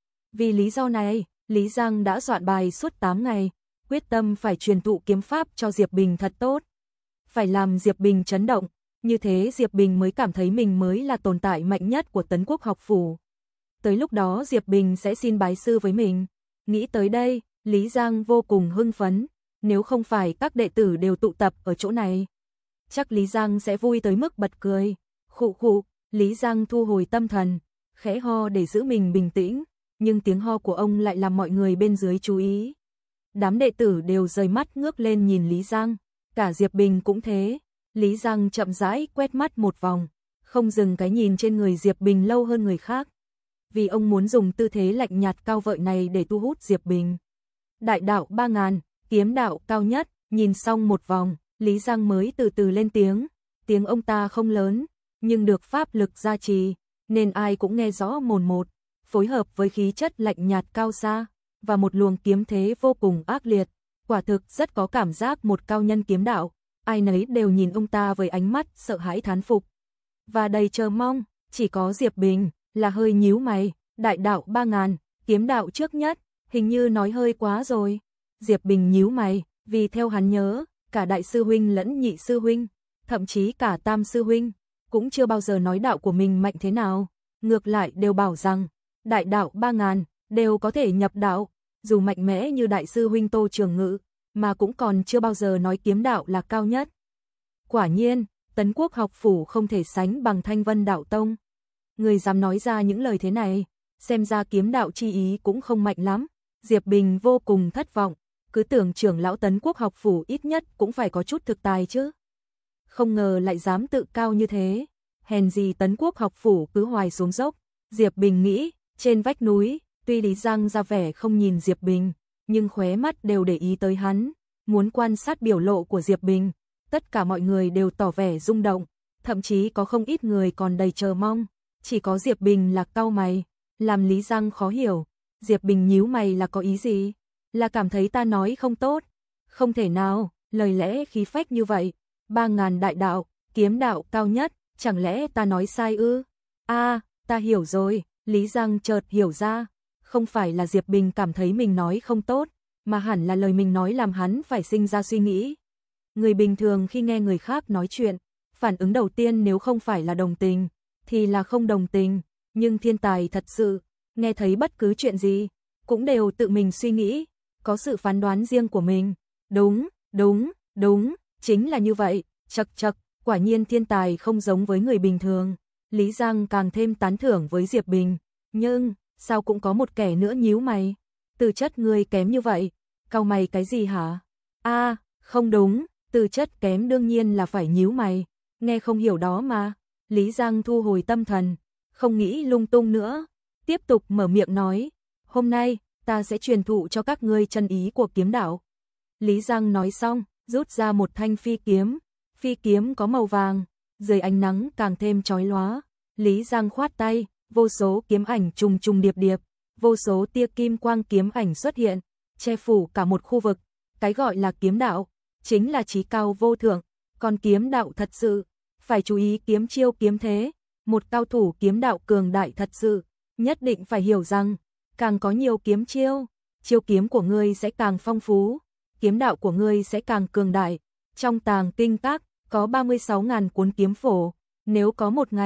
Vì lý do này, Lý Giang đã soạn bài suốt tám ngày, quyết tâm phải truyền thụ kiếm pháp cho Diệp Bình thật tốt, phải làm Diệp Bình chấn động, như thế Diệp Bình mới cảm thấy mình mới là tồn tại mạnh nhất của Tấn Quốc học phủ. Tới lúc đó Diệp Bình sẽ xin bái sư với mình. Nghĩ tới đây, Lý Giang vô cùng hưng phấn, nếu không phải các đệ tử đều tụ tập ở chỗ này, chắc Lý Giang sẽ vui tới mức bật cười. Khụ khụ, Lý Giang thu hồi tâm thần, khẽ ho để giữ mình bình tĩnh, nhưng tiếng ho của ông lại làm mọi người bên dưới chú ý. Đám đệ tử đều rời mắt ngước lên nhìn Lý Giang, cả Diệp Bình cũng thế. Lý Giang chậm rãi quét mắt một vòng, không dừng cái nhìn trên người Diệp Bình lâu hơn người khác, vì ông muốn dùng tư thế lạnh nhạt cao vợi này để thu hút Diệp Bình. Đại đạo ba ngàn, kiếm đạo cao nhất, nhìn xong một vòng, Lý Giang mới từ từ lên tiếng, tiếng ông ta không lớn, nhưng được pháp lực gia trì, nên ai cũng nghe rõ mồn một, phối hợp với khí chất lạnh nhạt cao xa, và một luồng kiếm thế vô cùng ác liệt, quả thực rất có cảm giác một cao nhân kiếm đạo, ai nấy đều nhìn ông ta với ánh mắt sợ hãi thán phục, và đầy chờ mong, chỉ có Diệp Bình là hơi nhíu mày, đại đạo ba ngàn, kiếm đạo trước nhất, hình như nói hơi quá rồi. Diệp Bình nhíu mày, vì theo hắn nhớ, cả đại sư huynh lẫn nhị sư huynh, thậm chí cả tam sư huynh, cũng chưa bao giờ nói đạo của mình mạnh thế nào, ngược lại đều bảo rằng, đại đạo ba ngàn, đều có thể nhập đạo, dù mạnh mẽ như đại sư huynh Tô Trường Ngự, mà cũng còn chưa bao giờ nói kiếm đạo là cao nhất. Quả nhiên, Tấn Quốc học phủ không thể sánh bằng Thanh Vân đạo tông. Người dám nói ra những lời thế này, xem ra kiếm đạo chi ý cũng không mạnh lắm. Diệp Bình vô cùng thất vọng, cứ tưởng trưởng lão Tấn Quốc học phủ ít nhất cũng phải có chút thực tài chứ. Không ngờ lại dám tự cao như thế, hèn gì Tấn Quốc học phủ cứ hoài xuống dốc. Diệp Bình nghĩ, trên vách núi, tuy Lý Giang ra vẻ không nhìn Diệp Bình, nhưng khóe mắt đều để ý tới hắn, muốn quan sát biểu lộ của Diệp Bình. Tất cả mọi người đều tỏ vẻ rung động, thậm chí có không ít người còn đầy chờ mong, chỉ có Diệp Bình là cau mày, làm Lý Giang khó hiểu. Diệp Bình nhíu mày là có ý gì? Là cảm thấy ta nói không tốt? Không thể nào, lời lẽ khí phách như vậy, ba ngàn đại đạo, kiếm đạo cao nhất, chẳng lẽ ta nói sai ư? A, à, ta hiểu rồi, Lý Giang chợt hiểu ra, không phải là Diệp Bình cảm thấy mình nói không tốt, mà hẳn là lời mình nói làm hắn phải sinh ra suy nghĩ. Người bình thường khi nghe người khác nói chuyện, phản ứng đầu tiên nếu không phải là đồng tình, thì là không đồng tình, nhưng thiên tài thật sự, nghe thấy bất cứ chuyện gì, cũng đều tự mình suy nghĩ, có sự phán đoán riêng của mình. Đúng, đúng, đúng, chính là như vậy, chậc chậc, quả nhiên thiên tài không giống với người bình thường. Lý Giang càng thêm tán thưởng với Diệp Bình, nhưng, sao cũng có một kẻ nữa nhíu mày, tư chất ngươi kém như vậy, cau mày cái gì hả? A, à, không đúng, tư chất kém đương nhiên là phải nhíu mày, nghe không hiểu đó mà. Lý Giang thu hồi tâm thần, không nghĩ lung tung nữa, tiếp tục mở miệng nói, hôm nay, ta sẽ truyền thụ cho các ngươi chân ý của kiếm đạo. Lý Giang nói xong, rút ra một thanh phi kiếm, phi kiếm có màu vàng, dưới ánh nắng càng thêm chói lóa. Lý Giang khoát tay, vô số kiếm ảnh trùng trùng điệp điệp, vô số tia kim quang kiếm ảnh xuất hiện, che phủ cả một khu vực. Cái gọi là kiếm đạo, chính là chí cao vô thượng, còn kiếm đạo thật sự, phải chú ý kiếm chiêu kiếm thế. Một cao thủ kiếm đạo cường đại thật sự, nhất định phải hiểu rằng, càng có nhiều kiếm chiêu, chiêu kiếm của ngươi sẽ càng phong phú, kiếm đạo của ngươi sẽ càng cường đại. Trong tàng kinh các, có ba mươi sáu ngàn cuốn kiếm phổ, nếu có một ngày,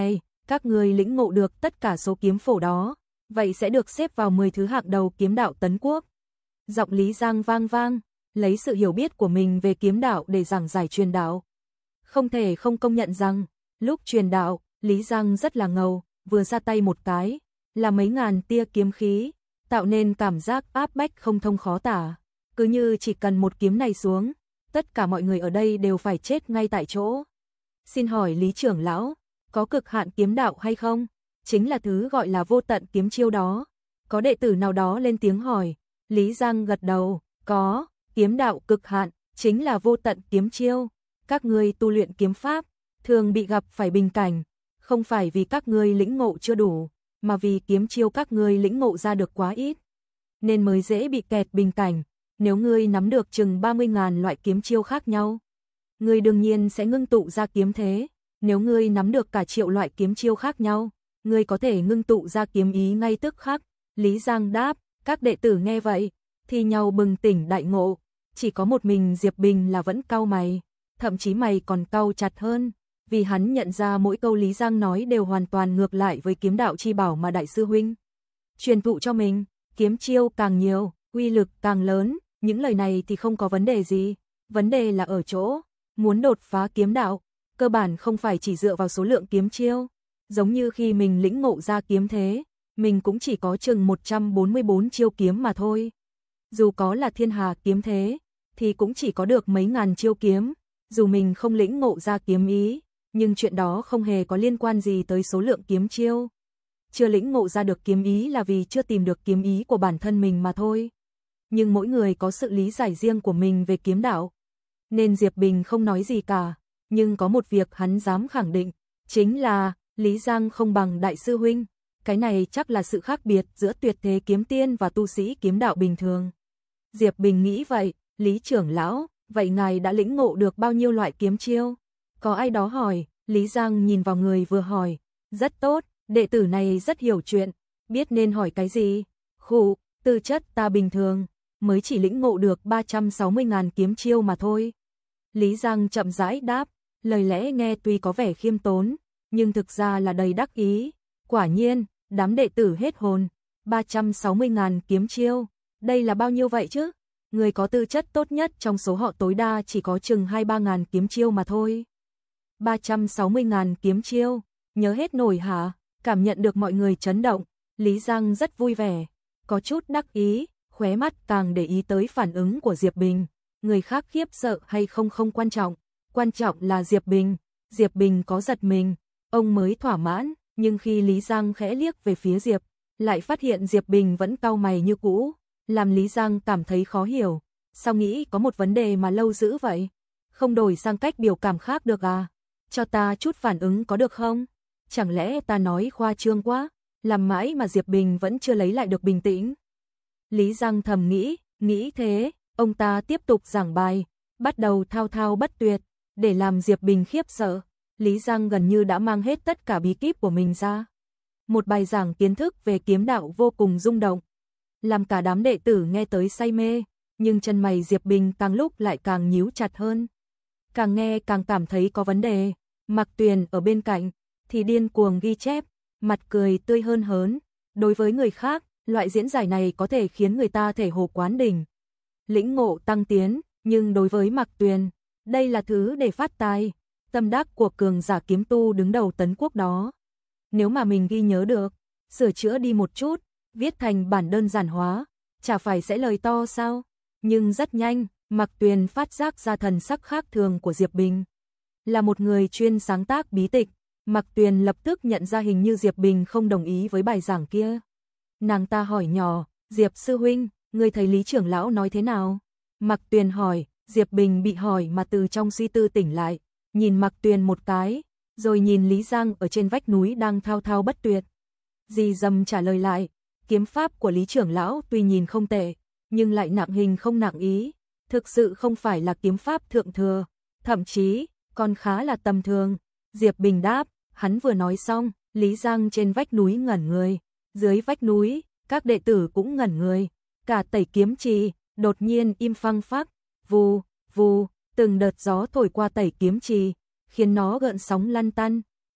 các ngươi lĩnh ngộ được tất cả số kiếm phổ đó, vậy sẽ được xếp vào mười thứ hạng đầu kiếm đạo Tấn Quốc. Giọng Lý Giang vang vang, lấy sự hiểu biết của mình về kiếm đạo để giảng giải truyền đạo. Không thể không công nhận rằng, lúc truyền đạo, Lý Giang rất là ngầu, vừa ra tay một cái, là mấy ngàn tia kiếm khí, tạo nên cảm giác áp bách không thông khó tả. Cứ như chỉ cần một kiếm này xuống, tất cả mọi người ở đây đều phải chết ngay tại chỗ. Xin hỏi Lý trưởng lão, có cực hạn kiếm đạo hay không? Chính là thứ gọi là vô tận kiếm chiêu đó. Có đệ tử nào đó lên tiếng hỏi. Lý Giang gật đầu, có, kiếm đạo cực hạn, chính là vô tận kiếm chiêu. Các ngươi tu luyện kiếm pháp, thường bị gặp phải bình cảnh, không phải vì các ngươi lĩnh ngộ chưa đủ, mà vì kiếm chiêu các ngươi lĩnh ngộ ra được quá ít, nên mới dễ bị kẹt bình cảnh. Nếu ngươi nắm được chừng ba mươi ngàn loại kiếm chiêu khác nhau, ngươi đương nhiên sẽ ngưng tụ ra kiếm thế. Nếu ngươi nắm được cả triệu loại kiếm chiêu khác nhau, ngươi có thể ngưng tụ ra kiếm ý ngay tức khắc. Lý Giang đáp, các đệ tử nghe vậy, thì nhau bừng tỉnh đại ngộ, chỉ có một mình Diệp Bình là vẫn cau mày, thậm chí mày còn cau chặt hơn, vì hắn nhận ra mỗi câu Lý Giang nói đều hoàn toàn ngược lại với kiếm đạo chi bảo mà đại sư huynh truyền thụ cho mình. Kiếm chiêu càng nhiều, uy lực càng lớn, những lời này thì không có vấn đề gì, vấn đề là ở chỗ, muốn đột phá kiếm đạo, cơ bản không phải chỉ dựa vào số lượng kiếm chiêu, giống như khi mình lĩnh ngộ ra kiếm thế, mình cũng chỉ có chừng một trăm bốn mươi bốn chiêu kiếm mà thôi. Dù có là thiên hà kiếm thế, thì cũng chỉ có được mấy ngàn chiêu kiếm, dù mình không lĩnh ngộ ra kiếm ý, nhưng chuyện đó không hề có liên quan gì tới số lượng kiếm chiêu. Chưa lĩnh ngộ ra được kiếm ý là vì chưa tìm được kiếm ý của bản thân mình mà thôi. Nhưng mỗi người có sự lý giải riêng của mình về kiếm đạo, nên Diệp Bình không nói gì cả, nhưng có một việc hắn dám khẳng định, chính là Lý Giang không bằng đại sư huynh. Cái này chắc là sự khác biệt giữa tuyệt thế kiếm tiên và tu sĩ kiếm đạo bình thường. Diệp Bình nghĩ vậy. Lý trưởng lão, vậy ngài đã lĩnh ngộ được bao nhiêu loại kiếm chiêu? Có ai đó hỏi. Lý Giang nhìn vào người vừa hỏi, rất tốt, đệ tử này rất hiểu chuyện, biết nên hỏi cái gì. Khụ, tư chất ta bình thường, mới chỉ lĩnh ngộ được ba trăm sáu mươi ngàn kiếm chiêu mà thôi. Lý Giang chậm rãi đáp, lời lẽ nghe tuy có vẻ khiêm tốn, nhưng thực ra là đầy đắc ý. Quả nhiên, đám đệ tử hết hồn, ba trăm sáu mươi ngàn kiếm chiêu, đây là bao nhiêu vậy chứ? Người có tư chất tốt nhất trong số họ tối đa chỉ có chừng hai ba ngàn kiếm chiêu mà thôi. ba trăm sáu mươi ngàn kiếm chiêu, nhớ hết nổi hả? Cảm nhận được mọi người chấn động, Lý Giang rất vui vẻ, có chút đắc ý, khóe mắt càng để ý tới phản ứng của Diệp Bình. Người khác khiếp sợ hay không không quan trọng, quan trọng là Diệp Bình. Diệp Bình có giật mình, ông mới thỏa mãn, nhưng khi Lý Giang khẽ liếc về phía Diệp, lại phát hiện Diệp Bình vẫn cau mày như cũ, làm Lý Giang cảm thấy khó hiểu. Sao nghĩ có một vấn đề mà lâu dữ vậy? Không đổi sang cách biểu cảm khác được à? Cho ta chút phản ứng có được không? Chẳng lẽ ta nói khoa trương quá? Làm mãi mà Diệp Bình vẫn chưa lấy lại được bình tĩnh. Lý Giang thầm nghĩ, nghĩ thế, ông ta tiếp tục giảng bài, bắt đầu thao thao bất tuyệt, để làm Diệp Bình khiếp sợ. Lý Giang gần như đã mang hết tất cả bí kíp của mình ra. Một bài giảng kiến thức về kiếm đạo vô cùng rung động, làm cả đám đệ tử nghe tới say mê, nhưng chân mày Diệp Bình càng lúc lại càng nhíu chặt hơn. Càng nghe càng cảm thấy có vấn đề. Mạc Tuyền ở bên cạnh thì điên cuồng ghi chép, mặt cười tươi hơn hớn. Đối với người khác, loại diễn giải này có thể khiến người ta thể hồ quán đỉnh, lĩnh ngộ tăng tiến, nhưng đối với Mạc Tuyền, đây là thứ để phát tài, tâm đắc của cường giả kiếm tu đứng đầu Tấn Quốc đó. Nếu mà mình ghi nhớ được, sửa chữa đi một chút, viết thành bản đơn giản hóa, chả phải sẽ lời to sao? Nhưng rất nhanh, Mạc Tuyền phát giác ra thần sắc khác thường của Diệp Bình. Là một người chuyên sáng tác bí tịch, Mạc Tuyền lập tức nhận ra hình như Diệp Bình không đồng ý với bài giảng kia. Nàng ta hỏi nhỏ, Diệp sư huynh, người thấy Lý trưởng lão nói thế nào? Mạc Tuyền hỏi. Diệp Bình bị hỏi mà từ trong suy tư tỉnh lại, nhìn Mạc Tuyền một cái, rồi nhìn Lý Giang ở trên vách núi đang thao thao bất tuyệt. Dì dầm trả lời lại, kiếm pháp của Lý trưởng lão tuy nhìn không tệ, nhưng lại nặng hình không nặng ý, thực sự không phải là kiếm pháp thượng thừa, thậm chí còn khá là tầm thường. Diệp Bình đáp, hắn vừa nói xong, Lý Giang trên vách núi ngẩn người, dưới vách núi, các đệ tử cũng ngẩn người, cả tẩy kiếm trì đột nhiên im phăng phắc, vù, vù, từng đợt gió thổi qua tẩy kiếm trì, khiến nó gợn sóng lăn tăn,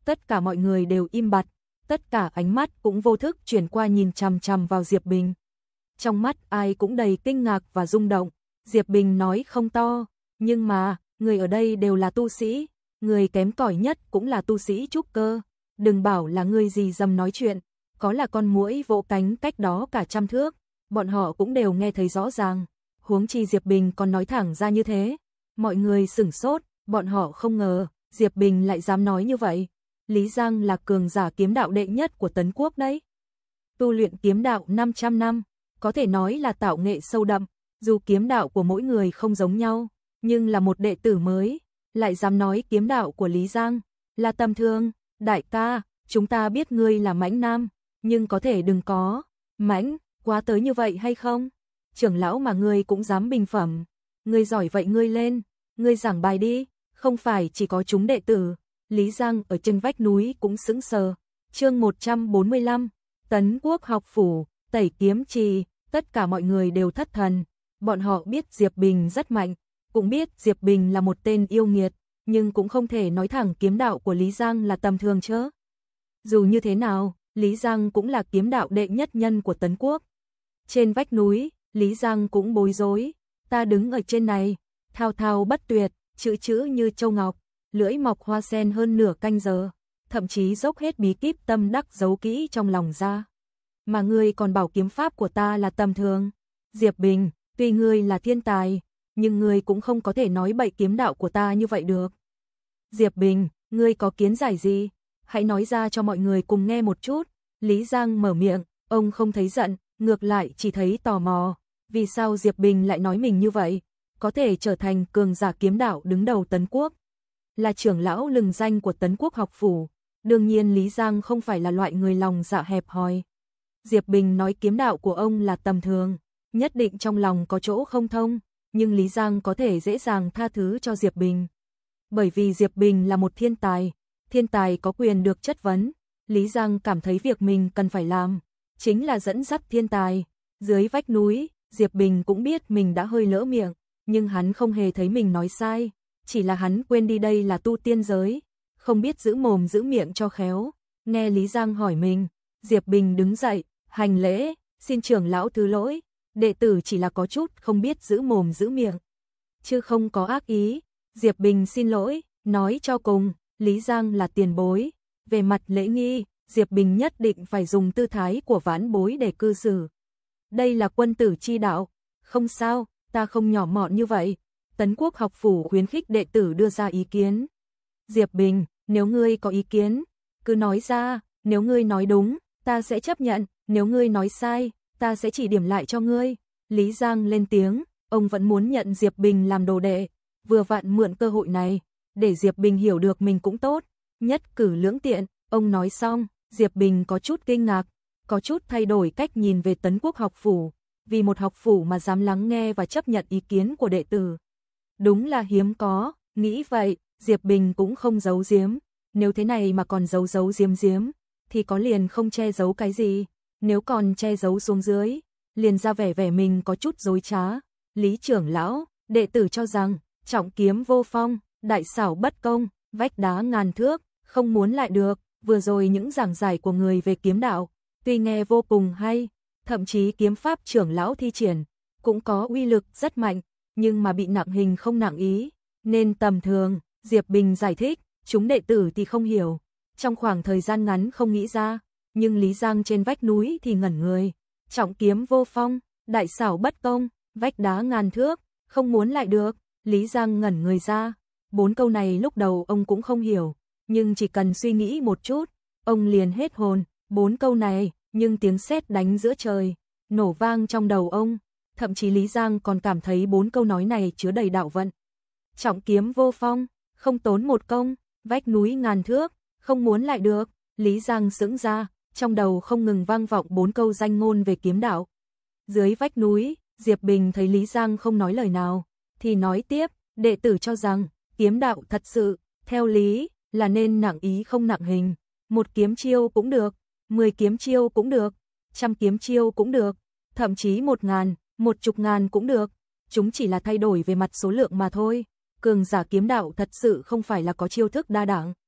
tất cả mọi người đều im bặt, tất cả ánh mắt cũng vô thức chuyển qua nhìn chằm chằm vào Diệp Bình. Trong mắt ai cũng đầy kinh ngạc và rung động, Diệp Bình nói không to, nhưng mà, người ở đây đều là tu sĩ, người kém cỏi nhất cũng là tu sĩ trúc cơ, đừng bảo là người gì dầm nói chuyện, có là con muỗi vỗ cánh cách đó cả trăm thước, bọn họ cũng đều nghe thấy rõ ràng, huống chi Diệp Bình còn nói thẳng ra như thế. Mọi người sửng sốt, bọn họ không ngờ, Diệp Bình lại dám nói như vậy. Lý Giang là cường giả kiếm đạo đệ nhất của Tấn Quốc đấy. Tu luyện kiếm đạo năm trăm năm, có thể nói là tạo nghệ sâu đậm, dù kiếm đạo của mỗi người không giống nhau, nhưng là một đệ tử mới, lại dám nói kiếm đạo của Lý Giang là tầm thường. Đại ca, chúng ta biết ngươi là mãnh nam, nhưng có thể đừng có mãnh quá tới như vậy hay không? Trưởng lão mà ngươi cũng dám bình phẩm, ngươi giỏi vậy ngươi lên, ngươi giảng bài đi, không phải chỉ có chúng đệ tử. Lý Giang ở trên vách núi cũng sững sờ. Chương một trăm bốn mươi lăm, Tấn Quốc học phủ, Tẩy Kiếm Trì, tất cả mọi người đều thất thần. Bọn họ biết Diệp Bình rất mạnh, cũng biết Diệp Bình là một tên yêu nghiệt, nhưng cũng không thể nói thẳng kiếm đạo của Lý Giang là tầm thường chứ. Dù như thế nào, Lý Giang cũng là kiếm đạo đệ nhất nhân của Tấn Quốc. Trên vách núi, Lý Giang cũng bối rối, ta đứng ở trên này, thao thao bất tuyệt, chữ chữ như châu ngọc, lưỡi mọc hoa sen hơn nửa canh giờ, thậm chí dốc hết bí kíp tâm đắc giấu kỹ trong lòng ra. Mà ngươi còn bảo kiếm pháp của ta là tầm thường. Diệp Bình, tuy ngươi là thiên tài, nhưng ngươi cũng không có thể nói bậy kiếm đạo của ta như vậy được. Diệp Bình, ngươi có kiến giải gì? Hãy nói ra cho mọi người cùng nghe một chút. Lý Giang mở miệng, ông không thấy giận, ngược lại chỉ thấy tò mò. Vì sao Diệp Bình lại nói mình như vậy? Có thể trở thành cường giả kiếm đạo đứng đầu Tấn Quốc, là trưởng lão lừng danh của Tấn Quốc học phủ. Đương nhiên Lý Giang không phải là loại người lòng dạ hẹp hòi. Diệp Bình nói kiếm đạo của ông là tầm thường, nhất định trong lòng có chỗ không thông, nhưng Lý Giang có thể dễ dàng tha thứ cho Diệp Bình. Bởi vì Diệp Bình là một thiên tài, thiên tài có quyền được chất vấn. Lý Giang cảm thấy việc mình cần phải làm chính là dẫn dắt thiên tài. Dưới vách núi, Diệp Bình cũng biết mình đã hơi lỡ miệng, nhưng hắn không hề thấy mình nói sai, chỉ là hắn quên đi đây là tu tiên giới, không biết giữ mồm giữ miệng cho khéo. Nghe Lý Giang hỏi mình, Diệp Bình đứng dậy, hành lễ, xin trưởng lão thứ lỗi, đệ tử chỉ là có chút không biết giữ mồm giữ miệng, chứ không có ác ý. Diệp Bình xin lỗi, nói cho cùng, Lý Giang là tiền bối, về mặt lễ nghi, Diệp Bình nhất định phải dùng tư thái của vãn bối để cư xử. Đây là quân tử chi đạo, không sao, ta không nhỏ mọn như vậy. Tấn Quốc học phủ khuyến khích đệ tử đưa ra ý kiến. Diệp Bình, nếu ngươi có ý kiến, cứ nói ra, nếu ngươi nói đúng, ta sẽ chấp nhận, nếu ngươi nói sai, ta sẽ chỉ điểm lại cho ngươi. Lý Giang lên tiếng, ông vẫn muốn nhận Diệp Bình làm đồ đệ, vừa vặn mượn cơ hội này, để Diệp Bình hiểu được mình cũng tốt, nhất cử lưỡng tiện. Ông nói xong, Diệp Bình có chút kinh ngạc, có chút thay đổi cách nhìn về Tấn Quốc học phủ, vì một học phủ mà dám lắng nghe và chấp nhận ý kiến của đệ tử. Đúng là hiếm có, nghĩ vậy, Diệp Bình cũng không giấu giếm, nếu thế này mà còn giấu giấu giếm giếm, thì có liền không che giấu cái gì, nếu còn che giấu xuống dưới, liền ra vẻ vẻ mình có chút dối trá. Lý trưởng lão, đệ tử cho rằng, trọng kiếm vô phong, đại xảo bất công, vách đá ngàn thước, không muốn lại được. Vừa rồi những giảng giải của người về kiếm đạo, tuy nghe vô cùng hay, thậm chí kiếm pháp trưởng lão thi triển, cũng có uy lực rất mạnh, nhưng mà bị nặng hình không nặng ý, nên tầm thường. Diệp Bình giải thích, chúng đệ tử thì không hiểu, trong khoảng thời gian ngắn không nghĩ ra, nhưng Lý Giang trên vách núi thì ngẩn người. Trọng kiếm vô phong, đại xảo bất công, vách đá ngàn thước, không muốn lại được. Lý Giang ngẩn người ra, bốn câu này lúc đầu ông cũng không hiểu, nhưng chỉ cần suy nghĩ một chút, ông liền hết hồn. Bốn câu này, nhưng tiếng sét đánh giữa trời, nổ vang trong đầu ông, thậm chí Lý Giang còn cảm thấy bốn câu nói này chứa đầy đạo vận. Trọng kiếm vô phong, không tốn một công, vách núi ngàn thước, không muốn lại được. Lý Giang sững ra, trong đầu không ngừng vang vọng bốn câu danh ngôn về kiếm đạo. Dưới vách núi, Diệp Bình thấy Lý Giang không nói lời nào, thì nói tiếp, đệ tử cho rằng, kiếm đạo thật sự, theo lý, là nên nặng ý không nặng hình. Một kiếm chiêu cũng được, mười kiếm chiêu cũng được, trăm kiếm chiêu cũng được, thậm chí một ngàn, một chục ngàn cũng được. Chúng chỉ là thay đổi về mặt số lượng mà thôi. Cường giả kiếm đạo thật sự không phải là có chiêu thức đa đẳng,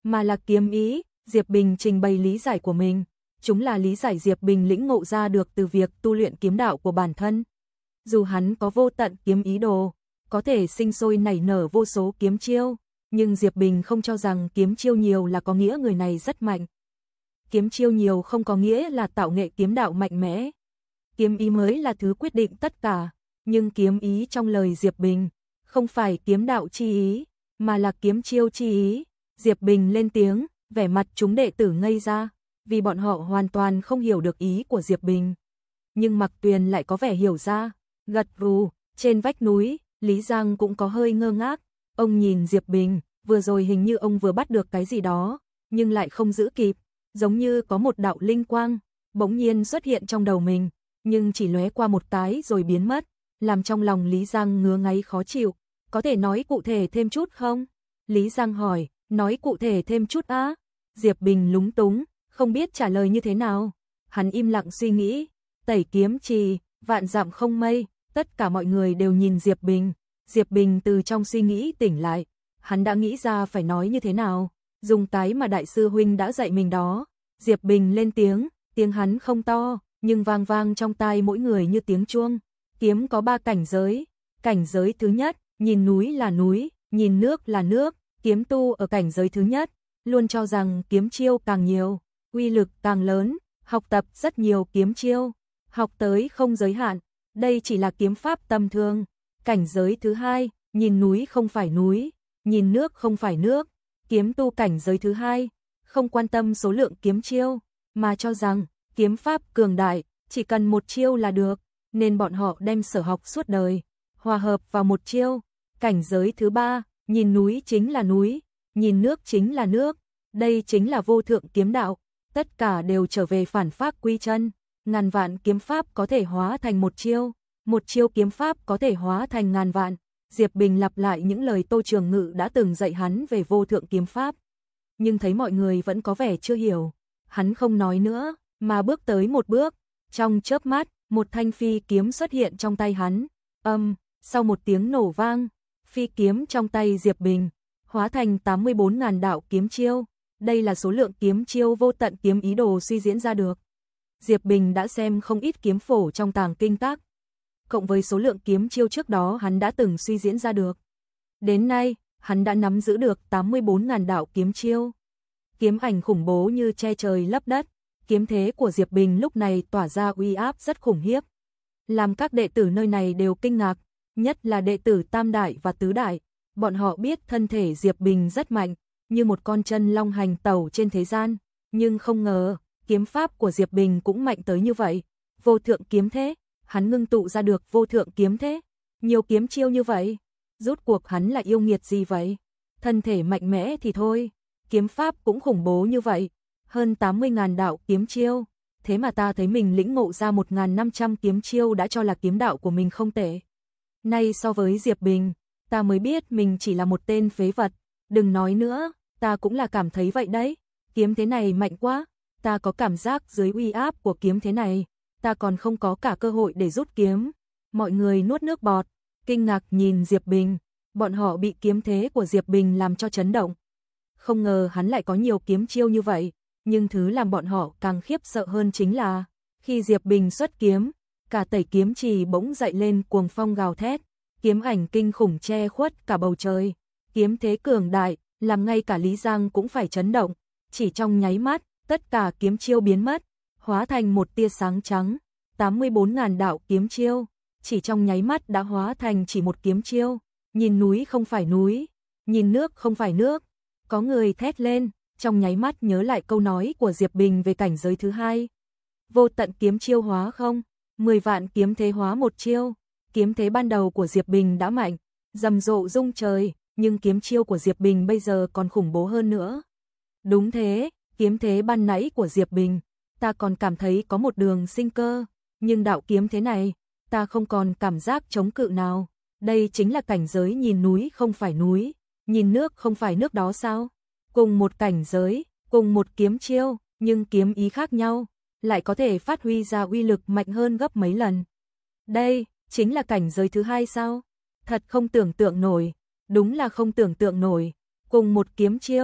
mà là kiếm ý. Diệp Bình trình bày lý giải của mình, chúng là lý giải Diệp Bình lĩnh ngộ ra được từ việc tu luyện kiếm đạo của bản thân. Dù hắn có vô tận kiếm ý đồ, có thể sinh sôi nảy nở vô số kiếm chiêu, nhưng Diệp Bình không cho rằng kiếm chiêu nhiều là có nghĩa người này rất mạnh. Kiếm chiêu nhiều không có nghĩa là tạo nghệ kiếm đạo mạnh mẽ. Kiếm ý mới là thứ quyết định tất cả, nhưng kiếm ý trong lời Diệp Bình không phải kiếm đạo chi ý, mà là kiếm chiêu chi ý. Diệp Bình lên tiếng, vẻ mặt chúng đệ tử ngây ra, vì bọn họ hoàn toàn không hiểu được ý của Diệp Bình. Nhưng Mạc Tuyền lại có vẻ hiểu ra, gật gù. Trên vách núi, Lý Giang cũng có hơi ngơ ngác, ông nhìn Diệp Bình, vừa rồi hình như ông vừa bắt được cái gì đó, nhưng lại không giữ kịp, giống như có một đạo linh quang bỗng nhiên xuất hiện trong đầu mình, nhưng chỉ lóe qua một cái rồi biến mất, làm trong lòng Lý Giang ngứa ngáy khó chịu. Có thể nói cụ thể thêm chút không? Lý Giang hỏi. Nói cụ thể thêm chút á? Diệp Bình lúng túng, không biết trả lời như thế nào. Hắn im lặng suy nghĩ. Tẩy kiếm trì, vạn dặm không mây, tất cả mọi người đều nhìn Diệp Bình. Diệp Bình từ trong suy nghĩ tỉnh lại, hắn đã nghĩ ra phải nói như thế nào, dùng cái mà đại sư huynh đã dạy mình đó. Diệp Bình lên tiếng, tiếng hắn không to, nhưng vang vang trong tai mỗi người như tiếng chuông. Kiếm có ba cảnh giới, cảnh giới thứ nhất, nhìn núi là núi, nhìn nước là nước. Kiếm tu ở cảnh giới thứ nhất, luôn cho rằng kiếm chiêu càng nhiều, uy lực càng lớn, học tập rất nhiều kiếm chiêu, học tới không giới hạn, đây chỉ là kiếm pháp tầm thường. Cảnh giới thứ hai, nhìn núi không phải núi, nhìn nước không phải nước, kiếm tu cảnh giới thứ hai, không quan tâm số lượng kiếm chiêu, mà cho rằng kiếm pháp cường đại, chỉ cần một chiêu là được, nên bọn họ đem sở học suốt đời, hòa hợp vào một chiêu. Cảnh giới thứ ba, nhìn núi chính là núi, nhìn nước chính là nước, đây chính là vô thượng kiếm đạo, tất cả đều trở về phản phác quy chân, ngàn vạn kiếm pháp có thể hóa thành một chiêu, một chiêu kiếm pháp có thể hóa thành ngàn vạn. Diệp Bình lặp lại những lời Tô Trường Ngự đã từng dạy hắn về vô thượng kiếm pháp, nhưng thấy mọi người vẫn có vẻ chưa hiểu, hắn không nói nữa, mà bước tới một bước, trong chớp mắt, một thanh phi kiếm xuất hiện trong tay hắn, âm, sau một tiếng nổ vang, phi kiếm trong tay Diệp Bình hóa thành tám mươi bốn ngàn đạo kiếm chiêu, đây là số lượng kiếm chiêu vô tận kiếm ý đồ suy diễn ra được. Diệp Bình đã xem không ít kiếm phổ trong tàng kinh các, cộng với số lượng kiếm chiêu trước đó hắn đã từng suy diễn ra được. Đến nay, hắn đã nắm giữ được tám mươi bốn ngàn đạo kiếm chiêu. Kiếm ảnh khủng bố như che trời lấp đất, kiếm thế của Diệp Bình lúc này tỏa ra uy áp rất khủng khiếp, làm các đệ tử nơi này đều kinh ngạc, nhất là đệ tử Tam Đại và Tứ Đại. Bọn họ biết thân thể Diệp Bình rất mạnh, như một con chân long hành tẩu trên thế gian, nhưng không ngờ, kiếm pháp của Diệp Bình cũng mạnh tới như vậy. Vô thượng kiếm thế, hắn ngưng tụ ra được vô thượng kiếm thế, nhiều kiếm chiêu như vậy, rốt cuộc hắn là yêu nghiệt gì vậy? Thân thể mạnh mẽ thì thôi, kiếm pháp cũng khủng bố như vậy, hơn tám mươi ngàn đạo kiếm chiêu, thế mà ta thấy mình lĩnh ngộ ra một nghìn năm trăm kiếm chiêu đã cho là kiếm đạo của mình không tệ. Nay so với Diệp Bình, ta mới biết mình chỉ là một tên phế vật, đừng nói nữa, ta cũng là cảm thấy vậy đấy, kiếm thế này mạnh quá, ta có cảm giác dưới uy áp của kiếm thế này, ta còn không có cả cơ hội để rút kiếm. Mọi người nuốt nước bọt, kinh ngạc nhìn Diệp Bình, bọn họ bị kiếm thế của Diệp Bình làm cho chấn động. Không ngờ hắn lại có nhiều kiếm chiêu như vậy, nhưng thứ làm bọn họ càng khiếp sợ hơn chính là, khi Diệp Bình xuất kiếm, cả tẩy kiếm trì bỗng dậy lên cuồng phong gào thét, kiếm ảnh kinh khủng che khuất cả bầu trời, kiếm thế cường đại, làm ngay cả Lý Giang cũng phải chấn động, chỉ trong nháy mắt, tất cả kiếm chiêu biến mất, hóa thành một tia sáng trắng, tám mươi bốn ngàn đạo kiếm chiêu, chỉ trong nháy mắt đã hóa thành chỉ một kiếm chiêu, nhìn núi không phải núi, nhìn nước không phải nước, có người thét lên, trong nháy mắt nhớ lại câu nói của Diệp Bình về cảnh giới thứ hai. Vô tận kiếm chiêu hóa không, mười vạn kiếm thế hóa một chiêu, kiếm thế ban đầu của Diệp Bình đã mạnh, rầm rộ rung trời, nhưng kiếm chiêu của Diệp Bình bây giờ còn khủng bố hơn nữa. Đúng thế, kiếm thế ban nãy của Diệp Bình, ta còn cảm thấy có một đường sinh cơ, nhưng đạo kiếm thế này, ta không còn cảm giác chống cự nào. Đây chính là cảnh giới nhìn núi không phải núi, nhìn nước không phải nước đó sao? Cùng một cảnh giới, cùng một kiếm chiêu, nhưng kiếm ý khác nhau, lại có thể phát huy ra uy lực mạnh hơn gấp mấy lần. Đây, chính là cảnh giới thứ hai sao? Thật không tưởng tượng nổi, đúng là không tưởng tượng nổi. Cùng một kiếm chiêu,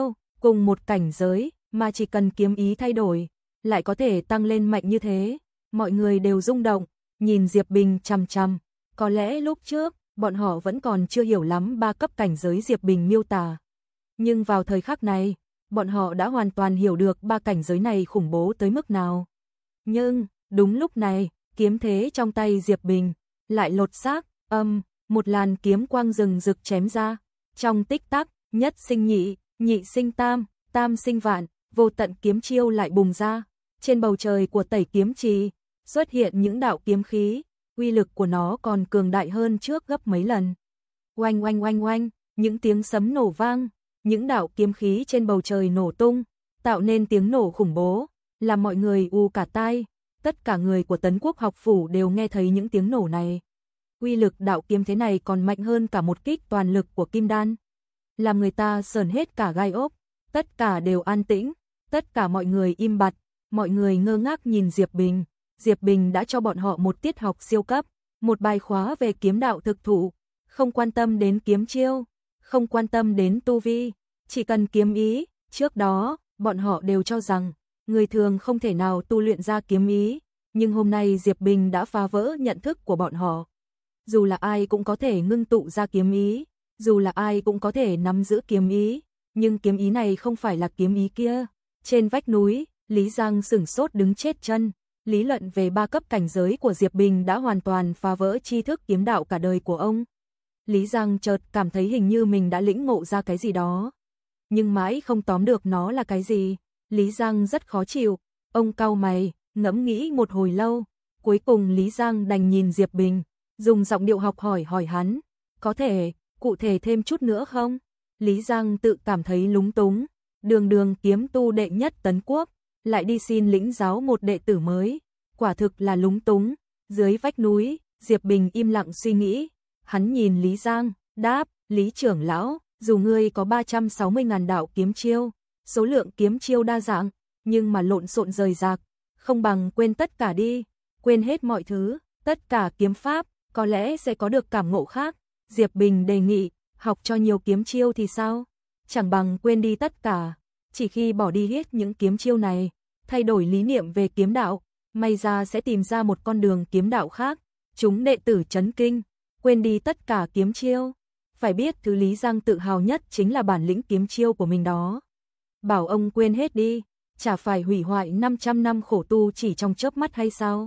cùng một cảnh giới, mà chỉ cần kiếm ý thay đổi, lại có thể tăng lên mạnh như thế. Mọi người đều rung động, nhìn Diệp Bình chằm chằm. Có lẽ lúc trước, bọn họ vẫn còn chưa hiểu lắm ba cấp cảnh giới Diệp Bình miêu tả. Nhưng vào thời khắc này, bọn họ đã hoàn toàn hiểu được ba cảnh giới này khủng bố tới mức nào. Nhưng, đúng lúc này, kiếm thế trong tay Diệp Bình lại lột xác, âm, một làn kiếm quang rừng rực chém ra. Trong tích tắc, nhất sinh nhị, nhị sinh tam, tam sinh vạn, vô tận kiếm chiêu lại bùng ra. Trên bầu trời của Tẩy Kiếm Trì, xuất hiện những đạo kiếm khí, uy lực của nó còn cường đại hơn trước gấp mấy lần. Oanh oanh oanh oanh, những tiếng sấm nổ vang, những đạo kiếm khí trên bầu trời nổ tung, tạo nên tiếng nổ khủng bố, làm mọi người u cả tai. Tất cả người của Tấn Quốc học phủ đều nghe thấy những tiếng nổ này. Uy lực đạo kiếm thế này còn mạnh hơn cả một kích toàn lực của Kim Đan. Làm người ta sởn hết cả gai ốc, tất cả đều an tĩnh, tất cả mọi người im bặt, mọi người ngơ ngác nhìn Diệp Bình. Diệp Bình đã cho bọn họ một tiết học siêu cấp, một bài khóa về kiếm đạo thực thụ, không quan tâm đến kiếm chiêu, không quan tâm đến tu vi, chỉ cần kiếm ý. Trước đó, bọn họ đều cho rằng người thường không thể nào tu luyện ra kiếm ý, nhưng hôm nay Diệp Bình đã phá vỡ nhận thức của bọn họ. Dù là ai cũng có thể ngưng tụ ra kiếm ý, dù là ai cũng có thể nắm giữ kiếm ý, nhưng kiếm ý này không phải là kiếm ý kia. Trên vách núi, Lý Giang sửng sốt đứng chết chân. Lý luận về ba cấp cảnh giới của Diệp Bình đã hoàn toàn phá vỡ tri thức kiếm đạo cả đời của ông. Lý Giang chợt cảm thấy hình như mình đã lĩnh ngộ ra cái gì đó, nhưng mãi không tóm được nó là cái gì. Lý Giang rất khó chịu, ông cau mày, ngẫm nghĩ một hồi lâu, cuối cùng Lý Giang đành nhìn Diệp Bình, dùng giọng điệu học hỏi hỏi hắn, có thể cụ thể thêm chút nữa không? Lý Giang tự cảm thấy lúng túng, đường đường kiếm tu đệ nhất Tấn Quốc, lại đi xin lĩnh giáo một đệ tử mới, quả thực là lúng túng. Dưới vách núi, Diệp Bình im lặng suy nghĩ, hắn nhìn Lý Giang, đáp, Lý trưởng lão, dù ngươi có ba trăm sáu mươi ngàn đạo kiếm chiêu, số lượng kiếm chiêu đa dạng, nhưng mà lộn xộn rời rạc, không bằng quên tất cả đi, quên hết mọi thứ, tất cả kiếm pháp, có lẽ sẽ có được cảm ngộ khác. Diệp Bình đề nghị, học cho nhiều kiếm chiêu thì sao? Chẳng bằng quên đi tất cả, chỉ khi bỏ đi hết những kiếm chiêu này, thay đổi lý niệm về kiếm đạo, may ra sẽ tìm ra một con đường kiếm đạo khác. Chúng đệ tử chấn kinh, quên đi tất cả kiếm chiêu. Phải biết thứ Lý Giang tự hào nhất chính là bản lĩnh kiếm chiêu của mình đó. Bảo ông quên hết đi, chả phải hủy hoại năm trăm năm khổ tu chỉ trong chớp mắt hay sao?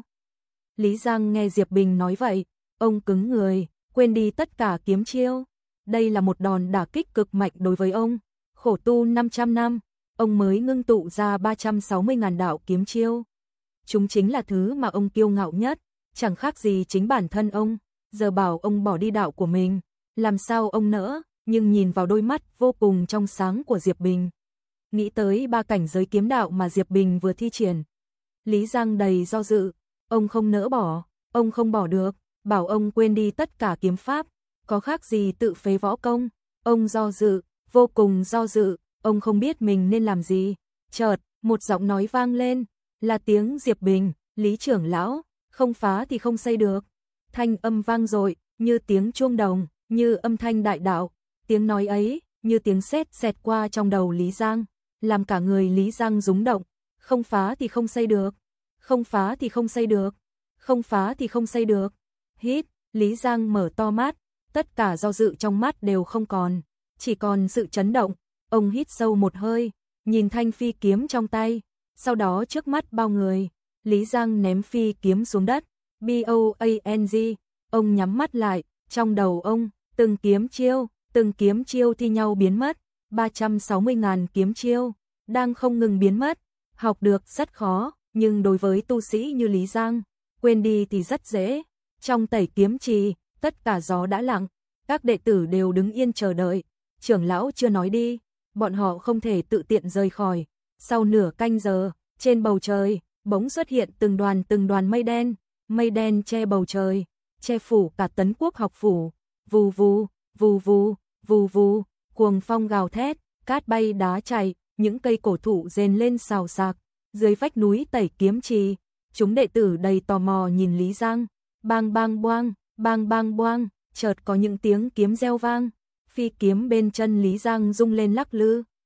Lý Giang nghe Diệp Bình nói vậy, ông cứng người, quên đi tất cả kiếm chiêu. Đây là một đòn đả kích cực mạnh đối với ông. Khổ tu năm trăm năm, ông mới ngưng tụ ra ba trăm sáu mươi ngàn đạo kiếm chiêu. Chúng chính là thứ mà ông kiêu ngạo nhất, chẳng khác gì chính bản thân ông. Giờ bảo ông bỏ đi đạo của mình, làm sao ông nỡ? Nhưng nhìn vào đôi mắt vô cùng trong sáng của Diệp Bình, nghĩ tới ba cảnh giới kiếm đạo mà Diệp Bình vừa thi triển, Lý Giang đầy do dự. Ông không nỡ bỏ, ông không bỏ được, bảo ông quên đi tất cả kiếm pháp, có khác gì tự phế võ công. Ông do dự, vô cùng do dự, ông không biết mình nên làm gì. Chợt, một giọng nói vang lên, là tiếng Diệp Bình, Lý trưởng lão, không phá thì không xây được. Thanh âm vang dội, như tiếng chuông đồng, như âm thanh đại đạo. Tiếng nói ấy, như tiếng sét xẹt qua trong đầu Lý Giang, làm cả người Lý Giang rúng động. Không phá thì không xây được, không phá thì không xây được, không phá thì không xây được. Hít, Lý Giang mở to mắt, tất cả do dự trong mắt đều không còn, chỉ còn sự chấn động. Ông hít sâu một hơi, nhìn thanh phi kiếm trong tay, sau đó trước mắt bao người, Lý Giang ném phi kiếm xuống đất. B O A N G, ông nhắm mắt lại, trong đầu ông, từng kiếm chiêu, từng kiếm chiêu thi nhau biến mất, ba trăm sáu mươi ngàn kiếm chiêu, đang không ngừng biến mất. Học được rất khó, nhưng đối với tu sĩ như Lý Giang, quên đi thì rất dễ. Trong Tẩy Kiếm Trì, tất cả gió đã lặng, các đệ tử đều đứng yên chờ đợi. Trưởng lão chưa nói đi, bọn họ không thể tự tiện rời khỏi. Sau nửa canh giờ, trên bầu trời, bỗng xuất hiện từng đoàn từng đoàn mây đen, mây đen che bầu trời, che phủ cả Tấn Quốc học phủ. Vù vù, vù vù, vù vù, cuồng phong gào thét, cát bay đá chảy, những cây cổ thụ rền lên xào xạc. Dưới vách núi Tẩy Kiếm Trì, chúng đệ tử đầy tò mò nhìn Lý Giang. Bang bang boang, bang bang boang, chợt có những tiếng kiếm reo vang. Phi kiếm bên chân Lý Giang rung lên lắc lư,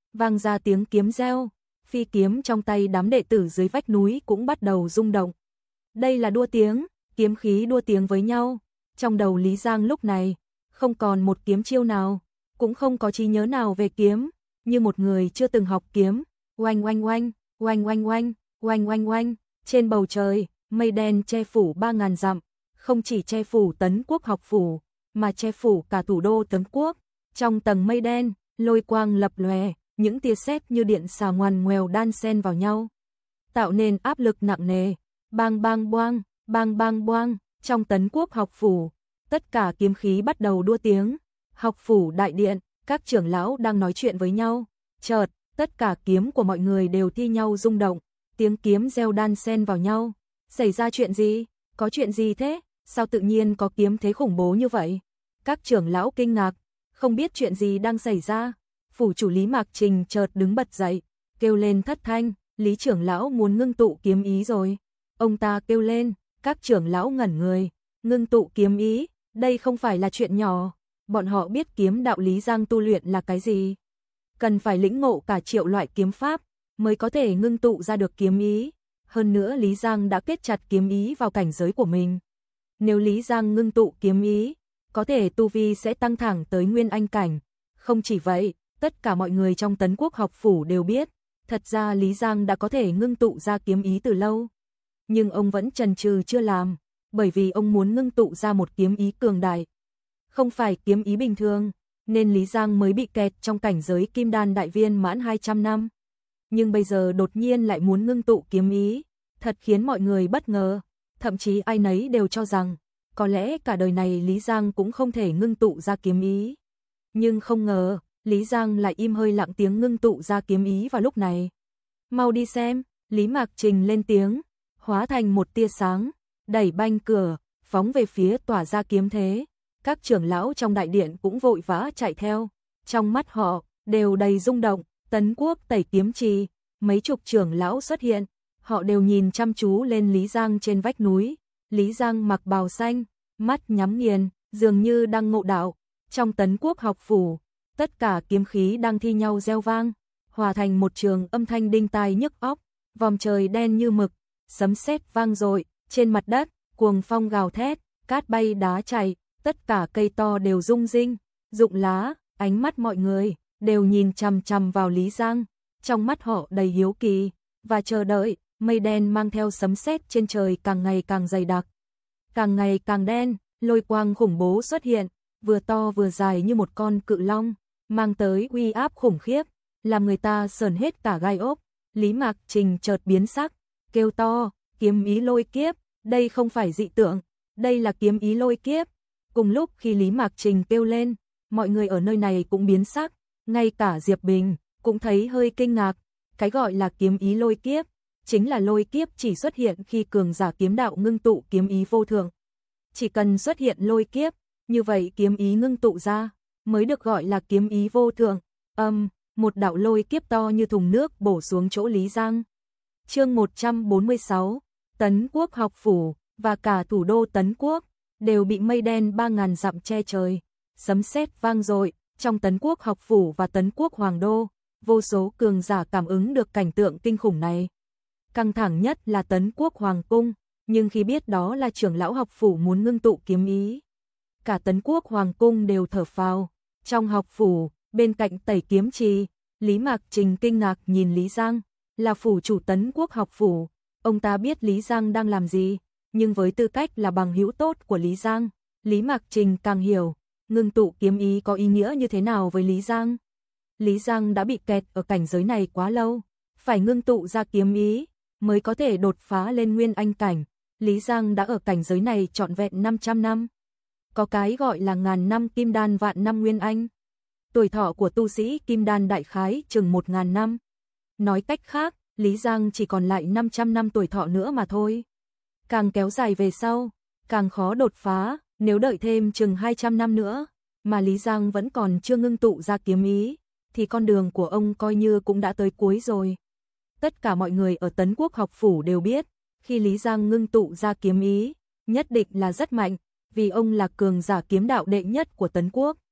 vang ra tiếng kiếm reo, phi kiếm trong tay đám đệ tử dưới vách núi cũng bắt đầu rung động. Đây là đua tiếng, kiếm khí đua tiếng với nhau. Trong đầu Lý Giang lúc này, không còn một kiếm chiêu nào, cũng không có trí nhớ nào về kiếm, như một người chưa từng học kiếm. Oanh oanh oanh, oanh oanh oanh, oanh oanh oanh, trên bầu trời, mây đen che phủ ba ngàn dặm, không chỉ che phủ Tấn Quốc học phủ, mà che phủ cả thủ đô Tấn Quốc. Trong tầng mây đen, lôi quang lập lòe, những tia sét như điện xà ngoằn ngoèo đan xen vào nhau, tạo nên áp lực nặng nề. Bang bang boang, bang bang boang, trong Tấn Quốc học phủ, tất cả kiếm khí bắt đầu đua tiếng. Học phủ đại điện, các trưởng lão đang nói chuyện với nhau, chợt, tất cả kiếm của mọi người đều thi nhau rung động, tiếng kiếm reo đan xen vào nhau. Xảy ra chuyện gì? Có chuyện gì thế? Sao tự nhiên có kiếm thế khủng bố như vậy? Các trưởng lão kinh ngạc, không biết chuyện gì đang xảy ra. Phủ chủ Lý Mạc Trình chợt đứng bật dậy, kêu lên thất thanh, Lý trưởng lão muốn ngưng tụ kiếm ý rồi. Ông ta kêu lên, các trưởng lão ngẩn người, ngưng tụ kiếm ý, đây không phải là chuyện nhỏ. Bọn họ biết kiếm đạo Lý Giang tu luyện là cái gì. Cần phải lĩnh ngộ cả triệu loại kiếm pháp, mới có thể ngưng tụ ra được kiếm ý. Hơn nữa Lý Giang đã kết chặt kiếm ý vào cảnh giới của mình. Nếu Lý Giang ngưng tụ kiếm ý, có thể tu vi sẽ tăng thẳng tới nguyên anh cảnh. Không chỉ vậy, tất cả mọi người trong Tấn Quốc học phủ đều biết, thật ra Lý Giang đã có thể ngưng tụ ra kiếm ý từ lâu. Nhưng ông vẫn chần chừ chưa làm, bởi vì ông muốn ngưng tụ ra một kiếm ý cường đại. Không phải kiếm ý bình thường, nên Lý Giang mới bị kẹt trong cảnh giới kim đan đại viên mãn hai trăm năm. Nhưng bây giờ đột nhiên lại muốn ngưng tụ kiếm ý, thật khiến mọi người bất ngờ. Thậm chí ai nấy đều cho rằng, có lẽ cả đời này Lý Giang cũng không thể ngưng tụ ra kiếm ý. Nhưng không ngờ, Lý Giang lại im hơi lặng tiếng ngưng tụ ra kiếm ý vào lúc này. Mau đi xem, Lý Mạc Trình lên tiếng, hóa thành một tia sáng, đẩy banh cửa, phóng về phía tỏa ra kiếm thế. Các trưởng lão trong đại điện cũng vội vã chạy theo, trong mắt họ đều đầy rung động. Tấn Quốc tẩy kiếm trì, mấy chục trưởng lão xuất hiện, họ đều nhìn chăm chú lên Lý Giang trên vách núi. Lý Giang mặc bào xanh, mắt nhắm nghiền, dường như đang ngộ đạo. Trong Tấn Quốc học phủ, tất cả kiếm khí đang thi nhau reo vang, hòa thành một trường âm thanh đinh tai nhức óc. Vòm trời đen như mực, sấm sét vang dội, trên mặt đất, cuồng phong gào thét, cát bay đá chảy, tất cả cây to đều rung rinh, rụng lá, ánh mắt mọi người đều nhìn chằm chằm vào Lý Giang, trong mắt họ đầy hiếu kỳ và chờ đợi. Mây đen mang theo sấm sét trên trời càng ngày càng dày đặc, càng ngày càng đen, lôi quang khủng bố xuất hiện, vừa to vừa dài như một con cự long, mang tới uy áp khủng khiếp, làm người ta sởn hết cả gai ốc. Lý Mạc Trình chợt biến sắc, kêu to, kiếm ý lôi kiếp, đây không phải dị tượng, đây là kiếm ý lôi kiếp. Cùng lúc khi Lý Mạc Trình kêu lên, mọi người ở nơi này cũng biến sắc, ngay cả Diệp Bình cũng thấy hơi kinh ngạc. Cái gọi là kiếm ý lôi kiếp, chính là lôi kiếp chỉ xuất hiện khi cường giả kiếm đạo ngưng tụ kiếm ý vô thượng. Chỉ cần xuất hiện lôi kiếp, như vậy kiếm ý ngưng tụ ra mới được gọi là kiếm ý vô thượng. Âm, um, một đạo lôi kiếp to như thùng nước bổ xuống chỗ Lý Giang. Chương một trăm bốn mươi sáu, Tấn Quốc học phủ và cả thủ đô Tấn Quốc đều bị mây đen ba ngàn dặm che trời, sấm sét vang dội. Trong Tấn Quốc học phủ và Tấn Quốc hoàng đô, vô số cường giả cảm ứng được cảnh tượng kinh khủng này. Căng thẳng nhất là Tấn Quốc hoàng cung, nhưng khi biết đó là trưởng lão học phủ muốn ngưng tụ kiếm ý, cả Tấn Quốc hoàng cung đều thở phào. Trong học phủ, bên cạnh tẩy kiếm trì, Lý Mạc Trình kinh ngạc nhìn Lý Giang, là phủ chủ Tấn Quốc học phủ. Ông ta biết Lý Giang đang làm gì, nhưng với tư cách là bằng hữu tốt của Lý Giang, Lý Mạc Trình càng hiểu ngưng tụ kiếm ý có ý nghĩa như thế nào với Lý Giang. Lý Giang đã bị kẹt ở cảnh giới này quá lâu, phải ngưng tụ ra kiếm ý mới có thể đột phá lên nguyên anh cảnh. Lý Giang đã ở cảnh giới này trọn vẹn năm trăm năm. Có cái gọi là ngàn năm kim đan vạn năm nguyên anh. Tuổi thọ của tu sĩ kim đan đại khái chừng một ngàn năm. Nói cách khác, Lý Giang chỉ còn lại năm trăm năm tuổi thọ nữa mà thôi. Càng kéo dài về sau, càng khó đột phá. Nếu đợi thêm chừng hai trăm năm nữa, mà Lý Giang vẫn còn chưa ngưng tụ ra kiếm ý, thì con đường của ông coi như cũng đã tới cuối rồi. Tất cả mọi người ở Tấn Quốc học phủ đều biết, khi Lý Giang ngưng tụ ra kiếm ý, nhất định là rất mạnh, vì ông là cường giả kiếm đạo đệ nhất của Tấn Quốc.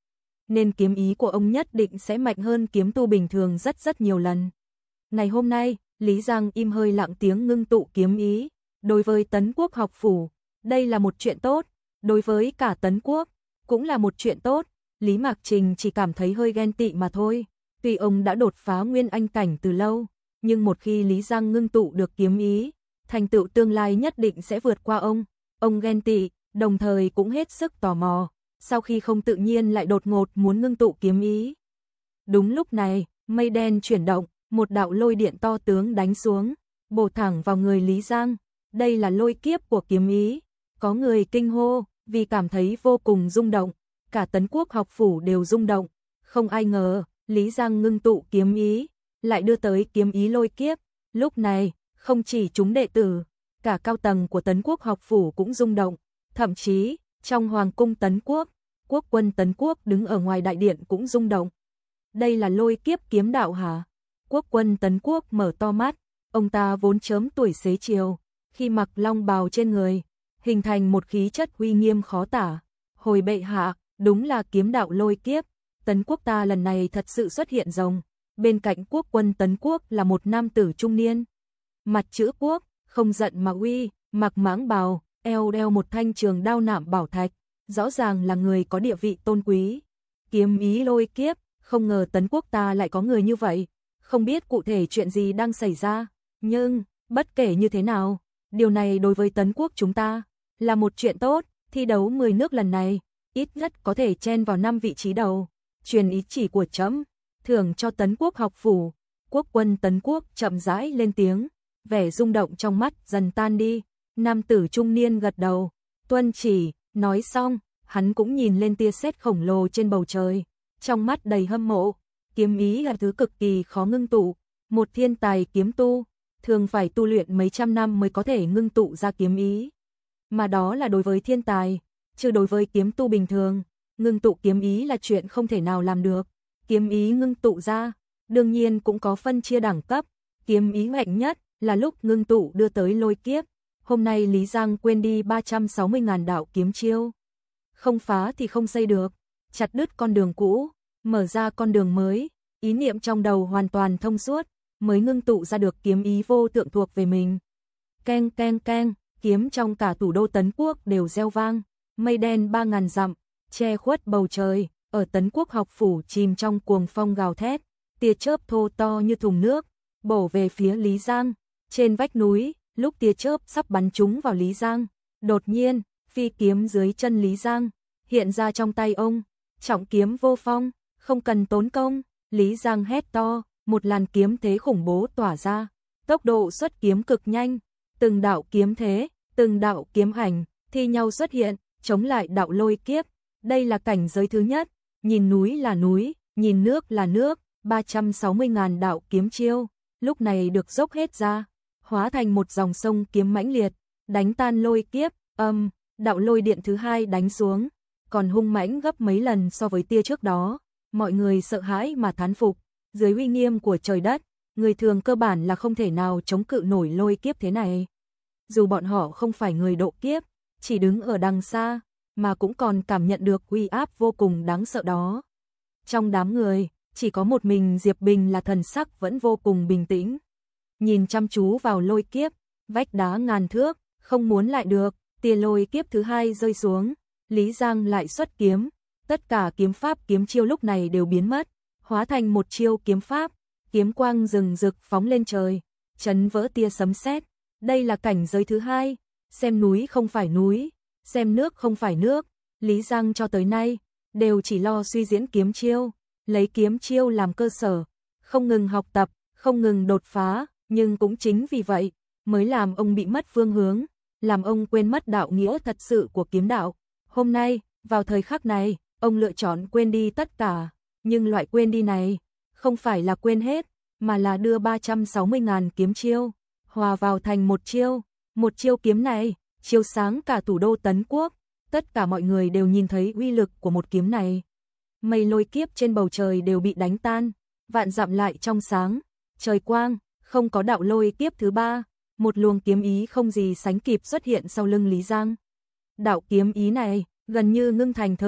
nên kiếm ý của ông nhất định sẽ mạnh hơn kiếm tu bình thường rất rất nhiều lần. Ngày hôm nay, Lý Giang im hơi lặng tiếng ngưng tụ kiếm ý. Đối với Tấn Quốc học phủ, đây là một chuyện tốt, đối với cả Tấn Quốc, cũng là một chuyện tốt. Lý Mạc Trình chỉ cảm thấy hơi ghen tị mà thôi. Tuy ông đã đột phá nguyên anh cảnh từ lâu, nhưng một khi Lý Giang ngưng tụ được kiếm ý, thành tựu tương lai nhất định sẽ vượt qua ông. Ông ghen tị, đồng thời cũng hết sức tò mò, sau khi không tự nhiên lại đột ngột muốn ngưng tụ kiếm ý. Đúng lúc này, mây đen chuyển động, một đạo lôi điện to tướng đánh xuống, bổ thẳng vào người Lý Giang. Đây là lôi kiếp của kiếm ý. Có người kinh hô, vì cảm thấy vô cùng rung động. Cả Tấn Quốc học phủ đều rung động. Không ai ngờ, Lý Giang ngưng tụ kiếm ý, lại đưa tới kiếm ý lôi kiếp. Lúc này, không chỉ chúng đệ tử, cả cao tầng của Tấn Quốc học phủ cũng rung động. Thậm chí, trong Hoàng cung Tấn Quốc, quốc quân Tấn Quốc đứng ở ngoài đại điện cũng rung động. Đây là lôi kiếp kiếm đạo hả? Quốc quân Tấn Quốc mở to mắt, ông ta vốn chớm tuổi xế chiều, khi mặc long bào trên người, hình thành một khí chất uy nghiêm khó tả. Hồi bệ hạ, đúng là kiếm đạo lôi kiếp, Tấn Quốc ta lần này thật sự xuất hiện rồng. Bên cạnh quốc quân Tấn Quốc là một nam tử trung niên, mặt chữ quốc, không giận mà uy, mặc mãng bào, eo đeo một thanh trường đao nạm bảo thạch, rõ ràng là người có địa vị tôn quý. Kiếm ý lôi kiếp, không ngờ Tấn Quốc ta lại có người như vậy, không biết cụ thể chuyện gì đang xảy ra, nhưng bất kể như thế nào, điều này đối với Tấn Quốc chúng ta là một chuyện tốt. Thi đấu mười nước lần này, ít nhất có thể chen vào năm vị trí đầu. Truyền ý chỉ của trẫm, thưởng cho Tấn Quốc học phủ. Quốc quân Tấn Quốc chậm rãi lên tiếng, vẻ rung động trong mắt dần tan đi. Nam tử trung niên gật đầu, tuân chỉ. Nói xong, hắn cũng nhìn lên tia sét khổng lồ trên bầu trời, trong mắt đầy hâm mộ. Kiếm ý là thứ cực kỳ khó ngưng tụ, một thiên tài kiếm tu thường phải tu luyện mấy trăm năm mới có thể ngưng tụ ra kiếm ý. Mà đó là đối với thiên tài, chứ đối với kiếm tu bình thường, ngưng tụ kiếm ý là chuyện không thể nào làm được. Kiếm ý ngưng tụ ra, đương nhiên cũng có phân chia đẳng cấp. Kiếm ý mạnh nhất là lúc ngưng tụ đưa tới lôi kiếp. Hôm nay Lý Giang quên đi ba trăm sáu mươi ngàn đạo kiếm chiêu. Không phá thì không xây được, chặt đứt con đường cũ, mở ra con đường mới. Ý niệm trong đầu hoàn toàn thông suốt, mới ngưng tụ ra được kiếm ý vô thượng thuộc về mình. Keng keng keng, kiếm trong cả thủ đô Tấn Quốc đều reo vang. Mây đen ba ngàn dặm, che khuất bầu trời. Ở Tấn Quốc học phủ chìm trong cuồng phong gào thét, tia chớp thô to như thùng nước bổ về phía Lý Giang. Trên vách núi, lúc tia chớp sắp bắn trúng vào Lý Giang, đột nhiên, phi kiếm dưới chân Lý Giang hiện ra trong tay ông. Trọng kiếm vô phong, không cần tốn công. Lý Giang hét to, một làn kiếm thế khủng bố tỏa ra, tốc độ xuất kiếm cực nhanh, từng đạo kiếm thế, từng đạo kiếm ảnh thi nhau xuất hiện, chống lại đạo lôi kiếp. Đây là cảnh giới thứ nhất, nhìn núi là núi, nhìn nước là nước. Ba trăm sáu mươi ngàn đạo kiếm chiêu lúc này được dốc hết ra, hóa thành một dòng sông kiếm mãnh liệt, đánh tan lôi kiếp. Âm, đạo lôi điện thứ hai đánh xuống, còn hung mãnh gấp mấy lần so với tia trước đó. Mọi người sợ hãi mà thán phục, dưới uy nghiêm của trời đất, người thường cơ bản là không thể nào chống cự nổi lôi kiếp thế này. Dù bọn họ không phải người độ kiếp, chỉ đứng ở đằng xa, mà cũng còn cảm nhận được uy áp vô cùng đáng sợ đó. Trong đám người, chỉ có một mình Diệp Bình là thần sắc vẫn vô cùng bình tĩnh. Nhìn chăm chú vào lôi kiếp, vách đá ngàn thước, không muốn lại được, tia lôi kiếp thứ hai rơi xuống, Lý Giang lại xuất kiếm. Tất cả kiếm pháp kiếm chiêu lúc này đều biến mất, hóa thành một chiêu kiếm pháp, kiếm quang rừng rực phóng lên trời, chấn vỡ tia sấm sét. Đây là cảnh giới thứ hai, xem núi không phải núi, xem nước không phải nước. Lý Giang cho tới nay đều chỉ lo suy diễn kiếm chiêu, lấy kiếm chiêu làm cơ sở, không ngừng học tập, không ngừng đột phá, nhưng cũng chính vì vậy mới làm ông bị mất phương hướng, làm ông quên mất đạo nghĩa thật sự của kiếm đạo. Hôm nay, vào thời khắc này, ông lựa chọn quên đi tất cả, nhưng loại quên đi này không phải là quên hết, mà là đưa ba trăm sáu mươi ngàn kiếm chiêu hòa vào thành một chiêu. Một chiêu kiếm này chiếu sáng cả thủ đô Tấn Quốc, tất cả mọi người đều nhìn thấy uy lực của một kiếm này. Mây lôi kiếp trên bầu trời đều bị đánh tan, vạn dặm lại trong sáng, trời quang, không có đạo lôi kiếp thứ ba. Một luồng kiếm ý không gì sánh kịp xuất hiện sau lưng Lý Giang. Đạo kiếm ý này gần như ngưng thành thực,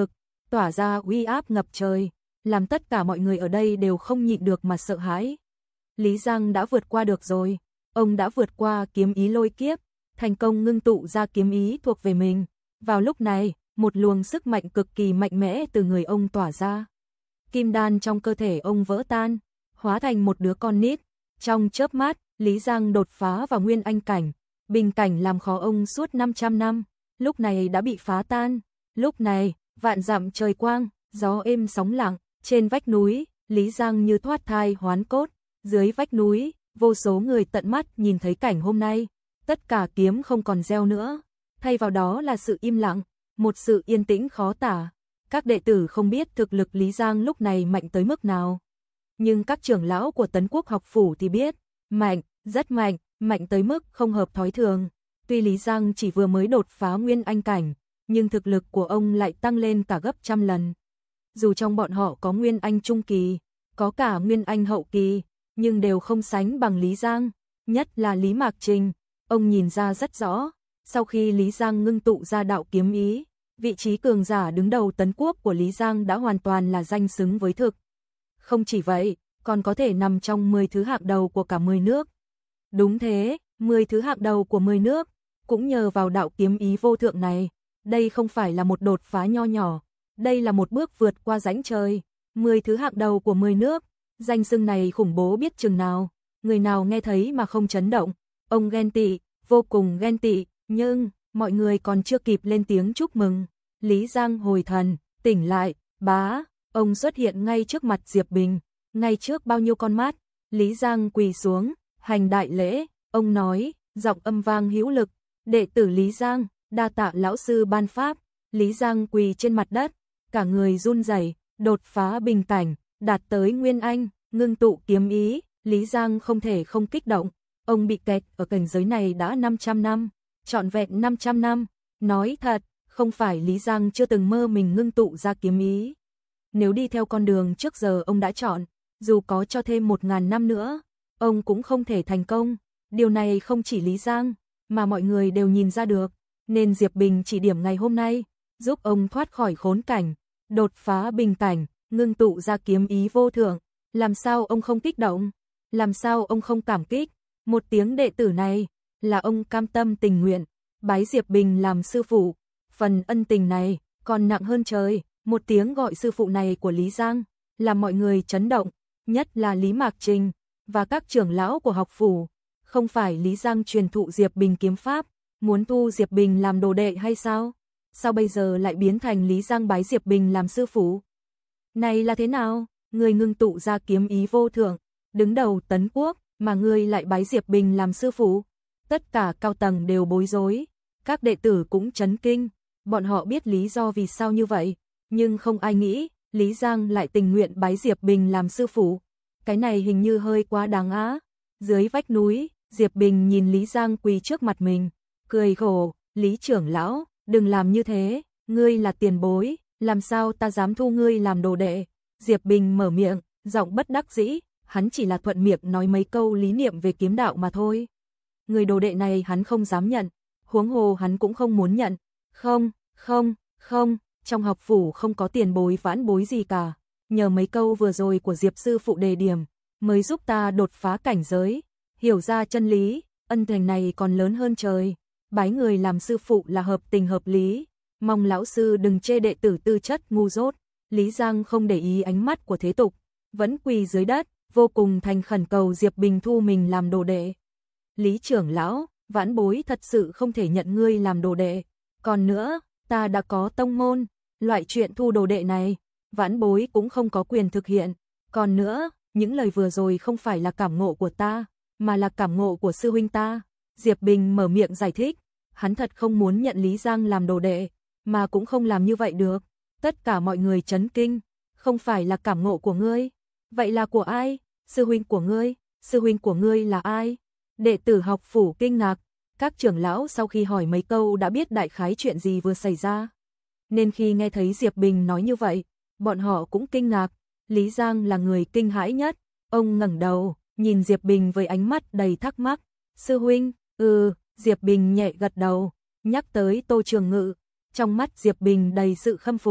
tỏa ra uy áp ngập trời, làm tất cả mọi người ở đây đều không nhịn được mà sợ hãi. Lý Giang đã vượt qua được rồi, ông đã vượt qua kiếm ý lôi kiếp, thành công ngưng tụ ra kiếm ý thuộc về mình. Vào lúc này, một luồng sức mạnh cực kỳ mạnh mẽ từ người ông tỏa ra. Kim đan trong cơ thể ông vỡ tan, hóa thành một đứa con nít. Trong chớp mắt, Lý Giang đột phá vào nguyên anh cảnh, bình cảnh làm khó ông suốt năm trăm năm, lúc này đã bị phá tan. Lúc này, vạn dặm trời quang, gió êm sóng lặng, trên vách núi, Lý Giang như thoát thai hoán cốt, dưới vách núi, vô số người tận mắt nhìn thấy cảnh hôm nay, tất cả kiếm không còn reo nữa, thay vào đó là sự im lặng, một sự yên tĩnh khó tả. Các đệ tử không biết thực lực Lý Giang lúc này mạnh tới mức nào, nhưng các trưởng lão của Tấn Quốc học phủ thì biết, mạnh, rất mạnh, mạnh tới mức không hợp thói thường. Tuy Lý Giang chỉ vừa mới đột phá nguyên anh cảnh, nhưng thực lực của ông lại tăng lên cả gấp trăm lần. Dù trong bọn họ có nguyên anh trung kỳ, có cả nguyên anh hậu kỳ, nhưng đều không sánh bằng Lý Giang, nhất là Lý Mạc Trình, ông nhìn ra rất rõ, sau khi Lý Giang ngưng tụ ra đạo kiếm ý, vị trí cường giả đứng đầu Tấn Quốc của Lý Giang đã hoàn toàn là danh xứng với thực. Không chỉ vậy, còn có thể nằm trong mười thứ hạng đầu của cả mười nước. Đúng thế, mười thứ hạng đầu của mười nước, cũng nhờ vào đạo kiếm ý vô thượng này. Đây không phải là một đột phá nho nhỏ, đây là một bước vượt qua rãnh trời. mười thứ hạng đầu của mười nước, danh xưng này khủng bố biết chừng nào, người nào nghe thấy mà không chấn động. Ông ghen tị, vô cùng ghen tị, nhưng mọi người còn chưa kịp lên tiếng chúc mừng. Lý Giang hồi thần, tỉnh lại, bá, ông xuất hiện ngay trước mặt Diệp Bình, ngay trước bao nhiêu con mắt. Lý Giang quỳ xuống, hành đại lễ, ông nói, giọng âm vang hữu lực, đệ tử Lý Giang, đa tạ lão sư ban pháp. Lý Giang quỳ trên mặt đất, cả người run rẩy, đột phá bình cảnh, đạt tới nguyên anh, ngưng tụ kiếm ý. Lý Giang không thể không kích động, ông bị kẹt ở cảnh giới này đã năm trăm năm, trọn vẹn năm trăm năm. Nói thật, không phải Lý Giang chưa từng mơ mình ngưng tụ ra kiếm ý. Nếu đi theo con đường trước giờ ông đã chọn, dù có cho thêm một ngàn năm nữa, ông cũng không thể thành công. Điều này không chỉ Lý Giang, mà mọi người đều nhìn ra được, nên Diệp Bình chỉ điểm ngày hôm nay, giúp ông thoát khỏi khốn cảnh, đột phá bình cảnh, ngưng tụ ra kiếm ý vô thượng. Làm sao ông không kích động? Làm sao ông không cảm kích? Một tiếng đệ tử này, là ông cam tâm tình nguyện, bái Diệp Bình làm sư phụ. Phần ân tình này, còn nặng hơn trời. Một tiếng gọi sư phụ này của Lý Giang, làm mọi người chấn động, nhất là Lý Mạc Trình, và các trưởng lão của học phủ. Không phải Lý Giang truyền thụ Diệp Bình kiếm pháp, muốn thu Diệp Bình làm đồ đệ hay sao? Sao bây giờ lại biến thành Lý Giang bái Diệp Bình làm sư phụ? Này là thế nào? Người ngưng tụ ra kiếm ý vô thượng, đứng đầu Tấn Quốc, mà ngươi lại bái Diệp Bình làm sư phụ? Tất cả cao tầng đều bối rối, các đệ tử cũng chấn kinh, bọn họ biết lý do vì sao như vậy, nhưng không ai nghĩ Lý Giang lại tình nguyện bái Diệp Bình làm sư phụ. Cái này hình như hơi quá đáng á. Dưới vách núi, Diệp Bình nhìn Lý Giang quỳ trước mặt mình, cười khổ, Lý trưởng lão, đừng làm như thế, ngươi là tiền bối, làm sao ta dám thu ngươi làm đồ đệ. Diệp Bình mở miệng, giọng bất đắc dĩ, hắn chỉ là thuận miệng nói mấy câu lý niệm về kiếm đạo mà thôi. Người đồ đệ này hắn không dám nhận, huống hồ hắn cũng không muốn nhận. Không, không, không, trong học phủ không có tiền bối vãn bối gì cả. Nhờ mấy câu vừa rồi của Diệp sư phụ đề điểm, mới giúp ta đột phá cảnh giới, hiểu ra chân lý, ân tình này còn lớn hơn trời. Bái người làm sư phụ là hợp tình hợp lý, mong lão sư đừng chê đệ tử tư chất ngu dốt. Lý Giang không để ý ánh mắt của thế tục, vẫn quỳ dưới đất, vô cùng thành khẩn cầu Diệp Bình thu mình làm đồ đệ. Lý trưởng lão, vãn bối thật sự không thể nhận ngươi làm đồ đệ. Còn nữa, ta đã có tông môn, loại chuyện thu đồ đệ này, vãn bối cũng không có quyền thực hiện. Còn nữa, những lời vừa rồi không phải là cảm ngộ của ta, mà là cảm ngộ của sư huynh ta. Diệp Bình mở miệng giải thích, hắn thật không muốn nhận Lý Giang làm đồ đệ, mà cũng không làm như vậy được. Tất cả mọi người chấn kinh, không phải là cảm ngộ của ngươi, vậy là của ai? Sư huynh của ngươi, sư huynh của ngươi là ai? Đệ tử học phủ kinh ngạc, các trưởng lão sau khi hỏi mấy câu đã biết đại khái chuyện gì vừa xảy ra. Nên khi nghe thấy Diệp Bình nói như vậy, bọn họ cũng kinh ngạc. Lý Giang là người kinh hãi nhất, ông ngẩng đầu, nhìn Diệp Bình với ánh mắt đầy thắc mắc. Sư huynh, ừ, Diệp Bình nhẹ gật đầu, nhắc tới Tô Trường Ngự, trong mắt Diệp Bình đầy sự khâm phục.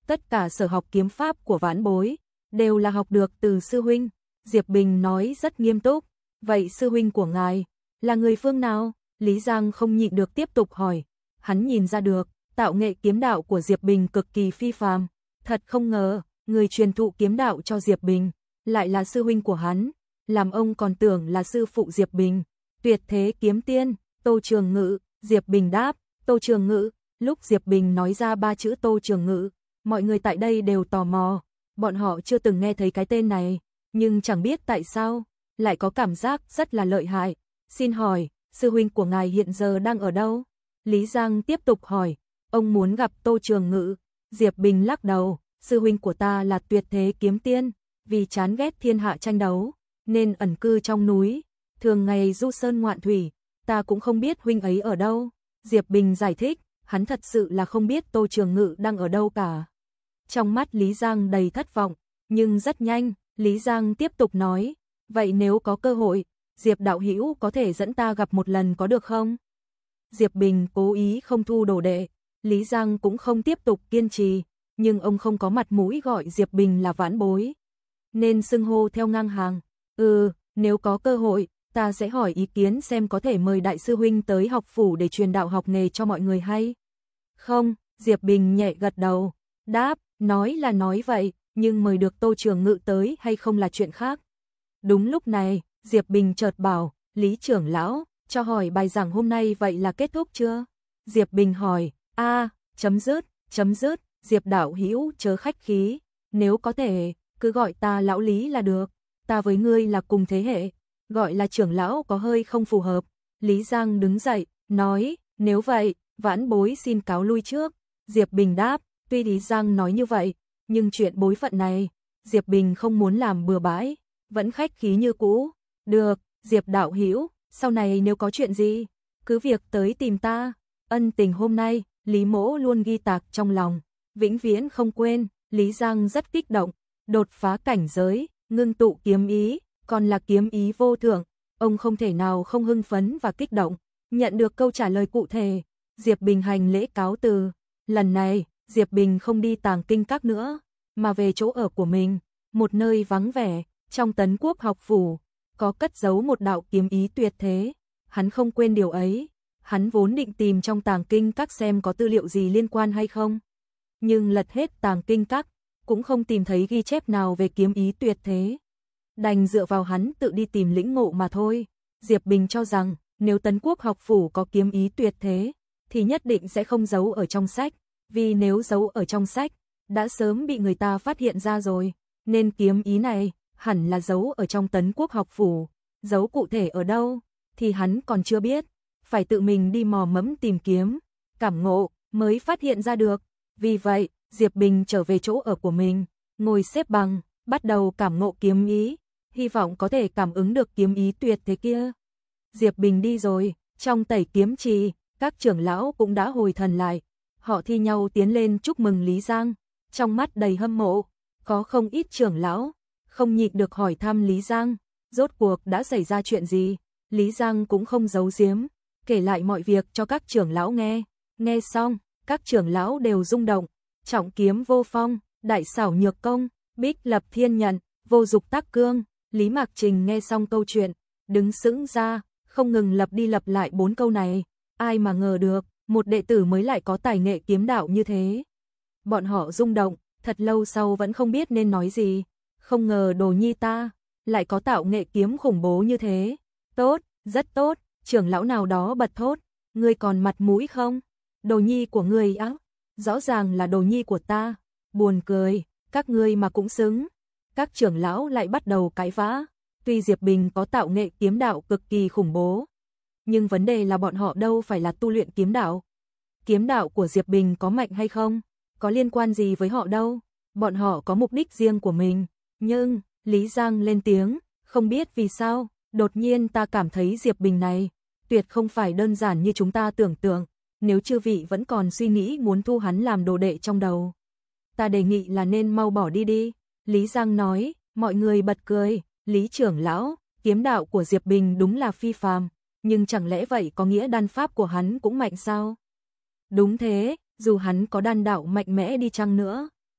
tất cả sở học kiếm pháp của vãn bối đều là học được từ sư huynh. Diệp Bình nói rất nghiêm túc. Vậy sư huynh của ngài là người phương nào? Lý Giang không nhịn được tiếp tục hỏi. Hắn nhìn ra được, tạo nghệ kiếm đạo của Diệp Bình cực kỳ phi phàm. Thật không ngờ, người truyền thụ kiếm đạo cho Diệp Bình lại là sư huynh của hắn. Làm ông còn tưởng là sư phụ Diệp Bình. Tuyệt thế kiếm tiên, Tô Trường Ngự. Diệp Bình đáp, Tô Trường Ngự. Lúc Diệp Bình nói ra ba chữ Tô Trường Ngự, mọi người tại đây đều tò mò. Bọn họ chưa từng nghe thấy cái tên này, nhưng chẳng biết tại sao, lại có cảm giác rất là lợi hại. Xin hỏi, sư huynh của ngài hiện giờ đang ở đâu? Lý Giang tiếp tục hỏi, ông muốn gặp Tô Trường Ngự. Diệp Bình lắc đầu, sư huynh của ta là tuyệt thế kiếm tiên, vì chán ghét thiên hạ tranh đấu, nên ẩn cư trong núi, thường ngày du sơn ngoạn thủy, ta cũng không biết huynh ấy ở đâu. Diệp Bình giải thích, hắn thật sự là không biết Tô Trường Ngự đang ở đâu cả. Trong mắt Lý Giang đầy thất vọng, nhưng rất nhanh, Lý Giang tiếp tục nói, vậy nếu có cơ hội, Diệp đạo hữu có thể dẫn ta gặp một lần có được không? Diệp Bình cố ý không thu đồ đệ, Lý Giang cũng không tiếp tục kiên trì, nhưng ông không có mặt mũi gọi Diệp Bình là vãn bối, nên xưng hô theo ngang hàng. Ừ, nếu có cơ hội, ta sẽ hỏi ý kiến xem có thể mời đại sư huynh tới học phủ để truyền đạo học nghề cho mọi người hay không? Diệp Bình nhẹ gật đầu, đáp, nói là nói vậy, nhưng mời được Tô Trường Ngự tới hay không là chuyện khác. Đúng lúc này, Diệp Bình chợt bảo, Lý trưởng lão, cho hỏi bài giảng hôm nay vậy là kết thúc chưa? Diệp Bình hỏi, a, chấm dứt, chấm dứt, Diệp đạo hữu chớ khách khí, nếu có thể, cứ gọi ta lão Lý là được, ta với ngươi là cùng thế hệ, gọi là trưởng lão có hơi không phù hợp. Lý Giang đứng dậy, nói, nếu vậy, vãn bối xin cáo lui trước. Diệp Bình đáp, tuy Lý Giang nói như vậy, nhưng chuyện bối phận này, Diệp Bình không muốn làm bừa bãi, vẫn khách khí như cũ. Được, Diệp đạo hữu, sau này nếu có chuyện gì, cứ việc tới tìm ta. Ân tình hôm nay, Lý Mỗ luôn ghi tạc trong lòng, vĩnh viễn không quên. Lý Giang rất kích động, đột phá cảnh giới, ngưng tụ kiếm ý, còn là kiếm ý vô thượng, ông không thể nào không hưng phấn và kích động. Nhận được câu trả lời cụ thể, Diệp Bình hành lễ cáo từ. Lần này, Diệp Bình không đi Tàng Kinh Các nữa, mà về chỗ ở của mình, một nơi vắng vẻ, trong Tấn Quốc học phủ, có cất giấu một đạo kiếm ý tuyệt thế. Hắn không quên điều ấy, hắn vốn định tìm trong Tàng Kinh Các xem có tư liệu gì liên quan hay không. Nhưng lật hết Tàng Kinh Các, cũng không tìm thấy ghi chép nào về kiếm ý tuyệt thế. Đành dựa vào hắn tự đi tìm lĩnh ngộ mà thôi. Diệp Bình cho rằng, nếu Tấn Quốc học phủ có kiếm ý tuyệt thế, thì nhất định sẽ không giấu ở trong sách, vì nếu giấu ở trong sách, đã sớm bị người ta phát hiện ra rồi, nên kiếm ý này hẳn là giấu ở trong Tấn Quốc học phủ, giấu cụ thể ở đâu thì hắn còn chưa biết, phải tự mình đi mò mẫm tìm kiếm, cảm ngộ mới phát hiện ra được. Vì vậy, Diệp Bình trở về chỗ ở của mình, ngồi xếp bằng, bắt đầu cảm ngộ kiếm ý, hy vọng có thể cảm ứng được kiếm ý tuyệt thế kia. Diệp Bình đi rồi, trong Tẩy Kiếm Trì, các trưởng lão cũng đã hồi thần lại, họ thi nhau tiến lên chúc mừng Lý Giang, trong mắt đầy hâm mộ, có không ít trưởng lão không nhịn được hỏi thăm Lý Giang, rốt cuộc đã xảy ra chuyện gì. Lý Giang cũng không giấu giếm, kể lại mọi việc cho các trưởng lão nghe. Nghe xong, các trưởng lão đều rung động, trọng kiếm vô phong, đại xảo nhược công, bích lập thiên nhận, vô dục tác cương. Lý Mạc Trình nghe xong câu chuyện, đứng sững ra, không ngừng lặp đi lặp lại bốn câu này. Ai mà ngờ được, một đệ tử mới lại có tài nghệ kiếm đạo như thế. Bọn họ rung động, thật lâu sau vẫn không biết nên nói gì. Không ngờ đồ nhi ta lại có tạo nghệ kiếm khủng bố như thế. Tốt, rất tốt, trưởng lão nào đó bật thốt, ngươi còn mặt mũi không? Đồ nhi của ngươi á? Rõ ràng là đồ nhi của ta. Buồn cười, các ngươi mà cũng xứng. Các trưởng lão lại bắt đầu cãi vã. Tuy Diệp Bình có tạo nghệ kiếm đạo cực kỳ khủng bố, nhưng vấn đề là bọn họ đâu phải là tu luyện kiếm đạo. Kiếm đạo của Diệp Bình có mạnh hay không, có liên quan gì với họ đâu. Bọn họ có mục đích riêng của mình. Nhưng, Lý Giang lên tiếng, không biết vì sao, đột nhiên ta cảm thấy Diệp Bình này tuyệt không phải đơn giản như chúng ta tưởng tượng. Nếu chư vị vẫn còn suy nghĩ muốn thu hắn làm đồ đệ trong đầu, ta đề nghị là nên mau bỏ đi đi. Lý Giang nói, mọi người bật cười. Lý trưởng lão, kiếm đạo của Diệp Bình đúng là phi phàm, nhưng chẳng lẽ vậy có nghĩa đan pháp của hắn cũng mạnh sao? Đúng thế, dù hắn có đan đạo mạnh mẽ đi chăng nữa,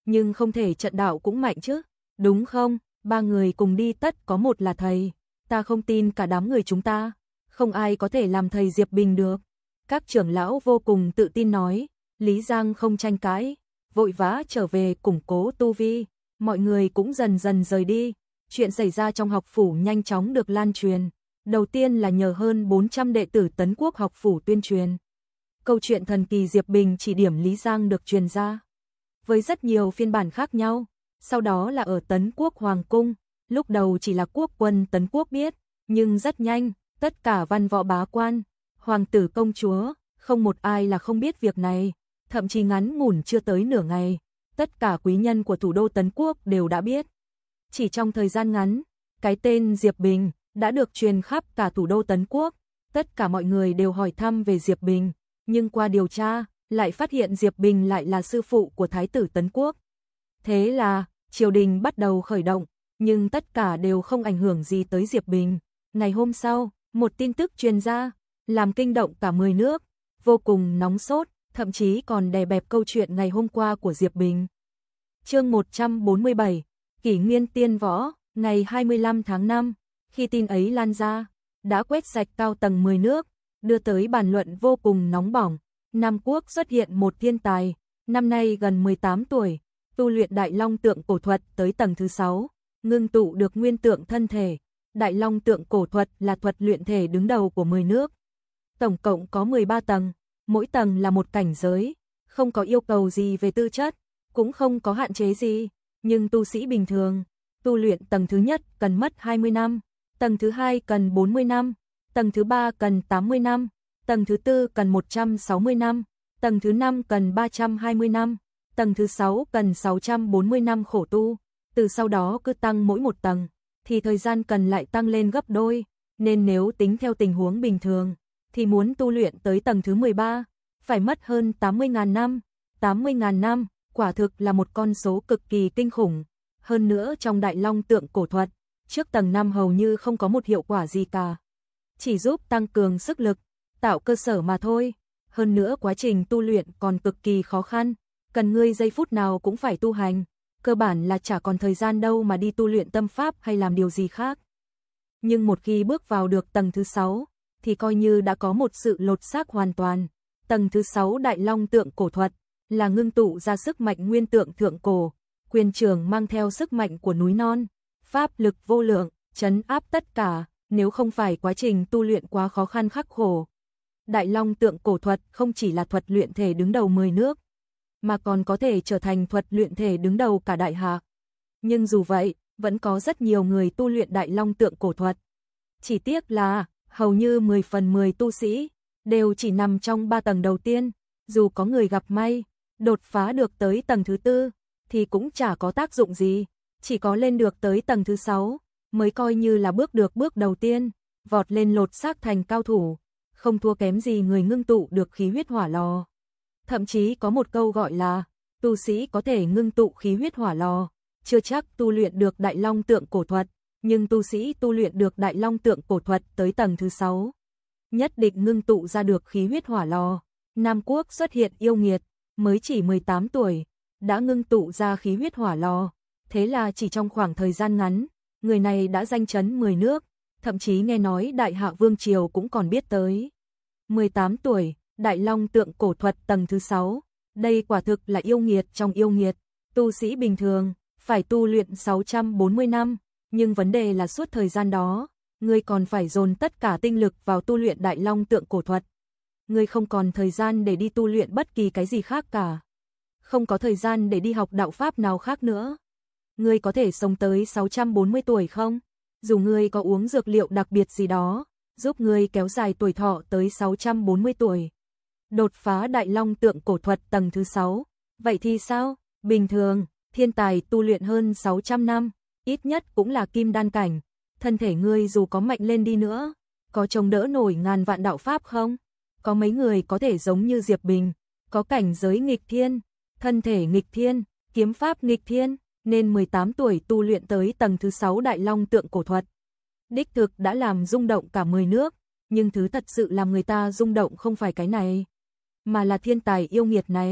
nhưng không thể trận đạo cũng mạnh chứ, đúng không? Ba người cùng đi tất có một là thầy, ta không tin cả đám người chúng ta, không ai có thể làm thầy Diệp Bình được. Các trưởng lão vô cùng tự tin nói, Lý Giang không tranh cãi, vội vã trở về củng cố tu vi, mọi người cũng dần dần rời đi. Chuyện xảy ra trong học phủ nhanh chóng được lan truyền, đầu tiên là nhờ hơn bốn trăm đệ tử Tấn Quốc học phủ tuyên truyền. Câu chuyện thần kỳ Diệp Bình chỉ điểm Lý Giang được truyền ra với rất nhiều phiên bản khác nhau, sau đó là ở Tấn Quốc Hoàng Cung, lúc đầu chỉ là quốc quân Tấn Quốc biết, nhưng rất nhanh, tất cả văn võ bá quan, hoàng tử công chúa, không một ai là không biết việc này, thậm chí ngắn ngủn chưa tới nửa ngày, tất cả quý nhân của thủ đô Tấn Quốc đều đã biết. Chỉ trong thời gian ngắn, cái tên Diệp Bình đã được truyền khắp cả thủ đô Tấn Quốc, tất cả mọi người đều hỏi thăm về Diệp Bình, nhưng qua điều tra, lại phát hiện Diệp Bình lại là sư phụ của Thái tử Tấn Quốc. Thế là, triều đình bắt đầu khởi động, nhưng tất cả đều không ảnh hưởng gì tới Diệp Bình. Ngày hôm sau, một tin tức truyền ra, làm kinh động cả mười nước, vô cùng nóng sốt, thậm chí còn đè bẹp câu chuyện ngày hôm qua của Diệp Bình. Chương một trăm bốn mươi bảy, Kỷ Nguyên Tiên Võ, ngày hai mươi lăm tháng năm, khi tin ấy lan ra, đã quét sạch cao tầng mười nước, đưa tới bàn luận vô cùng nóng bỏng. Nam Quốc xuất hiện một thiên tài, năm nay gần mười tám tuổi, tu luyện Đại Long Tượng Cổ Thuật tới tầng thứ sáu, ngưng tụ được nguyên tượng thân thể. Đại Long Tượng Cổ Thuật là thuật luyện thể đứng đầu của mười nước. Tổng cộng có mười ba tầng, mỗi tầng là một cảnh giới, không có yêu cầu gì về tư chất, cũng không có hạn chế gì, nhưng tu sĩ bình thường, tu luyện tầng thứ nhất cần mất hai mươi năm, tầng thứ hai cần bốn mươi năm, tầng thứ ba cần tám mươi năm, tầng thứ tư cần một trăm sáu mươi năm, tầng thứ năm cần ba trăm hai mươi năm, tầng thứ sáu cần sáu trăm bốn mươi năm khổ tu, từ sau đó cứ tăng mỗi một tầng, thì thời gian cần lại tăng lên gấp đôi, nên nếu tính theo tình huống bình thường, thì muốn tu luyện tới tầng thứ mười ba, phải mất hơn tám mươi nghìn năm, tám mươi nghìn năm, quả thực là một con số cực kỳ kinh khủng. Hơn nữa trong Đại Long Tượng Cổ Thuật, trước tầng năm hầu như không có một hiệu quả gì cả, chỉ giúp tăng cường sức lực, tạo cơ sở mà thôi. Hơn nữa quá trình tu luyện còn cực kỳ khó khăn, cần ngươi giây phút nào cũng phải tu hành, cơ bản là chả còn thời gian đâu mà đi tu luyện tâm pháp hay làm điều gì khác. Nhưng một khi bước vào được tầng thứ sáu, thì coi như đã có một sự lột xác hoàn toàn. Tầng thứ sáu Đại Long Tượng Cổ Thuật là ngưng tụ ra sức mạnh nguyên tượng thượng cổ, quyền trường mang theo sức mạnh của núi non, pháp lực vô lượng, trấn áp tất cả, nếu không phải quá trình tu luyện quá khó khăn khắc khổ. Đại Long Tượng Cổ Thuật không chỉ là thuật luyện thể đứng đầu mười nước, mà còn có thể trở thành thuật luyện thể đứng đầu cả đại hạ. Nhưng dù vậy, vẫn có rất nhiều người tu luyện Đại Long Tượng Cổ Thuật. Chỉ tiếc là, hầu như mười phần mười tu sĩ, đều chỉ nằm trong ba tầng đầu tiên, dù có người gặp may, đột phá được tới tầng thứ tư, thì cũng chả có tác dụng gì, chỉ có lên được tới tầng thứ sáu, mới coi như là bước được bước đầu tiên, vọt lên lột xác thành cao thủ, không thua kém gì người ngưng tụ được khí huyết hỏa lò. Thậm chí có một câu gọi là, tu sĩ có thể ngưng tụ khí huyết hỏa lò, chưa chắc tu luyện được Đại Long Tượng Cổ Thuật, nhưng tu sĩ tu luyện được Đại Long Tượng Cổ Thuật tới tầng thứ sáu, nhất định ngưng tụ ra được khí huyết hỏa lò. Nam Quốc xuất hiện yêu nghiệt, mới chỉ mười tám tuổi, đã ngưng tụ ra khí huyết hỏa lò, thế là chỉ trong khoảng thời gian ngắn, người này đã danh chấn mười nước, thậm chí nghe nói Đại Hạ Vương Triều cũng còn biết tới. mười tám tuổi, Đại Long Tượng Cổ Thuật tầng thứ sáu, đây quả thực là yêu nghiệt trong yêu nghiệt, tu sĩ bình thường, phải tu luyện sáu trăm bốn mươi năm, nhưng vấn đề là suốt thời gian đó, ngươi còn phải dồn tất cả tinh lực vào tu luyện Đại Long Tượng Cổ Thuật. Ngươi không còn thời gian để đi tu luyện bất kỳ cái gì khác cả. Không có thời gian để đi học đạo pháp nào khác nữa. Ngươi có thể sống tới sáu trăm bốn mươi tuổi không? Dù ngươi có uống dược liệu đặc biệt gì đó, giúp ngươi kéo dài tuổi thọ tới sáu trăm bốn mươi tuổi. Đột phá Đại Long Tượng Cổ Thuật tầng thứ sáu. Vậy thì sao? Bình thường, thiên tài tu luyện hơn sáu trăm năm, ít nhất cũng là kim đan cảnh. Thân thể ngươi dù có mạnh lên đi nữa, có chống đỡ nổi ngàn vạn đạo pháp không? Có mấy người có thể giống như Diệp Bình, có cảnh giới nghịch thiên, thân thể nghịch thiên, kiếm pháp nghịch thiên, nên mười tám tuổi tu luyện tới tầng thứ sáu Đại Long Tượng Cổ Thuật. Đích thực đã làm rung động cả mười nước, nhưng thứ thật sự làm người ta rung động không phải cái này, mà là thiên tài yêu nghiệt này.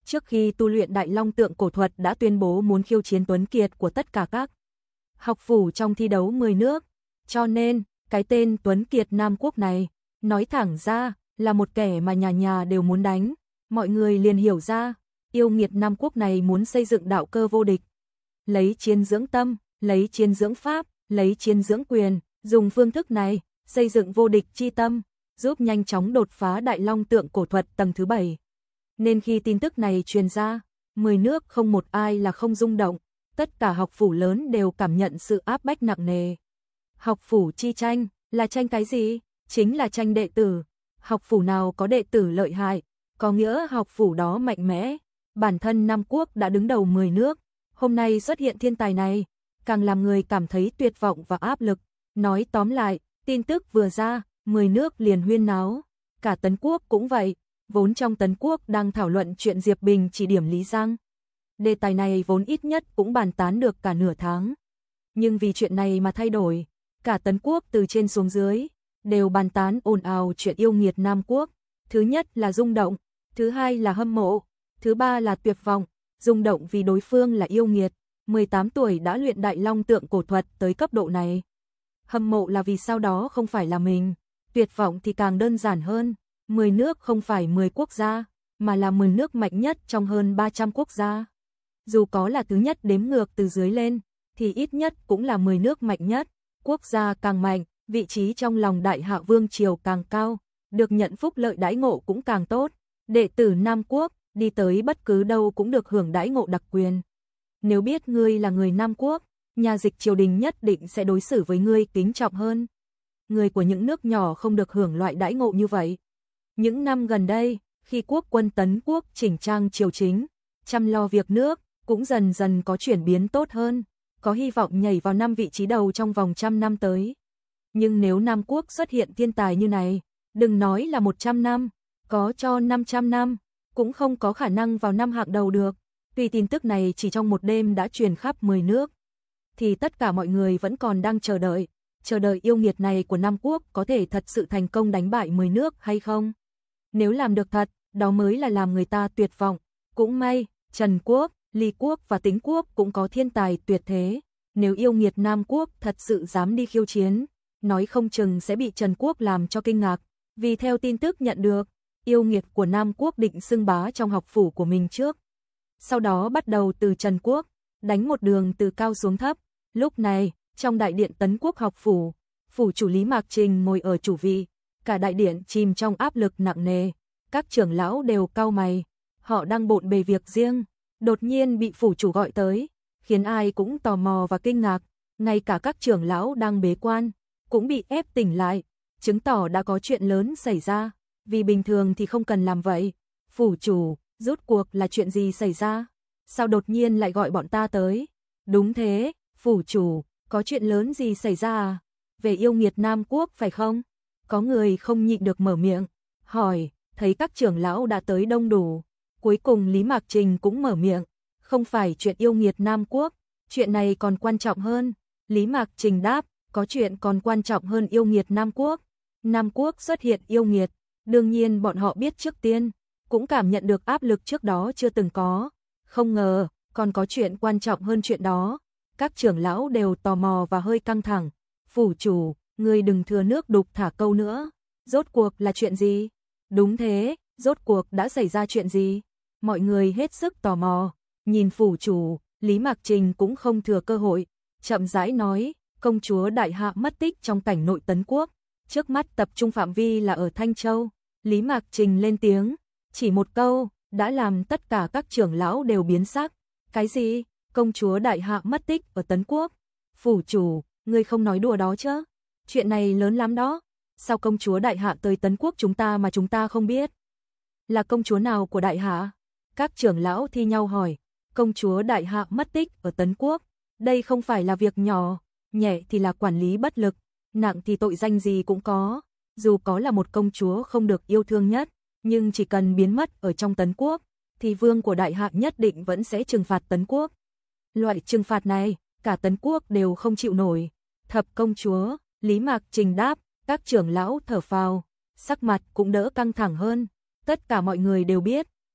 trước khi tu luyện Đại Long Tượng cổ thuật đã tuyên bố muốn khiêu chiến tuấn kiệt của tất cả các học phủ trong thi đấu mười nước, cho nên cái tên Tuấn Kiệt Nam Quốc này, nói thẳng ra là một kẻ mà nhà nhà đều muốn đánh, mọi người liền hiểu ra, yêu nghiệt Nam Quốc này muốn xây dựng đạo cơ vô địch, lấy chiến dưỡng tâm, lấy chiến dưỡng pháp, lấy chiến dưỡng quyền, dùng phương thức này xây dựng vô địch chi tâm, giúp nhanh chóng đột phá Đại Long Tượng cổ thuật tầng thứ bảy. Nên khi tin tức này truyền ra, mười nước không một ai là không rung động, tất cả học phủ lớn đều cảm nhận sự áp bách nặng nề. Học phủ chi tranh, là tranh cái gì? Chính là tranh đệ tử. Học phủ nào có đệ tử lợi hại, có nghĩa học phủ đó mạnh mẽ. Bản thân Nam Quốc đã đứng đầu mười nước, hôm nay xuất hiện thiên tài này, càng làm người cảm thấy tuyệt vọng và áp lực. Nói tóm lại, tin tức vừa ra, mười nước liền huyên náo, cả Tấn Quốc cũng vậy, vốn trong Tấn Quốc đang thảo luận chuyện Diệp Bình chỉ điểm Lý Giang. Đề tài này vốn ít nhất cũng bàn tán được cả nửa tháng. Nhưng vì chuyện này mà thay đổi, cả Tấn Quốc từ trên xuống dưới, đều bàn tán ồn ào chuyện yêu nghiệt Nam Quốc. Thứ nhất là rung động, thứ hai là hâm mộ, thứ ba là tuyệt vọng. Rung động vì đối phương là yêu nghiệt, mười tám tuổi đã luyện Đại Long Tượng cổ thuật tới cấp độ này. Hâm mộ là vì sau đó không phải là mình, tuyệt vọng thì càng đơn giản hơn, mười nước không phải mười quốc gia, mà là mười nước mạnh nhất trong hơn ba trăm quốc gia. Dù có là thứ nhất đếm ngược từ dưới lên, thì ít nhất cũng là mười nước mạnh nhất, quốc gia càng mạnh, vị trí trong lòng Đại Hạ Vương triều càng cao, được nhận phúc lợi đãi ngộ cũng càng tốt. Đệ tử Nam Quốc, đi tới bất cứ đâu cũng được hưởng đãi ngộ đặc quyền. Nếu biết ngươi là người Nam Quốc, nhà dịch triều đình nhất định sẽ đối xử với ngươi kính trọng hơn. Người của những nước nhỏ không được hưởng loại đãi ngộ như vậy. Những năm gần đây, khi quốc quân Tấn Quốc chỉnh trang triều chính, chăm lo việc nước, cũng dần dần có chuyển biến tốt hơn, có hy vọng nhảy vào năm vị trí đầu trong vòng trăm năm tới. Nhưng nếu Nam Quốc xuất hiện thiên tài như này, đừng nói là một trăm năm, có cho năm trăm năm, cũng không có khả năng vào năm hạng đầu được. Tuy tin tức này chỉ trong một đêm đã truyền khắp mười nước, thì tất cả mọi người vẫn còn đang chờ đợi, chờ đợi yêu nghiệt này của Nam Quốc có thể thật sự thành công đánh bại mười nước hay không. Nếu làm được thật, đó mới là làm người ta tuyệt vọng. Cũng may, Trần Quốc, Ly Quốc và Tĩnh Quốc cũng có thiên tài tuyệt thế. Nếu yêu nghiệt Nam Quốc thật sự dám đi khiêu chiến, nói không chừng sẽ bị Trần Quốc làm cho kinh ngạc. Vì theo tin tức nhận được, yêu nghiệt của Nam Quốc định xưng bá trong học phủ của mình trước. Sau đó bắt đầu từ Trần Quốc, đánh một đường từ cao xuống thấp. Lúc này, trong đại điện Tấn Quốc học phủ, phủ chủ Lý Mạc Trình ngồi ở chủ vị, cả đại điện chìm trong áp lực nặng nề, các trưởng lão đều cau mày, họ đang bộn bề việc riêng, đột nhiên bị phủ chủ gọi tới, khiến ai cũng tò mò và kinh ngạc, ngay cả các trưởng lão đang bế quan, cũng bị ép tỉnh lại, chứng tỏ đã có chuyện lớn xảy ra, vì bình thường thì không cần làm vậy. Phủ chủ, rốt cuộc là chuyện gì xảy ra? Sao đột nhiên lại gọi bọn ta tới? Đúng thế, phủ chủ, có chuyện lớn gì xảy ra à? Về yêu nghiệt Nam Quốc phải không? Có người không nhịn được mở miệng, hỏi, thấy các trưởng lão đã tới đông đủ. Cuối cùng Lý Mạc Trình cũng mở miệng, không phải chuyện yêu nghiệt Nam Quốc, chuyện này còn quan trọng hơn. Lý Mạc Trình đáp, có chuyện còn quan trọng hơn yêu nghiệt Nam Quốc. Nam Quốc xuất hiện yêu nghiệt, đương nhiên bọn họ biết trước tiên, cũng cảm nhận được áp lực trước đó chưa từng có. Không ngờ, còn có chuyện quan trọng hơn chuyện đó. Các trưởng lão đều tò mò và hơi căng thẳng. Phủ chủ, ngươi đừng thừa nước đục thả câu nữa. Rốt cuộc là chuyện gì? Đúng thế, rốt cuộc đã xảy ra chuyện gì? Mọi người hết sức tò mò. Nhìn phủ chủ, Lý Mạc Trình cũng không thừa cơ hội. Chậm rãi nói, công chúa Đại Hạ mất tích trong cảnh nội Tấn Quốc. Trước mắt tập trung phạm vi là ở Thanh Châu. Lý Mạc Trình lên tiếng, chỉ một câu, đã làm tất cả các trưởng lão đều biến sắc. Cái gì? Công chúa Đại Hạ mất tích ở Tấn Quốc? Phủ chủ, ngươi không nói đùa đó chứ? Chuyện này lớn lắm đó. Sao công chúa Đại Hạ tới Tấn Quốc chúng ta mà chúng ta không biết? Là công chúa nào của Đại Hạ? Các trưởng lão thi nhau hỏi. Công chúa Đại Hạ mất tích ở Tấn Quốc. Đây không phải là việc nhỏ, nhẹ thì là quản lý bất lực, nặng thì tội danh gì cũng có. Dù có là một công chúa không được yêu thương nhất, nhưng chỉ cần biến mất ở trong Tấn Quốc, thì vương của Đại Hạ nhất định vẫn sẽ trừng phạt Tấn Quốc. Loại trừng phạt này, cả Tấn Quốc đều không chịu nổi. Thập công chúa, Lý Mạc Trình đáp, các trưởng lão thở phào, sắc mặt cũng đỡ căng thẳng hơn. Tất cả mọi người đều biết,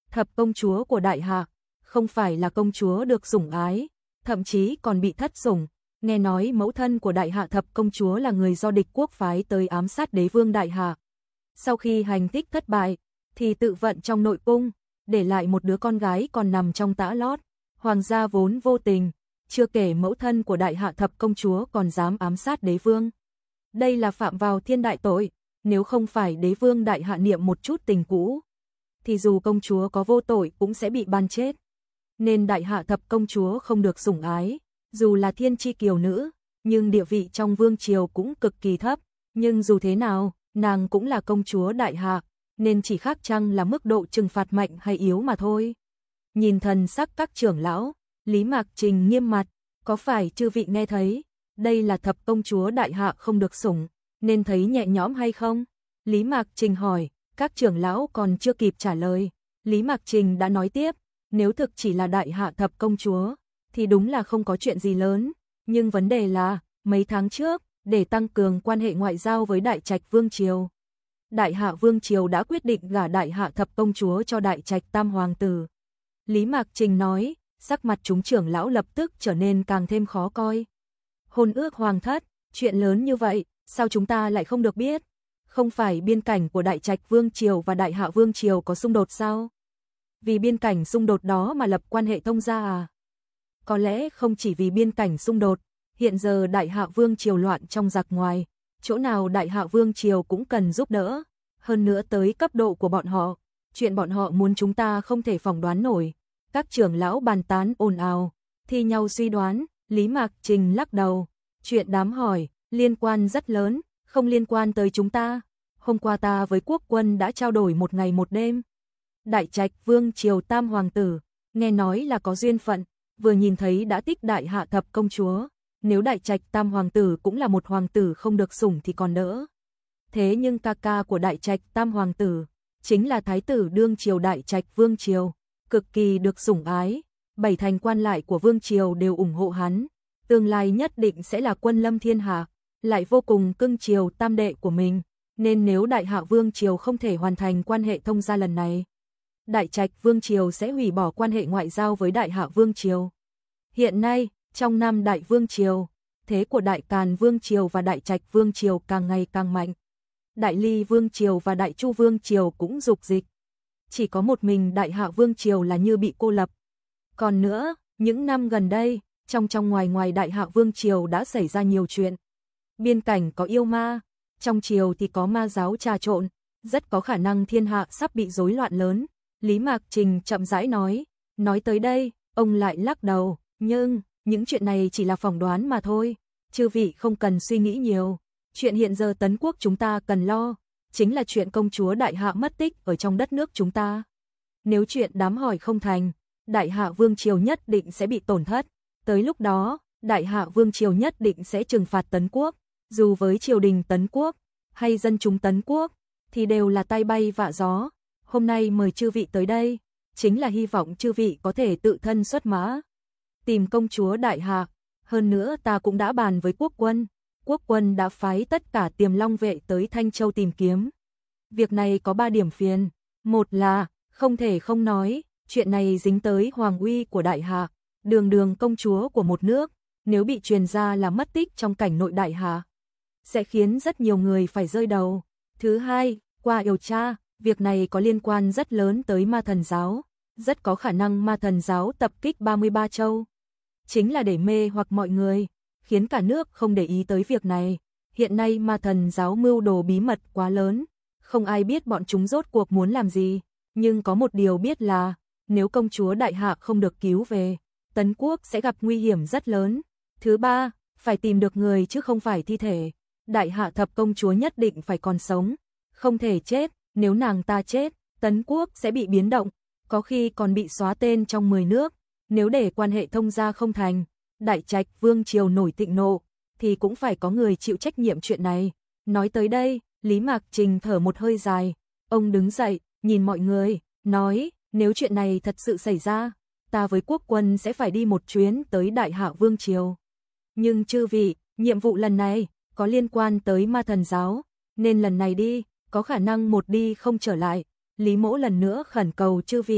thập công chúa của Đại Hạ, không phải là công chúa được sủng ái, thậm chí còn bị thất sủng. Nghe nói mẫu thân của Đại Hạ thập công chúa là người do địch quốc phái tới ám sát đế vương Đại Hạ. Sau khi hành thích thất bại, thì tự vận trong nội cung, để lại một đứa con gái còn nằm trong tã lót. Hoàng gia vốn vô tình, chưa kể mẫu thân của Đại Hạ thập công chúa còn dám ám sát đế vương. Đây là phạm vào thiên đại tội, nếu không phải đế vương Đại Hạ niệm một chút tình cũ, thì dù công chúa có vô tội cũng sẽ bị ban chết. Nên Đại Hạ thập công chúa không được sủng ái, dù là thiên chi kiều nữ, nhưng địa vị trong vương triều cũng cực kỳ thấp. Nhưng dù thế nào, nàng cũng là công chúa Đại Hạ, nên chỉ khác chăng là mức độ trừng phạt mạnh hay yếu mà thôi. Nhìn thần sắc các trưởng lão, Lý Mạc Trình nghiêm mặt, có phải chư vị nghe thấy, đây là thập công chúa Đại Hạ không được sủng, nên thấy nhẹ nhõm hay không? Lý Mạc Trình hỏi, các trưởng lão còn chưa kịp trả lời. Lý Mạc Trình đã nói tiếp, nếu thực chỉ là Đại Hạ thập công chúa, thì đúng là không có chuyện gì lớn. Nhưng vấn đề là, mấy tháng trước, để tăng cường quan hệ ngoại giao với Đại Trạch Vương Triều, Đại Hạ Vương Triều đã quyết định gả Đại Hạ thập công chúa cho Đại Trạch Tam Hoàng tử. Lý Mạc Trình nói, sắc mặt chúng trưởng lão lập tức trở nên càng thêm khó coi. Hôn ước hoàng thất, chuyện lớn như vậy, sao chúng ta lại không được biết? Không phải biên cảnh của Đại Trạch Vương Triều và Đại Hạ Vương Triều có xung đột sao? Vì biên cảnh xung đột đó mà lập quan hệ thông gia à? Có lẽ không chỉ vì biên cảnh xung đột, hiện giờ Đại Hạ Vương Triều loạn trong giặc ngoài, chỗ nào Đại Hạ Vương Triều cũng cần giúp đỡ, hơn nữa tới cấp độ của bọn họ, chuyện bọn họ muốn chúng ta không thể phỏng đoán nổi. Các trưởng lão bàn tán ồn ào, thi nhau suy đoán. Lý Mạc Trình lắc đầu, chuyện đám hỏi, liên quan rất lớn, không liên quan tới chúng ta. Hôm qua ta với quốc quân đã trao đổi một ngày một đêm. Đại Trạch Vương Triều Tam Hoàng tử, nghe nói là có duyên phận, vừa nhìn thấy đã thích Đại Hạ thập công chúa. Nếu Đại Trạch Tam Hoàng tử cũng là một hoàng tử không được sủng thì còn đỡ. Thế nhưng ca ca của Đại Trạch Tam Hoàng tử, chính là Thái tử đương triều Đại Trạch Vương Triều, cực kỳ được sủng ái. Bảy thành quan lại của Vương Triều đều ủng hộ hắn, tương lai nhất định sẽ là quân lâm thiên hạ, lại vô cùng cưng chiều tam đệ của mình, nên nếu Đại Hạ Vương Triều không thể hoàn thành quan hệ thông gia lần này, Đại Trạch Vương Triều sẽ hủy bỏ quan hệ ngoại giao với Đại Hạ Vương Triều. Hiện nay, trong năm Đại Vương Triều, thế của Đại Càn Vương Triều và Đại Trạch Vương Triều càng ngày càng mạnh. Đại Ly Vương Triều và Đại Chu Vương Triều cũng dục dịch. Chỉ có một mình Đại Hạ Vương Triều là như bị cô lập. Còn nữa, những năm gần đây, trong trong ngoài ngoài Đại Hạ Vương Triều đã xảy ra nhiều chuyện. Biên cảnh có yêu ma, trong triều thì có ma giáo trà trộn, rất có khả năng thiên hạ sắp bị rối loạn lớn. Lý Mạc Trình chậm rãi nói, nói tới đây, ông lại lắc đầu, nhưng, những chuyện này chỉ là phỏng đoán mà thôi, chư vị không cần suy nghĩ nhiều. Chuyện hiện giờ Tấn Quốc chúng ta cần lo, chính là chuyện công chúa Đại Hạ mất tích ở trong đất nước chúng ta. Nếu chuyện đám hỏi không thành, Đại Hạ Vương Triều nhất định sẽ bị tổn thất. Tới lúc đó, Đại Hạ Vương Triều nhất định sẽ trừng phạt Tấn Quốc. Dù với triều đình Tấn Quốc, hay dân chúng Tấn Quốc, thì đều là tai bay vạ gió. Hôm nay mời chư vị tới đây, chính là hy vọng chư vị có thể tự thân xuất mã, tìm công chúa Đại Hạ. Hơn nữa ta cũng đã bàn với quốc quân. Quốc quân đã phái tất cả Tiềm Long vệ tới Thanh Châu tìm kiếm. Việc này có ba điểm phiền. Một là, không thể không nói, chuyện này dính tới hoàng uy của Đại Hạ, đường đường công chúa của một nước, nếu bị truyền ra là mất tích trong cảnh nội Đại Hạ, sẽ khiến rất nhiều người phải rơi đầu. Thứ hai, qua điều tra, việc này có liên quan rất lớn tới Ma Thần Giáo, rất có khả năng Ma Thần Giáo tập kích ba mươi ba châu, chính là để mê hoặc mọi người, khiến cả nước không để ý tới việc này. Hiện nay Ma Thần Giáo mưu đồ bí mật quá lớn, không ai biết bọn chúng rốt cuộc muốn làm gì, nhưng có một điều biết là, nếu công chúa Đại Hạ không được cứu về, Tấn Quốc sẽ gặp nguy hiểm rất lớn. Thứ ba, phải tìm được người chứ không phải thi thể. Đại Hạ thập công chúa nhất định phải còn sống, không thể chết, nếu nàng ta chết, Tấn Quốc sẽ bị biến động, có khi còn bị xóa tên trong mười nước. Nếu để quan hệ thông gia không thành, Đại Trạch Vương Triều nổi thịnh nộ, thì cũng phải có người chịu trách nhiệm chuyện này. Nói tới đây, Lý Mạc Trình thở một hơi dài, ông đứng dậy, nhìn mọi người, nói, nếu chuyện này thật sự xảy ra, ta với quốc quân sẽ phải đi một chuyến tới Đại Hạ Vương Triều. Nhưng chư vị, nhiệm vụ lần này có liên quan tới Ma Thần Giáo, nên lần này đi, có khả năng một đi không trở lại. Lý Mỗ lần nữa khẩn cầu chư vị,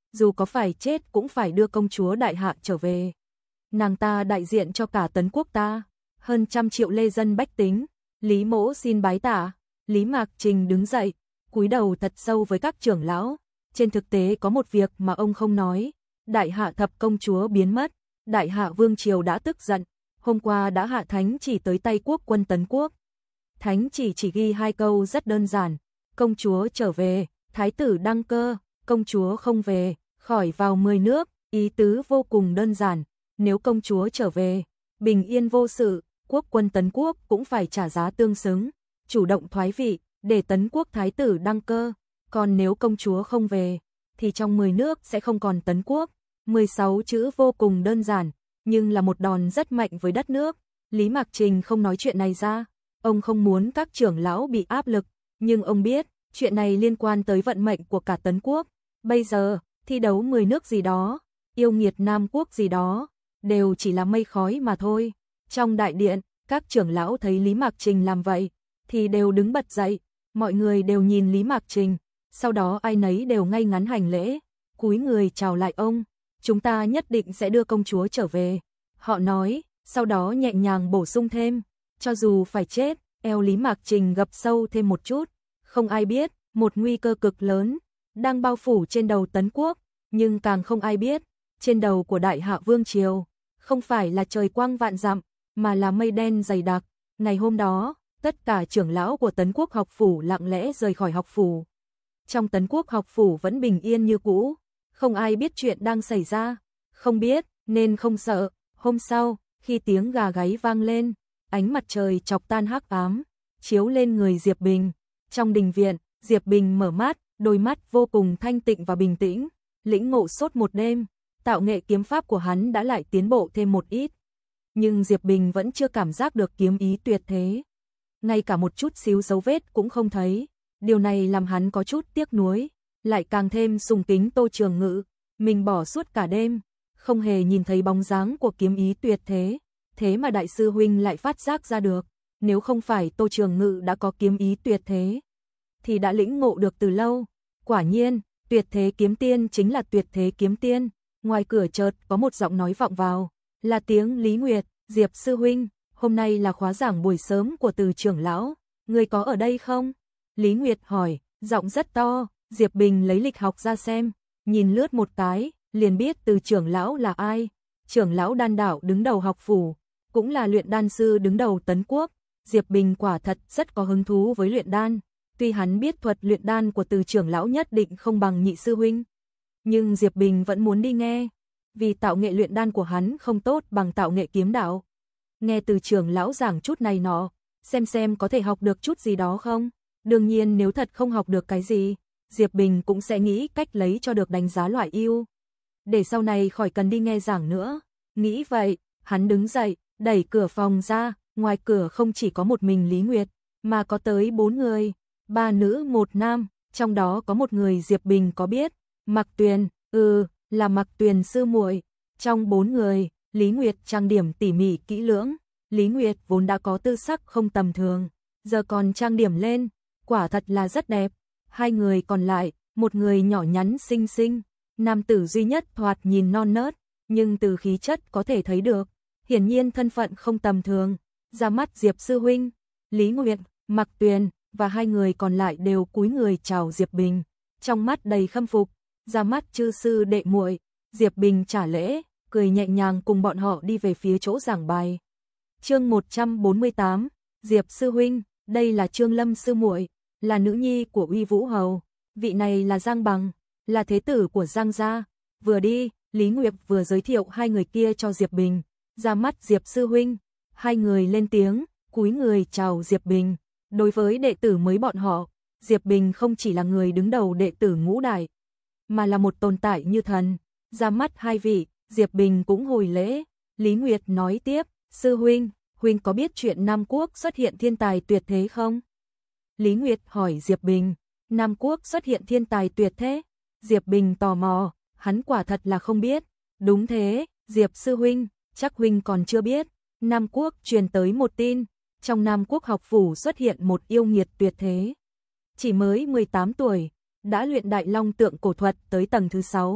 dù có phải chết cũng phải đưa công chúa đại hạ trở về. Nàng ta đại diện cho cả Tấn quốc ta, hơn trăm triệu lê dân bách tính. Lý Mỗ xin bái tạ. Lý Mạc Trình đứng dậy, cúi đầu thật sâu với các trưởng lão. Trên thực tế có một việc mà ông không nói, đại hạ thập công chúa biến mất, đại hạ vương triều đã tức giận, hôm qua đã hạ thánh chỉ tới tay quốc quân Tấn quốc. Thánh chỉ chỉ ghi hai câu rất đơn giản, công chúa trở về, thái tử đăng cơ, công chúa không về, khỏi vào mười nước, ý tứ vô cùng đơn giản, nếu công chúa trở về, bình yên vô sự, quốc quân Tấn quốc cũng phải trả giá tương xứng, chủ động thoái vị, để Tấn quốc thái tử đăng cơ, còn nếu công chúa không về, thì trong mười nước sẽ không còn Tấn quốc. mười sáu chữ vô cùng đơn giản, nhưng là một đòn rất mạnh với đất nước. Lý Mạc Trình không nói chuyện này ra, ông không muốn các trưởng lão bị áp lực, nhưng ông biết, chuyện này liên quan tới vận mệnh của cả Tấn quốc. Bây giờ, thi đấu mười nước gì đó, yêu nghiệt Nam quốc gì đó, đều chỉ là mây khói mà thôi. Trong đại điện, các trưởng lão thấy Lý Mạc Trình làm vậy, thì đều đứng bật dậy, mọi người đều nhìn Lý Mạc Trình, sau đó ai nấy đều ngay ngắn hành lễ, cúi người chào lại ông, chúng ta nhất định sẽ đưa công chúa trở về. Họ nói, sau đó nhẹ nhàng bổ sung thêm, cho dù phải chết, eo Lý Mạc Trình gập sâu thêm một chút, không ai biết, một nguy cơ cực lớn, đang bao phủ trên đầu Tấn quốc, nhưng càng không ai biết, trên đầu của đại hạ vương triều, không phải là trời quang vạn dặm, mà là mây đen dày đặc. Ngày hôm đó, tất cả trưởng lão của Tấn quốc học phủ lặng lẽ rời khỏi học phủ. Trong Tấn quốc học phủ vẫn bình yên như cũ, không ai biết chuyện đang xảy ra, không biết, nên không sợ. Hôm sau, khi tiếng gà gáy vang lên, ánh mặt trời chọc tan hắc ám, chiếu lên người Diệp Bình. Trong đình viện, Diệp Bình mở mắt, đôi mắt vô cùng thanh tịnh và bình tĩnh, lĩnh ngộ suốt một đêm, tạo nghệ kiếm pháp của hắn đã lại tiến bộ thêm một ít. Nhưng Diệp Bình vẫn chưa cảm giác được kiếm ý tuyệt thế. Ngay cả một chút xíu dấu vết cũng không thấy. Điều này làm hắn có chút tiếc nuối, lại càng thêm sùng kính Tô Trường Ngự. Mình bỏ suốt cả đêm, không hề nhìn thấy bóng dáng của kiếm ý tuyệt thế. Thế mà đại sư huynh lại phát giác ra được. Nếu không phải Tô Trường Ngự đã có kiếm ý tuyệt thế, thì đã lĩnh ngộ được từ lâu. Quả nhiên, tuyệt thế kiếm tiên chính là tuyệt thế kiếm tiên. Ngoài cửa chợt có một giọng nói vọng vào, là tiếng Lý Nguyệt. Diệp sư huynh, hôm nay là khóa giảng buổi sớm của Từ trưởng lão, người có ở đây không? Lý Nguyệt hỏi, giọng rất to. Diệp Bình lấy lịch học ra xem, nhìn lướt một cái, liền biết Từ trưởng lão là ai. Trưởng lão đan đạo đứng đầu học phủ, cũng là luyện đan sư đứng đầu Tấn quốc. Diệp Bình quả thật rất có hứng thú với luyện đan, tuy hắn biết thuật luyện đan của Từ trưởng lão nhất định không bằng nhị sư huynh, nhưng Diệp Bình vẫn muốn đi nghe, vì tạo nghệ luyện đan của hắn không tốt bằng tạo nghệ kiếm đạo. Nghe Từ trưởng lão giảng chút này nọ, xem xem có thể học được chút gì đó không. Đương nhiên nếu thật không học được cái gì, Diệp Bình cũng sẽ nghĩ cách lấy cho được đánh giá loại ưu, để sau này khỏi cần đi nghe giảng nữa. Nghĩ vậy, hắn đứng dậy, đẩy cửa phòng ra, ngoài cửa không chỉ có một mình Lý Nguyệt, mà có tới bốn người, ba nữ một nam, trong đó có một người Diệp Bình có biết, Mạc Tuyền, ừ, là Mạc Tuyền sư muội. Trong bốn người, Lý Nguyệt trang điểm tỉ mỉ kỹ lưỡng, Lý Nguyệt vốn đã có tư sắc không tầm thường, giờ còn trang điểm lên, quả thật là rất đẹp. Hai người còn lại, một người nhỏ nhắn xinh xinh, nam tử duy nhất thoạt nhìn non nớt, nhưng từ khí chất có thể thấy được, hiển nhiên thân phận không tầm thường. Ra mắt Diệp sư huynh, Lý Nguyệt, Mạc Tuyền và hai người còn lại đều cúi người chào Diệp Bình, trong mắt đầy khâm phục. Ra mắt chư sư đệ muội, Diệp Bình trả lễ, cười nhẹ nhàng cùng bọn họ đi về phía chỗ giảng bài. Chương một trăm bốn mươi tám, Diệp sư huynh, đây là Trương Lâm sư muội, là nữ nhi của Uy Vũ hầu, vị này là Giang Bằng, là thế tử của Giang gia. Vừa đi, Lý Nguyệt vừa giới thiệu hai người kia cho Diệp Bình. Ra mắt Diệp sư huynh, hai người lên tiếng, cúi người chào Diệp Bình. Đối với đệ tử mới bọn họ, Diệp Bình không chỉ là người đứng đầu đệ tử ngũ đại, mà là một tồn tại như thần. Ra mắt hai vị, Diệp Bình cũng hồi lễ. Lý Nguyệt nói tiếp, sư huynh, huynh có biết chuyện Nam quốc xuất hiện thiên tài tuyệt thế không? Lý Nguyệt hỏi Diệp Bình, Nam quốc xuất hiện thiên tài tuyệt thế? Diệp Bình tò mò, hắn quả thật là không biết. Đúng thế, Diệp sư huynh, chắc huynh còn chưa biết. Nam quốc truyền tới một tin, trong Nam quốc học phủ xuất hiện một yêu nghiệt tuyệt thế. Chỉ mới mười tám tuổi, đã luyện Đại Long tượng cổ thuật tới tầng thứ sáu,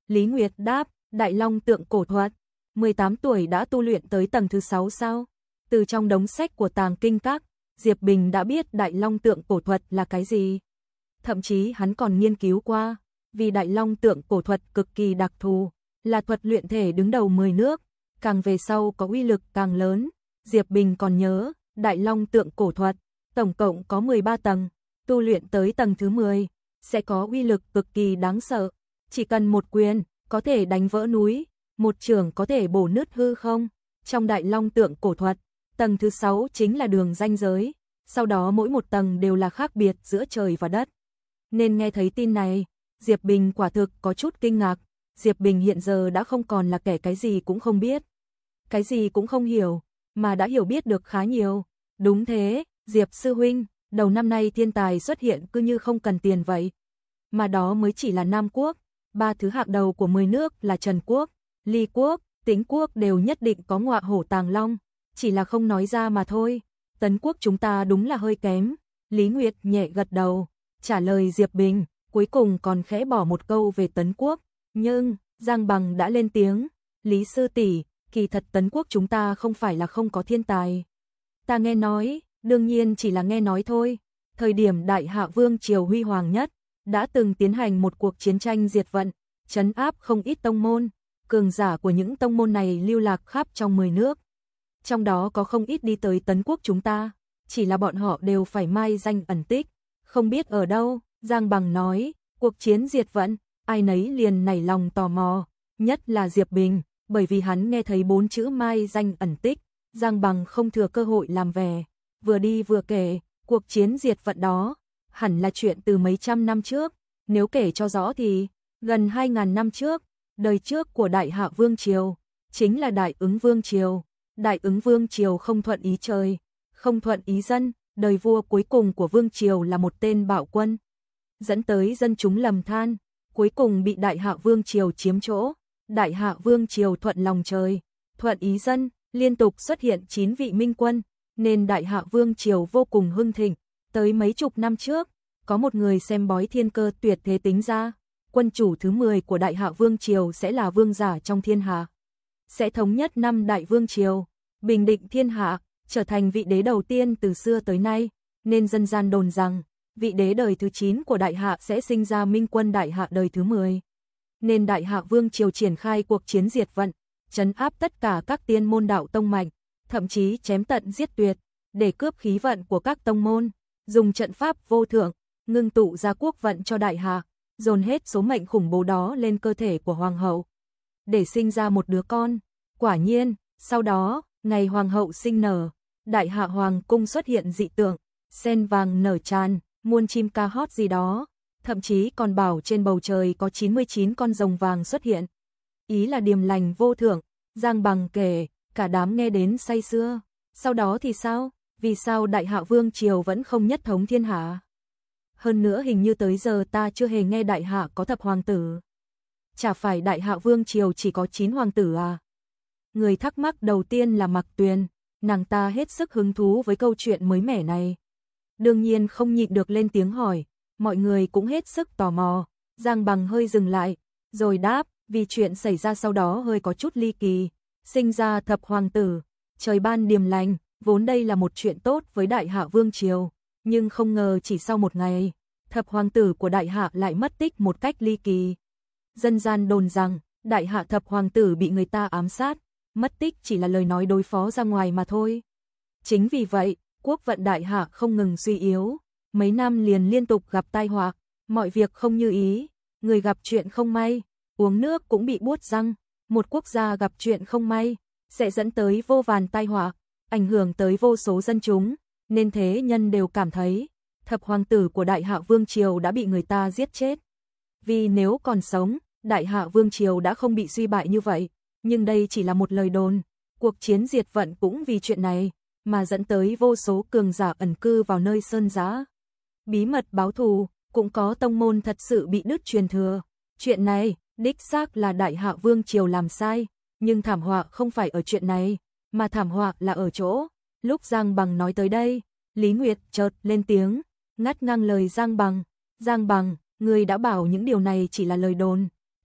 Lý Nguyệt đáp, Đại Long tượng cổ thuật, mười tám tuổi đã tu luyện tới tầng thứ sáu sao? Từ trong đống sách của Tàng Kinh Các, Diệp Bình đã biết Đại Long tượng cổ thuật là cái gì. Thậm chí hắn còn nghiên cứu qua, vì Đại Long tượng cổ thuật cực kỳ đặc thù, là thuật luyện thể đứng đầu mười nước, càng về sau có uy lực càng lớn. Diệp Bình còn nhớ, Đại Long tượng cổ thuật, tổng cộng có mười ba tầng, tu luyện tới tầng thứ mười, sẽ có uy lực cực kỳ đáng sợ. Chỉ cần một quyền, có thể đánh vỡ núi, một chưởng có thể bổ nứt hư không. Trong Đại Long tượng cổ thuật, tầng thứ sáu chính là đường ranh giới, sau đó mỗi một tầng đều là khác biệt giữa trời và đất. Nên nghe thấy tin này, Diệp Bình quả thực có chút kinh ngạc. Diệp Bình hiện giờ đã không còn là kẻ cái gì cũng không biết, cái gì cũng không hiểu, mà đã hiểu biết được khá nhiều. Đúng thế, Diệp sư huynh, đầu năm nay thiên tài xuất hiện cứ như không cần tiền vậy. Mà đó mới chỉ là Nam Quốc, ba thứ hạng đầu của mười nước là Trần Quốc, Ly Quốc, Tĩnh Quốc đều nhất định có ngọa hổ tàng long, chỉ là không nói ra mà thôi. Tấn Quốc chúng ta đúng là hơi kém. Lý Nguyệt nhẹ gật đầu, trả lời Diệp Bình, cuối cùng còn khẽ bỏ một câu về Tấn Quốc. Nhưng, Giang Bằng đã lên tiếng, Lý sư tỷ, kỳ thật Tấn Quốc chúng ta không phải là không có thiên tài. Ta nghe nói, đương nhiên chỉ là nghe nói thôi. Thời điểm Đại Hạ Vương triều huy hoàng nhất, đã từng tiến hành một cuộc chiến tranh diệt vận, trấn áp không ít tông môn, cường giả của những tông môn này lưu lạc khắp trong mười nước. Trong đó có không ít đi tới Tấn Quốc chúng ta, chỉ là bọn họ đều phải mai danh ẩn tích, không biết ở đâu. Giang Bằng nói, cuộc chiến diệt vận, ai nấy liền nảy lòng tò mò, nhất là Diệp Bình, bởi vì hắn nghe thấy bốn chữ mai danh ẩn tích, Giang Bằng không thừa cơ hội làm vẻ, vừa đi vừa kể, cuộc chiến diệt vận đó, hẳn là chuyện từ mấy trăm năm trước, nếu kể cho rõ thì, gần hai ngàn năm trước, đời trước của Đại Hạ Vương Triều, chính là Đại Ứng Vương Triều. Đại Ứng Vương Triều không thuận ý trời, không thuận ý dân, đời vua cuối cùng của Vương Triều là một tên bạo quân, dẫn tới dân chúng lầm than, cuối cùng bị Đại Hạ Vương Triều chiếm chỗ. Đại Hạ Vương Triều thuận lòng trời, thuận ý dân, liên tục xuất hiện chín vị minh quân, nên Đại Hạ Vương Triều vô cùng hưng thịnh. Tới mấy chục năm trước, có một người xem bói thiên cơ tuyệt thế tính ra, quân chủ thứ mười của Đại Hạ Vương Triều sẽ là vương giả trong thiên hạ, sẽ thống nhất năm Đại Vương Triều, bình định thiên hạ, trở thành vị đế đầu tiên từ xưa tới nay, nên dân gian đồn rằng, vị đế đời thứ chín của Đại Hạ sẽ sinh ra minh quân Đại Hạ đời thứ mười. Nên Đại Hạ Vương Triều triển khai cuộc chiến diệt vận, trấn áp tất cả các tiên môn đạo tông mạnh, thậm chí chém tận giết tuyệt, để cướp khí vận của các tông môn, dùng trận pháp vô thượng, ngưng tụ ra quốc vận cho Đại Hạ, dồn hết số mệnh khủng bố đó lên cơ thể của hoàng hậu, để sinh ra một đứa con. Quả nhiên, sau đó, ngày hoàng hậu sinh nở, Đại Hạ hoàng cung xuất hiện dị tượng, sen vàng nở tràn, muôn chim ca hót gì đó, thậm chí còn bảo trên bầu trời có chín mươi chín con rồng vàng xuất hiện. Ý là điềm lành vô thượng. Giang Bằng kể, cả đám nghe đến say sưa. Sau đó thì sao? Vì sao Đại Hạ Vương Triều vẫn không nhất thống thiên hạ? Hơn nữa hình như tới giờ ta chưa hề nghe Đại Hạ có thập hoàng tử. Chả phải Đại Hạ Vương Triều chỉ có chín hoàng tử à? Người thắc mắc đầu tiên là Mặc Tuyền, nàng ta hết sức hứng thú với câu chuyện mới mẻ này. Đương nhiên không nhịn được lên tiếng hỏi, mọi người cũng hết sức tò mò. Giang Bằng hơi dừng lại, rồi đáp, vì chuyện xảy ra sau đó hơi có chút ly kỳ, sinh ra thập hoàng tử, trời ban điềm lành, vốn đây là một chuyện tốt với Đại Hạ Vương Triều, nhưng không ngờ chỉ sau một ngày, thập hoàng tử của Đại Hạ lại mất tích một cách ly kỳ. Dân gian đồn rằng, Đại Hạ thập hoàng tử bị người ta ám sát, mất tích chỉ là lời nói đối phó ra ngoài mà thôi. Chính vì vậy, quốc vận Đại Hạ không ngừng suy yếu, mấy năm liền liên tục gặp tai họa, mọi việc không như ý, người gặp chuyện không may, uống nước cũng bị buốt răng, một quốc gia gặp chuyện không may, sẽ dẫn tới vô vàn tai họa, ảnh hưởng tới vô số dân chúng, nên thế nhân đều cảm thấy, thập hoàng tử của Đại Hạ Vương Triều đã bị người ta giết chết. Vì nếu còn sống, Đại Hạ Vương Triều đã không bị suy bại như vậy, nhưng đây chỉ là một lời đồn, cuộc chiến diệt vận cũng vì chuyện này, mà dẫn tới vô số cường giả ẩn cư vào nơi sơn giã. Bí mật báo thù, cũng có tông môn thật sự bị đứt truyền thừa. Chuyện này, đích xác là Đại Hạ Vương Triều làm sai, nhưng thảm họa không phải ở chuyện này, mà thảm họa là ở chỗ. Lúc Giang Bằng nói tới đây, Lý Nguyệt chợt lên tiếng, ngắt ngang lời Giang Bằng. Giang Bằng, người đã bảo những điều này chỉ là lời đồn.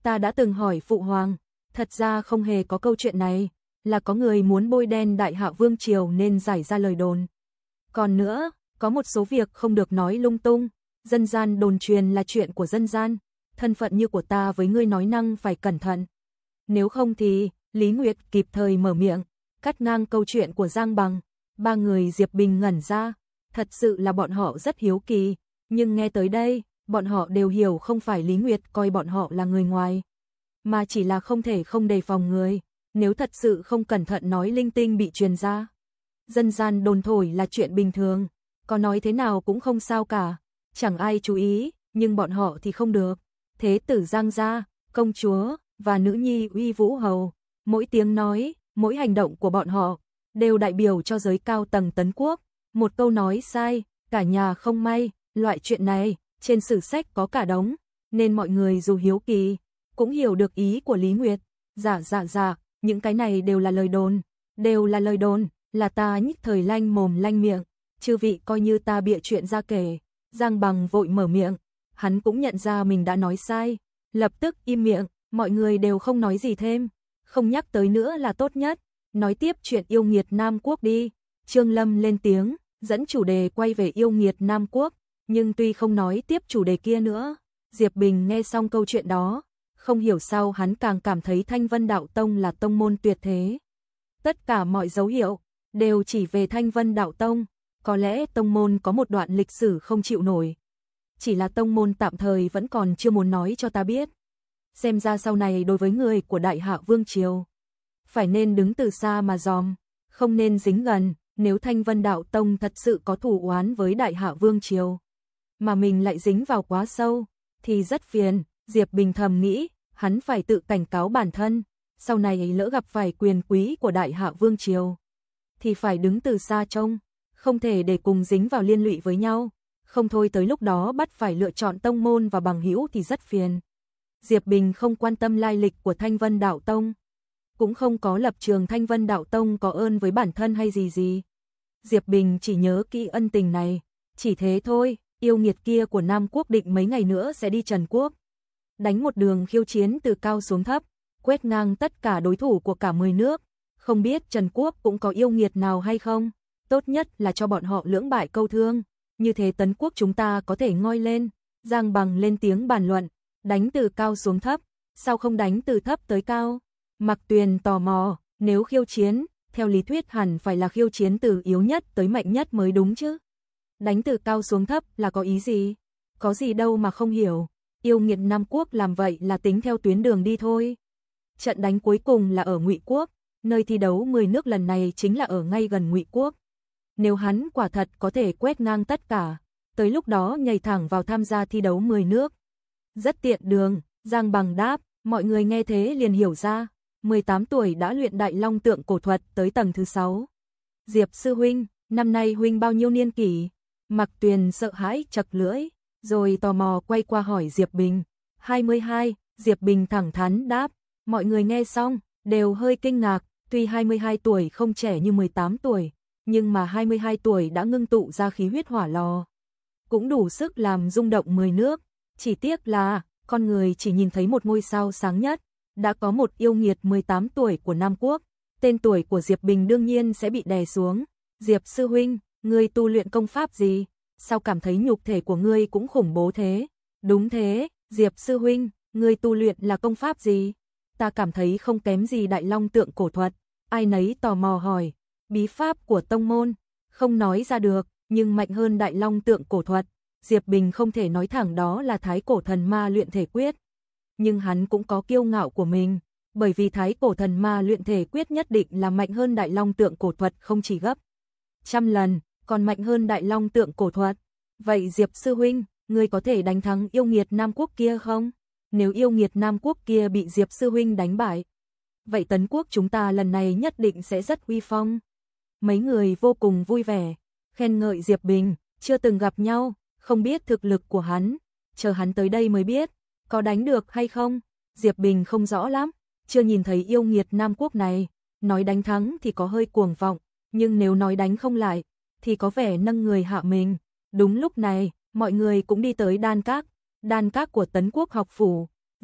Ta đã từng hỏi phụ hoàng, thật ra không hề có câu chuyện này, là có người muốn bôi đen Đại Hạ Vương Triều nên giải ra lời đồn. Còn nữa, có một số việc không được nói lung tung, dân gian đồn truyền là chuyện của dân gian, thân phận như của ta với ngươi nói năng phải cẩn thận. Nếu không thì, Lý Nguyệt kịp thời mở miệng, cắt ngang câu chuyện của Giang Bằng. Ba người Diệp Bình ngẩn ra, thật sự là bọn họ rất hiếu kỳ, nhưng nghe tới đây, bọn họ đều hiểu không phải Lý Nguyệt coi bọn họ là người ngoài, mà chỉ là không thể không đề phòng người, nếu thật sự không cẩn thận nói linh tinh bị truyền ra. Dân gian đồn thổi là chuyện bình thường, có nói thế nào cũng không sao cả, chẳng ai chú ý, nhưng bọn họ thì không được. Thế tử Giang gia, công chúa và nữ nhi Uy Vũ hầu, mỗi tiếng nói, mỗi hành động của bọn họ đều đại biểu cho giới cao tầng Tấn Quốc, một câu nói sai, cả nhà không may, loại chuyện này trên sử sách có cả đống, nên mọi người dù hiếu kỳ cũng hiểu được ý của Lý Nguyệt. Dạ dạ dạ, những cái này đều là lời đồn, đều là lời đồn, là ta nhất thời lanh mồm lanh miệng, chư vị coi như ta bịa chuyện ra kể. Giang Bằng vội mở miệng, hắn cũng nhận ra mình đã nói sai, lập tức im miệng, mọi người đều không nói gì thêm, không nhắc tới nữa là tốt nhất, nói tiếp chuyện yêu nghiệt Nam Quốc đi. Trương Lâm lên tiếng, dẫn chủ đề quay về yêu nghiệt Nam Quốc, nhưng tuy không nói tiếp chủ đề kia nữa, Diệp Bình nghe xong câu chuyện đó, không hiểu sao hắn càng cảm thấy Thanh Vân Đạo Tông là tông môn tuyệt thế. Tất cả mọi dấu hiệu đều chỉ về Thanh Vân Đạo Tông, có lẽ tông môn có một đoạn lịch sử không chịu nổi. Chỉ là tông môn tạm thời vẫn còn chưa muốn nói cho ta biết. Xem ra sau này đối với người của Đại Hạ Vương Triều, phải nên đứng từ xa mà dòm, không nên dính gần, nếu Thanh Vân Đạo Tông thật sự có thù oán với Đại Hạ Vương Triều, mà mình lại dính vào quá sâu, thì rất phiền. Diệp Bình thầm nghĩ, hắn phải tự cảnh cáo bản thân, sau này lỡ gặp phải quyền quý của Đại Hạ Vương Triều, thì phải đứng từ xa trông, không thể để cùng dính vào liên lụy với nhau, không thôi tới lúc đó bắt phải lựa chọn tông môn và bằng hữu thì rất phiền. Diệp Bình không quan tâm lai lịch của Thanh Vân Đạo Tông, cũng không có lập trường Thanh Vân Đạo Tông có ơn với bản thân hay gì gì. Diệp Bình chỉ nhớ kỹ ân tình này, chỉ thế thôi. Yêu nghiệt kia của Nam Quốc định mấy ngày nữa sẽ đi Trần Quốc, đánh một đường khiêu chiến từ cao xuống thấp, quét ngang tất cả đối thủ của cả mười nước. Không biết Trần Quốc cũng có yêu nghiệt nào hay không, tốt nhất là cho bọn họ lưỡng bại câu thương, như thế Tấn Quốc chúng ta có thể ngoi lên. Giang Bằng lên tiếng bàn luận, đánh từ cao xuống thấp, sao không đánh từ thấp tới cao? Mạc Tuyền tò mò, nếu khiêu chiến, theo lý thuyết hẳn phải là khiêu chiến từ yếu nhất tới mạnh nhất mới đúng chứ. Đánh từ cao xuống thấp là có ý gì? Có gì đâu mà không hiểu. Yêu nghiệt Nam Quốc làm vậy là tính theo tuyến đường đi thôi. Trận đánh cuối cùng là ở Ngụy Quốc, nơi thi đấu mười nước lần này chính là ở ngay gần Ngụy Quốc. Nếu hắn quả thật có thể quét ngang tất cả, tới lúc đó nhảy thẳng vào tham gia thi đấu mười nước. Rất tiện đường, Giang Bằng đáp, mọi người nghe thế liền hiểu ra, mười tám tuổi đã luyện Đại Long Tượng cổ thuật tới tầng thứ sáu. Diệp sư huynh, năm nay huynh bao nhiêu niên kỷ? Mạc Tuyền sợ hãi chật lưỡi, rồi tò mò quay qua hỏi Diệp Bình. hai mươi hai, Diệp Bình thẳng thắn đáp, mọi người nghe xong, đều hơi kinh ngạc, tuy hai mươi hai tuổi không trẻ như mười tám tuổi, nhưng mà hai mươi hai tuổi đã ngưng tụ ra khí huyết hỏa lò, cũng đủ sức làm rung động mười nước, chỉ tiếc là, con người chỉ nhìn thấy một ngôi sao sáng nhất, đã có một yêu nghiệt mười tám tuổi của Nam Quốc, tên tuổi của Diệp Bình đương nhiên sẽ bị đè xuống. Diệp sư huynh, ngươi tu luyện công pháp gì? Sao cảm thấy nhục thể của ngươi cũng khủng bố thế? Đúng thế, Diệp sư huynh, ngươi tu luyện là công pháp gì? Ta cảm thấy không kém gì Đại Long Tượng cổ thuật. Ai nấy tò mò hỏi, bí pháp của tông môn, không nói ra được, nhưng mạnh hơn Đại Long Tượng cổ thuật. Diệp Bình không thể nói thẳng đó là Thái Cổ Thần Ma luyện thể quyết. Nhưng hắn cũng có kiêu ngạo của mình, bởi vì Thái Cổ Thần Ma luyện thể quyết nhất định là mạnh hơn Đại Long Tượng cổ thuật không chỉ gấp trăm lần, còn mạnh hơn Đại Long Tượng cổ thuật. Vậy Diệp sư huynh, ngươi có thể đánh thắng yêu nghiệt Nam Quốc kia không? Nếu yêu nghiệt Nam Quốc kia bị Diệp sư huynh đánh bại, vậy Tấn Quốc chúng ta lần này nhất định sẽ rất uy phong. Mấy người vô cùng vui vẻ, khen ngợi Diệp Bình, chưa từng gặp nhau, không biết thực lực của hắn, chờ hắn tới đây mới biết, có đánh được hay không? Diệp Bình không rõ lắm, chưa nhìn thấy yêu nghiệt Nam Quốc này, nói đánh thắng thì có hơi cuồng vọng, nhưng nếu nói đánh không lại, thì có vẻ nâng người hạ mình. Đúng lúc này, mọi người cũng đi tới đan các, đan các của Tấn Quốc học phủ.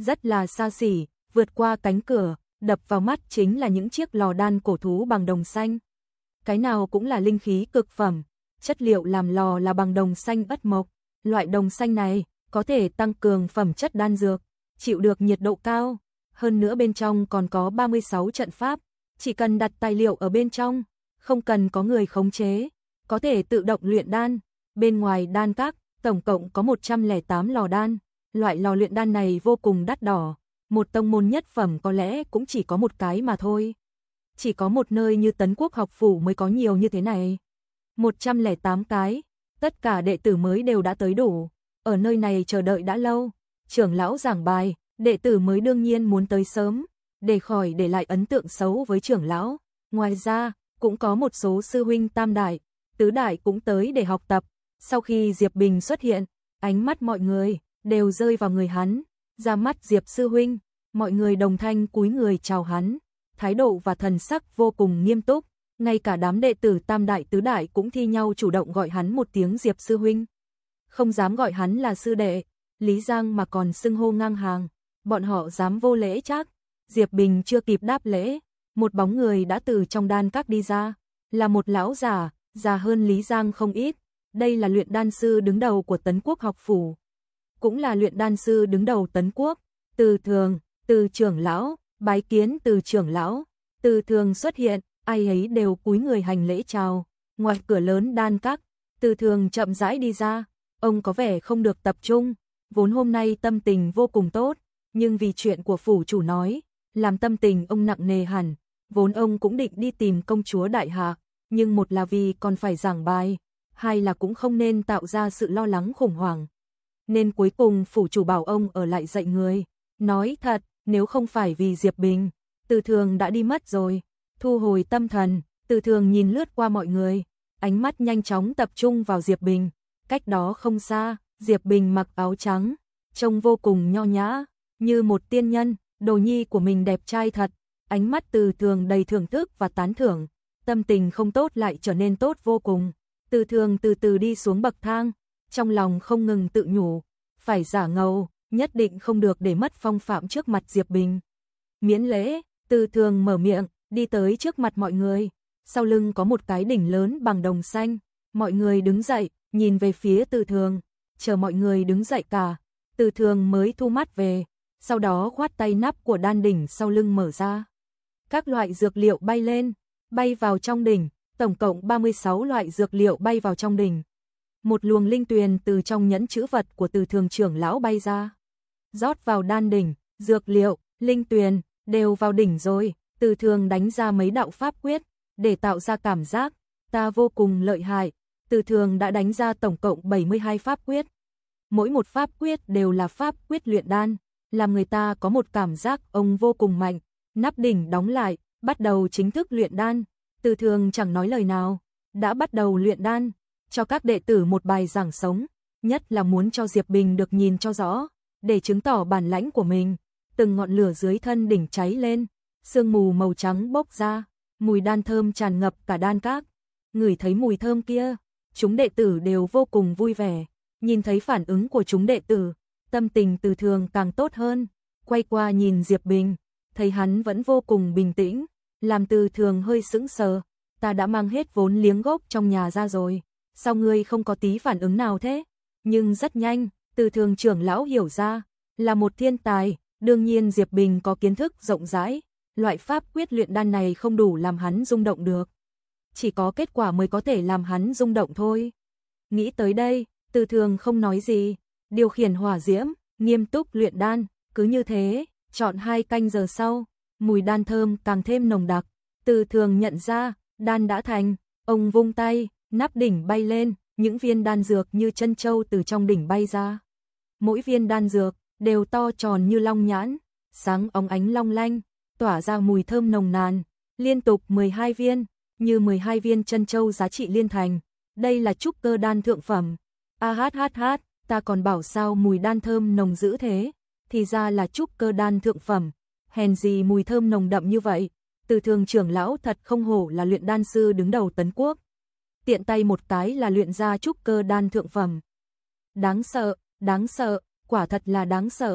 rất là xa xỉ, vượt qua cánh cửa, đập vào mắt chính là những chiếc lò đan cổ thú bằng đồng xanh. Cái nào cũng là linh khí cực phẩm, chất liệu làm lò là bằng đồng xanh ất mộc, loại đồng xanh này có thể tăng cường phẩm chất đan dược, chịu được nhiệt độ cao, hơn nữa bên trong còn có ba mươi sáu trận pháp, chỉ cần đặt tài liệu ở bên trong, không cần có người khống chế, có thể tự động luyện đan. Bên ngoài đan các, tổng cộng có một trăm lẻ tám lò đan, loại lò luyện đan này vô cùng đắt đỏ, một tông môn nhất phẩm có lẽ cũng chỉ có một cái mà thôi. Chỉ có một nơi như Tấn Quốc học phủ mới có nhiều như thế này. một trăm lẻ tám cái, tất cả đệ tử mới đều đã tới đủ, ở nơi này chờ đợi đã lâu, trưởng lão giảng bài, đệ tử mới đương nhiên muốn tới sớm, để khỏi để lại ấn tượng xấu với trưởng lão. Ngoài ra, cũng có một số sư huynh tam đại, tứ đại cũng tới để học tập. Sau khi Diệp Bình xuất hiện, ánh mắt mọi người đều rơi vào người hắn, ra mắt Diệp sư huynh, mọi người đồng thanh cúi người chào hắn, thái độ và thần sắc vô cùng nghiêm túc, ngay cả đám đệ tử tam đại tứ đại cũng thi nhau chủ động gọi hắn một tiếng Diệp sư huynh. Không dám gọi hắn là sư đệ, Lý Giang mà còn xưng hô ngang hàng, bọn họ dám vô lễ chắc. Diệp Bình chưa kịp đáp lễ, một bóng người đã từ trong đan các đi ra, là một lão già, già hơn Lý Giang không ít. Đây là luyện đan sư đứng đầu của Tấn Quốc học phủ, cũng là luyện đan sư đứng đầu Tấn Quốc. Từ Thường, Từ trưởng lão, bái kiến Từ trưởng lão. Từ Thường xuất hiện, ai ấy đều cúi người hành lễ chào. Ngoài cửa lớn đan các, Từ Thường chậm rãi đi ra, ông có vẻ không được tập trung, vốn hôm nay tâm tình vô cùng tốt, nhưng vì chuyện của phủ chủ nói, làm tâm tình ông nặng nề hẳn. Vốn ông cũng định đi tìm công chúa đại hạ, nhưng một là vì còn phải giảng bài, hai là cũng không nên tạo ra sự lo lắng khủng hoảng. Nên cuối cùng phủ chủ bảo ông ở lại dạy người. Nói thật, nếu không phải vì Diệp Bình, Từ Thường đã đi mất rồi. Thu hồi tâm thần, Từ Thường nhìn lướt qua mọi người, ánh mắt nhanh chóng tập trung vào Diệp Bình. Cách đó không xa, Diệp Bình mặc áo trắng, trông vô cùng nho nhã, như một tiên nhân, đồ nhi của mình đẹp trai thật. Ánh mắt Từ Thường đầy thưởng thức và tán thưởng, tâm tình không tốt lại trở nên tốt vô cùng. Từ Thường từ từ đi xuống bậc thang, trong lòng không ngừng tự nhủ, phải giả ngầu, nhất định không được để mất phong phạm trước mặt Diệp Bình. Miễn lễ, Từ Thường mở miệng, đi tới trước mặt mọi người, sau lưng có một cái đỉnh lớn bằng đồng xanh, mọi người đứng dậy, nhìn về phía Từ Thường, chờ mọi người đứng dậy cả, Từ Thường mới thu mắt về, sau đó khoát tay nắp của đan đỉnh sau lưng mở ra. Các loại dược liệu bay lên, bay vào trong đỉnh, tổng cộng ba mươi sáu loại dược liệu bay vào trong đỉnh. Một luồng linh tuyền từ trong nhẫn chữ vật của Từ Thường trưởng lão bay ra, rót vào đan đỉnh, dược liệu, linh tuyền đều vào đỉnh rồi. Từ Thường đánh ra mấy đạo pháp quyết để tạo ra cảm giác ta vô cùng lợi hại. Từ Thường đã đánh ra tổng cộng bảy mươi hai pháp quyết. Mỗi một pháp quyết đều là pháp quyết luyện đan, làm người ta có một cảm giác ông vô cùng mạnh. Nắp đỉnh đóng lại, bắt đầu chính thức luyện đan. Từ Thường chẳng nói lời nào, đã bắt đầu luyện đan, cho các đệ tử một bài giảng sống, nhất là muốn cho Diệp Bình được nhìn cho rõ, để chứng tỏ bản lãnh của mình. Từng ngọn lửa dưới thân đỉnh cháy lên, sương mù màu trắng bốc ra, mùi đan thơm tràn ngập cả đan các. Ngửi thấy mùi thơm kia, chúng đệ tử đều vô cùng vui vẻ, nhìn thấy phản ứng của chúng đệ tử, tâm tình Từ Thường càng tốt hơn, quay qua nhìn Diệp Bình, thấy hắn vẫn vô cùng bình tĩnh, làm Từ Thường hơi sững sờ, ta đã mang hết vốn liếng gốc trong nhà ra rồi, sao ngươi không có tí phản ứng nào thế? Nhưng rất nhanh, Từ Thường trưởng lão hiểu ra, là một thiên tài, đương nhiên Diệp Bình có kiến thức rộng rãi, loại pháp quyết luyện đan này không đủ làm hắn rung động được. Chỉ có kết quả mới có thể làm hắn rung động thôi. Nghĩ tới đây, Từ Thường không nói gì, điều khiển hỏa diễm, nghiêm túc luyện đan, cứ như thế, chọn hai canh giờ sau, mùi đan thơm càng thêm nồng đặc. Từ Thường nhận ra, đan đã thành, ông vung tay, nắp đỉnh bay lên, những viên đan dược như chân châu từ trong đỉnh bay ra. Mỗi viên đan dược đều to tròn như long nhãn, sáng óng ánh long lanh, tỏa ra mùi thơm nồng nàn, liên tục mười hai viên, như mười hai viên chân châu giá trị liên thành. Đây là trúc cơ đan thượng phẩm. A hát hát hát, ta còn bảo sao mùi đan thơm nồng dữ thế, thì ra là trúc cơ đan thượng phẩm. Hèn gì mùi thơm nồng đậm như vậy. Từ Thường trưởng lão thật không hổ là luyện đan sư đứng đầu Tấn Quốc. Tiện tay một cái là luyện ra trúc cơ đan thượng phẩm. Đáng sợ, đáng sợ, quả thật là đáng sợ.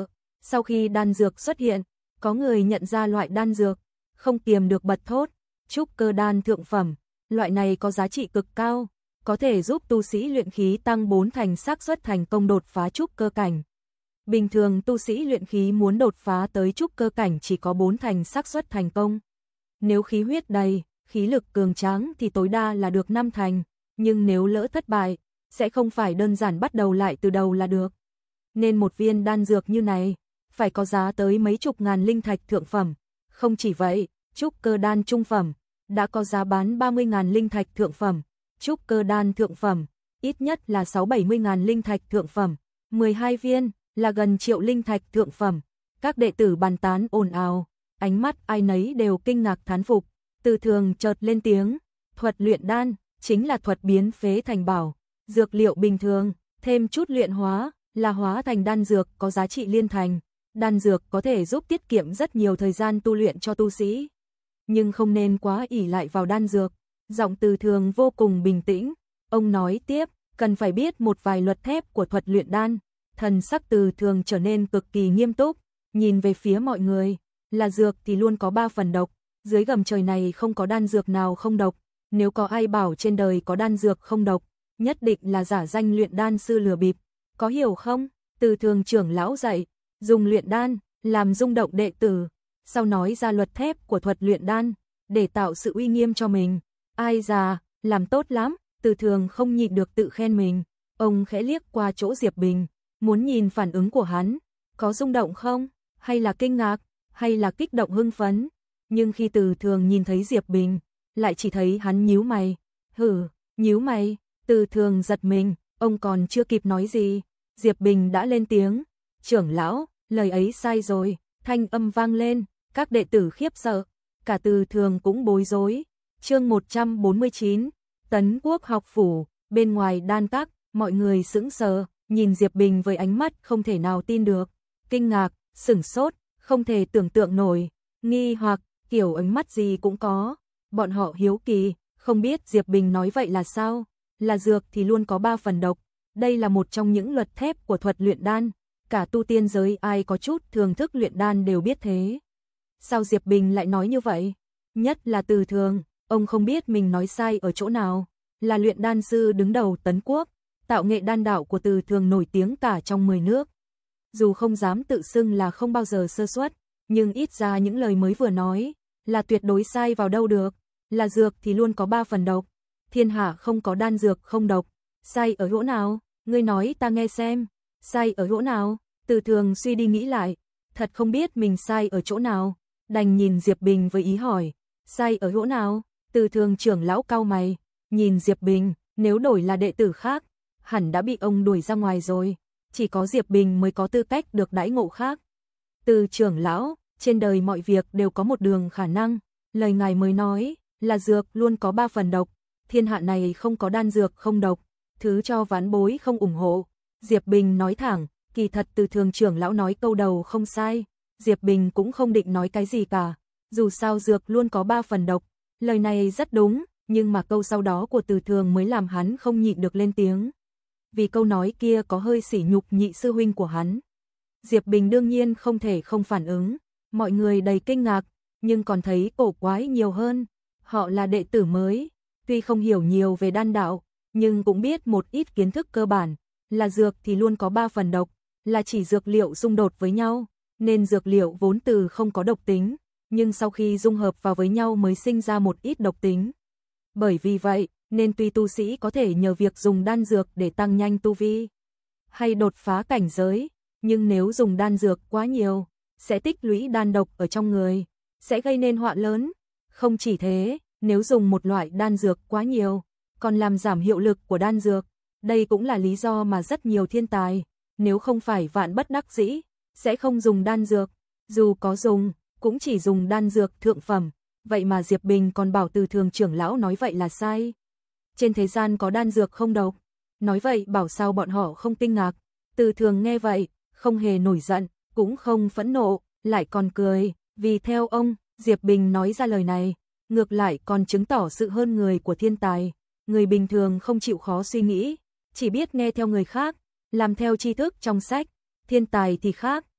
Sau khi đan dược xuất hiện, có người nhận ra loại đan dược, không kiềm được bật thốt, trúc cơ đan thượng phẩm, loại này có giá trị cực cao, có thể giúp tu sĩ luyện khí tăng bốn thành xác suất thành công đột phá trúc cơ cảnh. Bình thường tu sĩ luyện khí muốn đột phá tới trúc cơ cảnh chỉ có bốn thành xác suất thành công. Nếu khí huyết đầy, khí lực cường tráng thì tối đa là được năm thành, nhưng nếu lỡ thất bại, sẽ không phải đơn giản bắt đầu lại từ đầu là được. Nên một viên đan dược như này, phải có giá tới mấy chục ngàn linh thạch thượng phẩm. Không chỉ vậy, trúc cơ đan trung phẩm, đã có giá bán ba mươi ngàn linh thạch thượng phẩm. Trúc cơ đan thượng phẩm, ít nhất là sáu bảy mươi ngàn linh thạch thượng phẩm. mười hai viên, là gần triệu linh thạch thượng phẩm. Các đệ tử bàn tán ồn ào, ánh mắt ai nấy đều kinh ngạc thán phục. Từ Thường chợt lên tiếng, thuật luyện đan, chính là thuật biến phế thành bảo. Dược liệu bình thường, thêm chút luyện hóa, là hóa thành đan dược có giá trị liên thành. Đan dược có thể giúp tiết kiệm rất nhiều thời gian tu luyện cho tu sĩ. Nhưng không nên quá ỷ lại vào đan dược. Giọng Từ Thường vô cùng bình tĩnh. Ông nói tiếp, cần phải biết một vài luật thép của thuật luyện đan. Thần sắc Từ Thường trở nên cực kỳ nghiêm túc, nhìn về phía mọi người. Là dược thì luôn có ba phần độc. Dưới gầm trời này không có đan dược nào không độc. Nếu có ai bảo trên đời có đan dược không độc, nhất định là giả danh luyện đan sư lừa bịp. Có hiểu không? Từ Thường trưởng lão dạy, dùng luyện đan, làm rung động đệ tử. Sau nói ra luật thép của thuật luyện đan, để tạo sự uy nghiêm cho mình. Ai già, làm tốt lắm. Từ Thường không nhịn được tự khen mình. Ông khẽ liếc qua chỗ Diệp Bình, muốn nhìn phản ứng của hắn. Có rung động không? Hay là kinh ngạc? Hay là kích động hưng phấn? Nhưng khi Từ Thường nhìn thấy Diệp Bình, lại chỉ thấy hắn nhíu mày. Hử, nhíu mày. Từ Thường giật mình, ông còn chưa kịp nói gì, Diệp Bình đã lên tiếng. Trưởng lão, lời ấy sai rồi. Thanh âm vang lên, các đệ tử khiếp sợ, cả Từ Thường cũng bối rối. Chương một trăm bốn mươi chín, Tấn Quốc học phủ, bên ngoài đan các, mọi người sững sờ, nhìn Diệp Bình với ánh mắt không thể nào tin được, kinh ngạc, sửng sốt, không thể tưởng tượng nổi, nghi hoặc, kiểu ánh mắt gì cũng có. Bọn họ hiếu kỳ, không biết Diệp Bình nói vậy là sao? Là dược thì luôn có ba phần độc, đây là một trong những luật thép của thuật luyện đan, cả tu tiên giới ai có chút thưởng thức luyện đan đều biết thế. Sao Diệp Bình lại nói như vậy? Nhất là Từ Thường, ông không biết mình nói sai ở chỗ nào, là luyện đan sư đứng đầu Tấn Quốc, tạo nghệ đan đạo của Từ Thường nổi tiếng cả trong mười nước. Dù không dám tự xưng là không bao giờ sơ suất, nhưng ít ra những lời mới vừa nói là tuyệt đối sai vào đâu được, là dược thì luôn có ba phần độc, thiên hạ không có đan dược không độc, sai ở chỗ nào? Ngươi nói ta nghe xem, sai ở chỗ nào? Từ Thường suy đi nghĩ lại, thật không biết mình sai ở chỗ nào, đành nhìn Diệp Bình với ý hỏi, sai ở chỗ nào? Từ Thường trưởng lão cau mày, nhìn Diệp Bình, nếu đổi là đệ tử khác, hẳn đã bị ông đuổi ra ngoài rồi, chỉ có Diệp Bình mới có tư cách được đãi ngộ khác. Từ trưởng lão, trên đời mọi việc đều có một đường khả năng, lời ngài mới nói, là dược luôn có ba phần độc, thiên hạ này không có đan dược không độc, thứ cho vãn bối không ủng hộ. Diệp Bình nói thẳng, kỳ thật Từ Thường trưởng lão nói câu đầu không sai, Diệp Bình cũng không định nói cái gì cả, dù sao dược luôn có ba phần độc, lời này rất đúng, nhưng mà câu sau đó của Từ Thường mới làm hắn không nhịn được lên tiếng. Vì câu nói kia có hơi sỉ nhục nhị sư huynh của hắn. Diệp Bình đương nhiên không thể không phản ứng, mọi người đầy kinh ngạc, nhưng còn thấy cổ quái nhiều hơn. Họ là đệ tử mới, tuy không hiểu nhiều về đan đạo, nhưng cũng biết một ít kiến thức cơ bản, là dược thì luôn có ba phần độc, là chỉ dược liệu xung đột với nhau, nên dược liệu vốn từ không có độc tính, nhưng sau khi dung hợp vào với nhau mới sinh ra một ít độc tính. Bởi vì vậy, nên tuy tu sĩ có thể nhờ việc dùng đan dược để tăng nhanh tu vi, hay đột phá cảnh giới, nhưng nếu dùng đan dược quá nhiều, sẽ tích lũy đan độc ở trong người, sẽ gây nên họa lớn. Không chỉ thế, nếu dùng một loại đan dược quá nhiều, còn làm giảm hiệu lực của đan dược. Đây cũng là lý do mà rất nhiều thiên tài, nếu không phải vạn bất đắc dĩ, sẽ không dùng đan dược. Dù có dùng, cũng chỉ dùng đan dược thượng phẩm. Vậy mà Diệp Bình còn bảo Từ Thường trưởng lão nói vậy là sai. Trên thế gian có đan dược không độc. Nói vậy bảo sao bọn họ không kinh ngạc. Từ Thường nghe vậy, không hề nổi giận, cũng không phẫn nộ, lại còn cười. Vì theo ông, Diệp Bình nói ra lời này, ngược lại còn chứng tỏ sự hơn người của thiên tài. Người bình thường không chịu khó suy nghĩ, chỉ biết nghe theo người khác, làm theo tri thức trong sách. Thiên tài thì khác,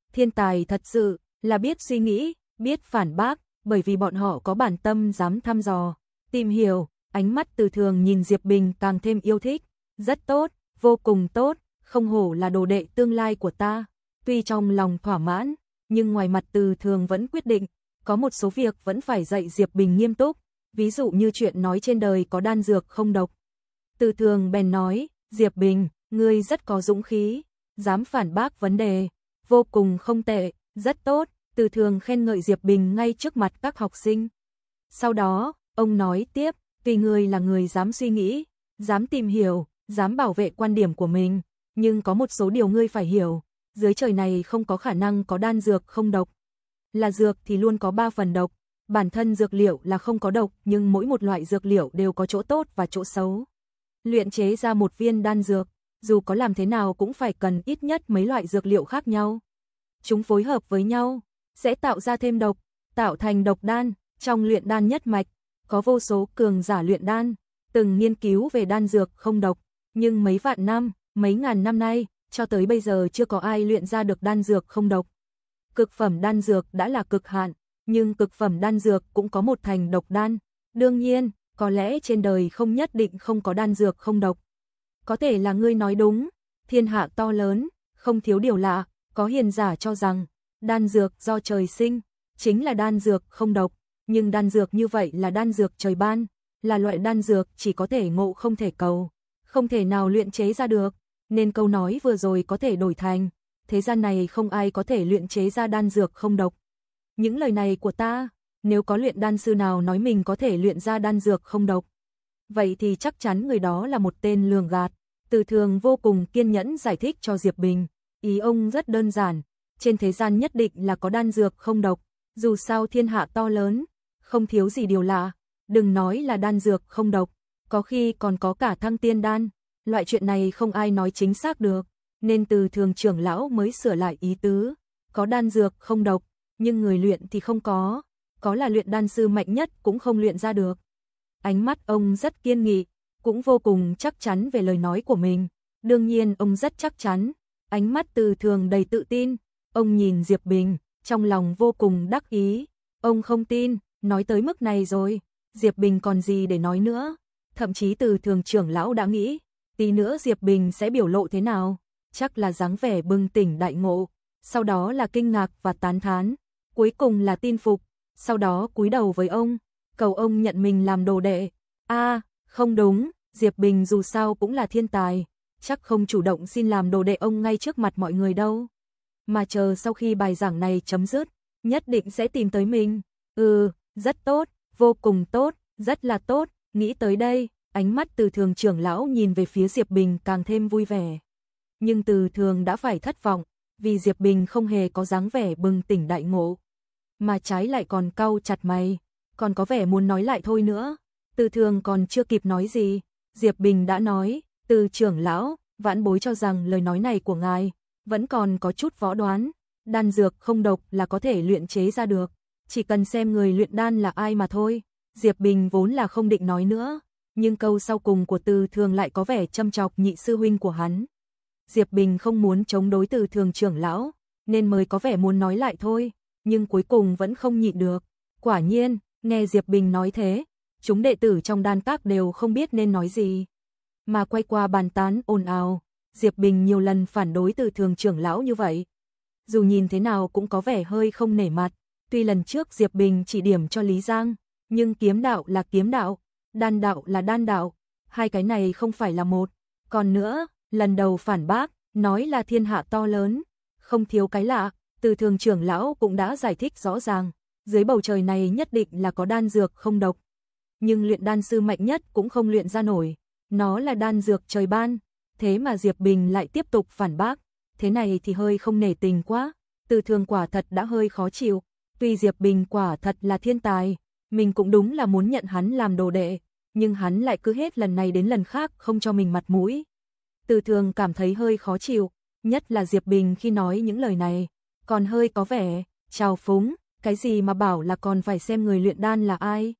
Thiên tài thật sự là biết suy nghĩ, biết phản bác, bởi vì bọn họ có bản tâm dám thăm dò, tìm hiểu. Ánh mắt Từ Thường nhìn Diệp Bình càng thêm yêu thích. Rất tốt, vô cùng tốt, không hổ là đồ đệ tương lai của ta. Tuy trong lòng thỏa mãn, nhưng ngoài mặt Từ Thường vẫn quyết định, có một số việc vẫn phải dạy Diệp Bình nghiêm túc, ví dụ như chuyện nói trên đời có đan dược không độc. Từ Thường bèn nói, Diệp Bình, ngươi rất có dũng khí, dám phản bác vấn đề, vô cùng không tệ, rất tốt. Từ Thường khen ngợi Diệp Bình ngay trước mặt các học sinh. Sau đó, ông nói tiếp, tuy ngươi là người dám suy nghĩ, dám tìm hiểu, dám bảo vệ quan điểm của mình, nhưng có một số điều ngươi phải hiểu, dưới trời này không có khả năng có đan dược không độc. Là dược thì luôn có ba phần độc, bản thân dược liệu là không có độc, nhưng mỗi một loại dược liệu đều có chỗ tốt và chỗ xấu. Luyện chế ra một viên đan dược, dù có làm thế nào cũng phải cần ít nhất mấy loại dược liệu khác nhau. Chúng phối hợp với nhau, sẽ tạo ra thêm độc, tạo thành độc đan. Trong luyện đan nhất mạch, có vô số cường giả luyện đan, từng nghiên cứu về đan dược không độc, nhưng mấy vạn năm, mấy ngàn năm nay, cho tới bây giờ chưa có ai luyện ra được đan dược không độc. Cực phẩm đan dược đã là cực hạn, nhưng cực phẩm đan dược cũng có một thành độc đan. Đương nhiên, có lẽ trên đời không nhất định không có đan dược không độc. Có thể là ngươi nói đúng, thiên hạ to lớn, không thiếu điều lạ, có hiền giả cho rằng, đan dược do trời sinh, chính là đan dược không độc, nhưng đan dược như vậy là đan dược trời ban, là loại đan dược chỉ có thể ngộ không thể cầu, không thể nào luyện chế ra được, nên câu nói vừa rồi có thể đổi thành, thế gian này không ai có thể luyện chế ra đan dược không độc. Những lời này của ta, nếu có luyện đan sư nào nói mình có thể luyện ra đan dược không độc, vậy thì chắc chắn người đó là một tên lường gạt. Từ Thường vô cùng kiên nhẫn giải thích cho Diệp Bình, ý ông rất đơn giản, trên thế gian nhất định là có đan dược không độc, dù sao thiên hạ to lớn, không thiếu gì điều lạ, đừng nói là đan dược không độc, có khi còn có cả thăng tiên đan, loại chuyện này không ai nói chính xác được, nên Từ Thường trưởng lão mới sửa lại ý tứ, có đan dược không độc, nhưng người luyện thì không có, có là luyện đan sư mạnh nhất cũng không luyện ra được. Ánh mắt ông rất kiên nghị, cũng vô cùng chắc chắn về lời nói của mình, đương nhiên ông rất chắc chắn, ánh mắt Từ Thường đầy tự tin, ông nhìn Diệp Bình, trong lòng vô cùng đắc ý, ông không tin, nói tới mức này rồi, Diệp Bình còn gì để nói nữa, thậm chí Từ Thường trưởng lão đã nghĩ, tí nữa Diệp Bình sẽ biểu lộ thế nào, chắc là dáng vẻ bừng tỉnh đại ngộ, sau đó là kinh ngạc và tán thán, cuối cùng là tin phục, sau đó cúi đầu với ông, cầu ông nhận mình làm đồ đệ. A, à, không đúng, Diệp Bình dù sao cũng là thiên tài, chắc không chủ động xin làm đồ đệ ông ngay trước mặt mọi người đâu, mà chờ sau khi bài giảng này chấm dứt, nhất định sẽ tìm tới mình. Ừ, rất tốt, vô cùng tốt, rất là tốt, nghĩ tới đây, ánh mắt Từ Thường trưởng lão nhìn về phía Diệp Bình càng thêm vui vẻ. Nhưng Từ Thường đã phải thất vọng, vì Diệp Bình không hề có dáng vẻ bừng tỉnh đại ngộ, mà trái lại còn cau chặt mày, còn có vẻ muốn nói lại thôi nữa. Từ Thường còn chưa kịp nói gì, Diệp Bình đã nói, Từ trưởng lão, vãn bối cho rằng lời nói này của ngài vẫn còn có chút võ đoán, đan dược không độc là có thể luyện chế ra được, chỉ cần xem người luyện đan là ai mà thôi. Diệp Bình vốn là không định nói nữa, nhưng câu sau cùng của Từ Thường lại có vẻ châm chọc nhị sư huynh của hắn. Diệp Bình không muốn chống đối Từ Thường trưởng lão, nên mới có vẻ muốn nói lại thôi, nhưng cuối cùng vẫn không nhịn được. Quả nhiên, nghe Diệp Bình nói thế, chúng đệ tử trong đan các đều không biết nên nói gì, mà quay qua bàn tán ồn ào. Diệp Bình nhiều lần phản đối Từ Thường trưởng lão như vậy, dù nhìn thế nào cũng có vẻ hơi không nể mặt. Tuy lần trước Diệp Bình chỉ điểm cho Lý Giang, nhưng kiếm đạo là kiếm đạo, đan đạo là đan đạo, hai cái này không phải là một. Còn nữa, lần đầu phản bác, nói là thiên hạ to lớn, không thiếu cái lạ, Từ Thường trưởng lão cũng đã giải thích rõ ràng, dưới bầu trời này nhất định là có đan dược không độc, nhưng luyện đan sư mạnh nhất cũng không luyện ra nổi, nó là đan dược trời ban, thế mà Diệp Bình lại tiếp tục phản bác, thế này thì hơi không nể tình quá. Từ Thường quả thật đã hơi khó chịu, tuy Diệp Bình quả thật là thiên tài, mình cũng đúng là muốn nhận hắn làm đồ đệ, nhưng hắn lại cứ hết lần này đến lần khác không cho mình mặt mũi. Từ Thường cảm thấy hơi khó chịu, nhất là Diệp Bình khi nói những lời này, còn hơi có vẻ trào phúng, cái gì mà bảo là còn phải xem người luyện đan là ai.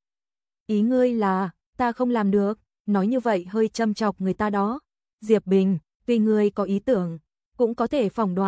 Ý ngươi là, ta không làm được, nói như vậy hơi châm chọc người ta đó. Diệp Bình, tuy ngươi có ý tưởng, cũng có thể phỏng đoán,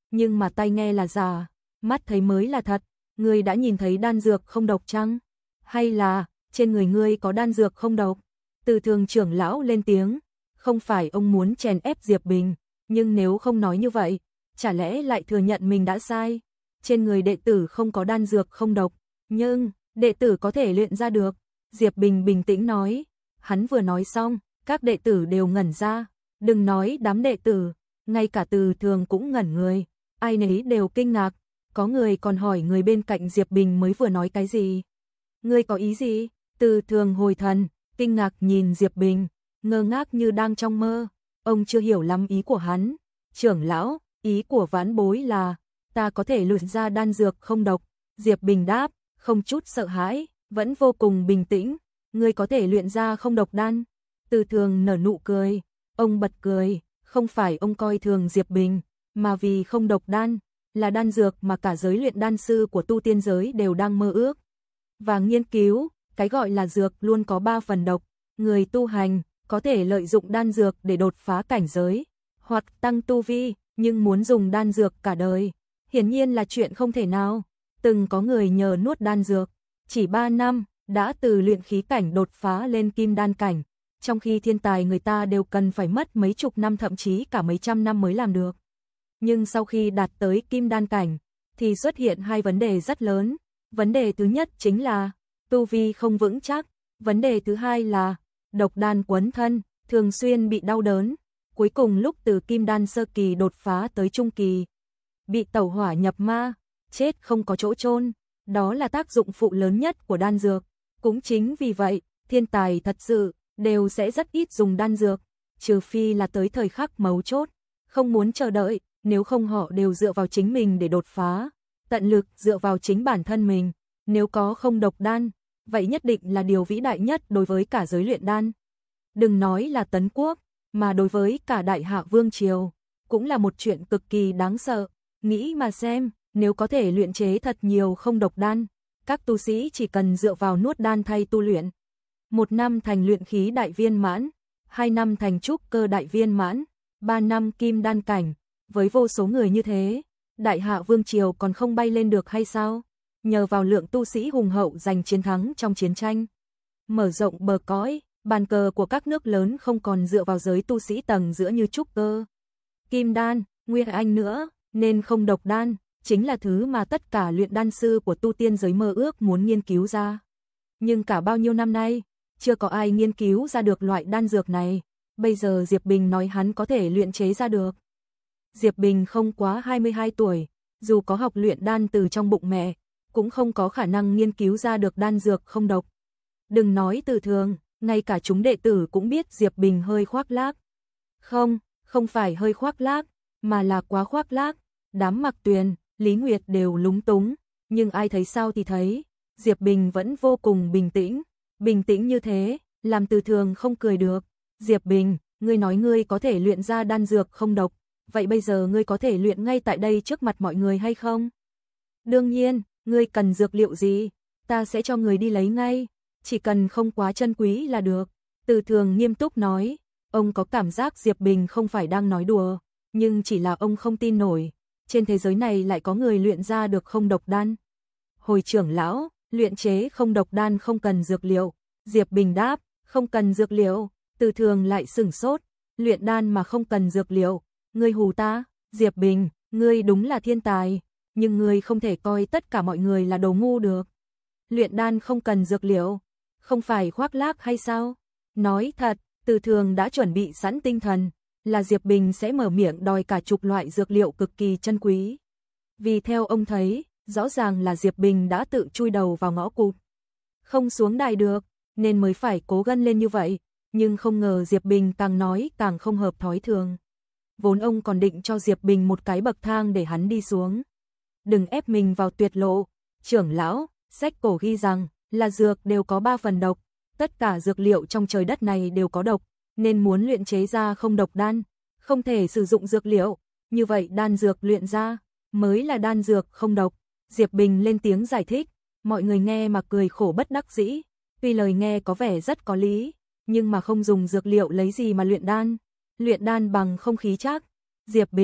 nhưng mà tai nghe là giả, mắt thấy mới là thật. Ngươi đã nhìn thấy đan dược không độc chăng? Hay là trên người ngươi có đan dược không độc? Từ Thường trưởng lão lên tiếng, không phải ông muốn chèn ép Diệp Bình, nhưng nếu không nói như vậy, chả lẽ lại thừa nhận mình đã sai? Trên người đệ tử không có đan dược không độc, nhưng đệ tử có thể luyện ra được. Diệp Bình bình tĩnh nói. Hắn vừa nói xong, các đệ tử đều ngẩn ra. Đừng nói đám đệ tử, ngay cả Từ Thường cũng ngẩn người. Ai nấy đều kinh ngạc. Có người còn hỏi người bên cạnh Diệp Bình mới vừa nói cái gì. Ngươi có ý gì? Từ Thường hồi thần, kinh ngạc nhìn Diệp Bình, ngơ ngác như đang trong mơ. Ông chưa hiểu lắm ý của hắn. Trưởng lão, ý của vãn bối là ta có thể luyện ra đan dược không độc. Diệp Bình đáp, không chút sợ hãi, vẫn vô cùng bình tĩnh. Ngươi có thể luyện ra không độc đan? Từ Thường nở nụ cười. Ông bật cười, không phải ông coi thường Diệp Bình, mà vì không độc đan là đan dược mà cả giới luyện đan sư của tu tiên giới đều đang mơ ước và nghiên cứu. Cái gọi là dược luôn có ba phần độc. Người tu hành có thể lợi dụng đan dược để đột phá cảnh giới hoặc tăng tu vi, nhưng muốn dùng đan dược cả đời, hiển nhiên là chuyện không thể nào. Từng có người nhờ nuốt đan dược, chỉ ba năm, đã từ luyện khí cảnh đột phá lên kim đan cảnh, trong khi thiên tài người ta đều cần phải mất mấy chục năm thậm chí cả mấy trăm năm mới làm được. Nhưng sau khi đạt tới kim đan cảnh, thì xuất hiện hai vấn đề rất lớn. Vấn đề thứ nhất chính là tu vi không vững chắc. Vấn đề thứ hai là độc đan quấn thân, thường xuyên bị đau đớn. Cuối cùng lúc từ kim đan sơ kỳ đột phá tới trung kỳ, bị tẩu hỏa nhập ma, chết không có chỗ chôn. Đó là tác dụng phụ lớn nhất của đan dược. Cũng chính vì vậy, thiên tài thật sự đều sẽ rất ít dùng đan dược, trừ phi là tới thời khắc mấu chốt, không muốn chờ đợi, nếu không họ đều dựa vào chính mình để đột phá, tận lực dựa vào chính bản thân mình. Nếu có không độc đan, vậy nhất định là điều vĩ đại nhất đối với cả giới luyện đan. Đừng nói là Tấn Quốc, mà đối với cả Đại Hạ Vương Triều, cũng là một chuyện cực kỳ đáng sợ. Nghĩ mà xem, nếu có thể luyện chế thật nhiều không độc đan, các tu sĩ chỉ cần dựa vào nuốt đan thay tu luyện. Một năm thành luyện khí đại viên mãn, hai năm thành trúc cơ đại viên mãn, ba năm kim đan cảnh. Với vô số người như thế, Đại Hạ Vương Triều còn không bay lên được hay sao? Nhờ vào lượng tu sĩ hùng hậu giành chiến thắng trong chiến tranh, mở rộng bờ cõi, bàn cờ của các nước lớn không còn dựa vào giới tu sĩ tầng giữa như trúc cơ, kim đan, nguyên anh nữa, nên không độc đan chính là thứ mà tất cả luyện đan sư của tu tiên giới mơ ước muốn nghiên cứu ra. Nhưng cả bao nhiêu năm nay, chưa có ai nghiên cứu ra được loại đan dược này. Bây giờ Diệp Bình nói hắn có thể luyện chế ra được. Diệp Bình không quá hai mươi hai tuổi, dù có học luyện đan từ trong bụng mẹ, cũng không có khả năng nghiên cứu ra được đan dược không độc. Đừng nói Từ Thường, ngay cả chúng đệ tử cũng biết Diệp Bình hơi khoác lác. Không, không phải hơi khoác lác, mà là quá khoác lác. Đám Mặc Tuyền, Lý Nguyệt đều lúng túng, nhưng ai thấy sao thì thấy. Diệp Bình vẫn vô cùng bình tĩnh, bình tĩnh như thế, làm Từ Thường không cười được. Diệp Bình, ngươi nói ngươi có thể luyện ra đan dược không độc, vậy bây giờ ngươi có thể luyện ngay tại đây trước mặt mọi người hay không? Đương nhiên, ngươi cần dược liệu gì, ta sẽ cho người đi lấy ngay, chỉ cần không quá chân quý là được. Từ Thường nghiêm túc nói, ông có cảm giác Diệp Bình không phải đang nói đùa, nhưng chỉ là ông không tin nổi, trên thế giới này lại có người luyện ra được không độc đan. Hồi trưởng lão, luyện chế không độc đan không cần dược liệu. Diệp Bình đáp, không cần dược liệu. Từ Thường lại sửng sốt, luyện đan mà không cần dược liệu, ngươi hù ta? Diệp Bình, ngươi đúng là thiên tài, nhưng ngươi không thể coi tất cả mọi người là đồ ngu được. Luyện đan không cần dược liệu, không phải khoác lác hay sao? Nói thật, Từ Thường đã chuẩn bị sẵn tinh thần, là Diệp Bình sẽ mở miệng đòi cả chục loại dược liệu cực kỳ chân quý. Vì theo ông thấy, rõ ràng là Diệp Bình đã tự chui đầu vào ngõ cụt, không xuống đài được, nên mới phải cố gân lên như vậy. Nhưng không ngờ Diệp Bình càng nói càng không hợp thói thường. Vốn ông còn định cho Diệp Bình một cái bậc thang để hắn đi xuống. Đừng ép mình vào tuyệt lộ. Trưởng lão, sách cổ ghi rằng là dược đều có ba phần độc. Tất cả dược liệu trong trời đất này đều có độc, nên muốn luyện chế ra không độc đan, không thể sử dụng dược liệu. Như vậy đan dược luyện ra mới là đan dược không độc. Diệp Bình lên tiếng giải thích, mọi người nghe mà cười khổ bất đắc dĩ. Tuy lời nghe có vẻ rất có lý, nhưng mà không dùng dược liệu lấy gì mà luyện đan? Luyện đan bằng không khí chắc. Diệp Bình,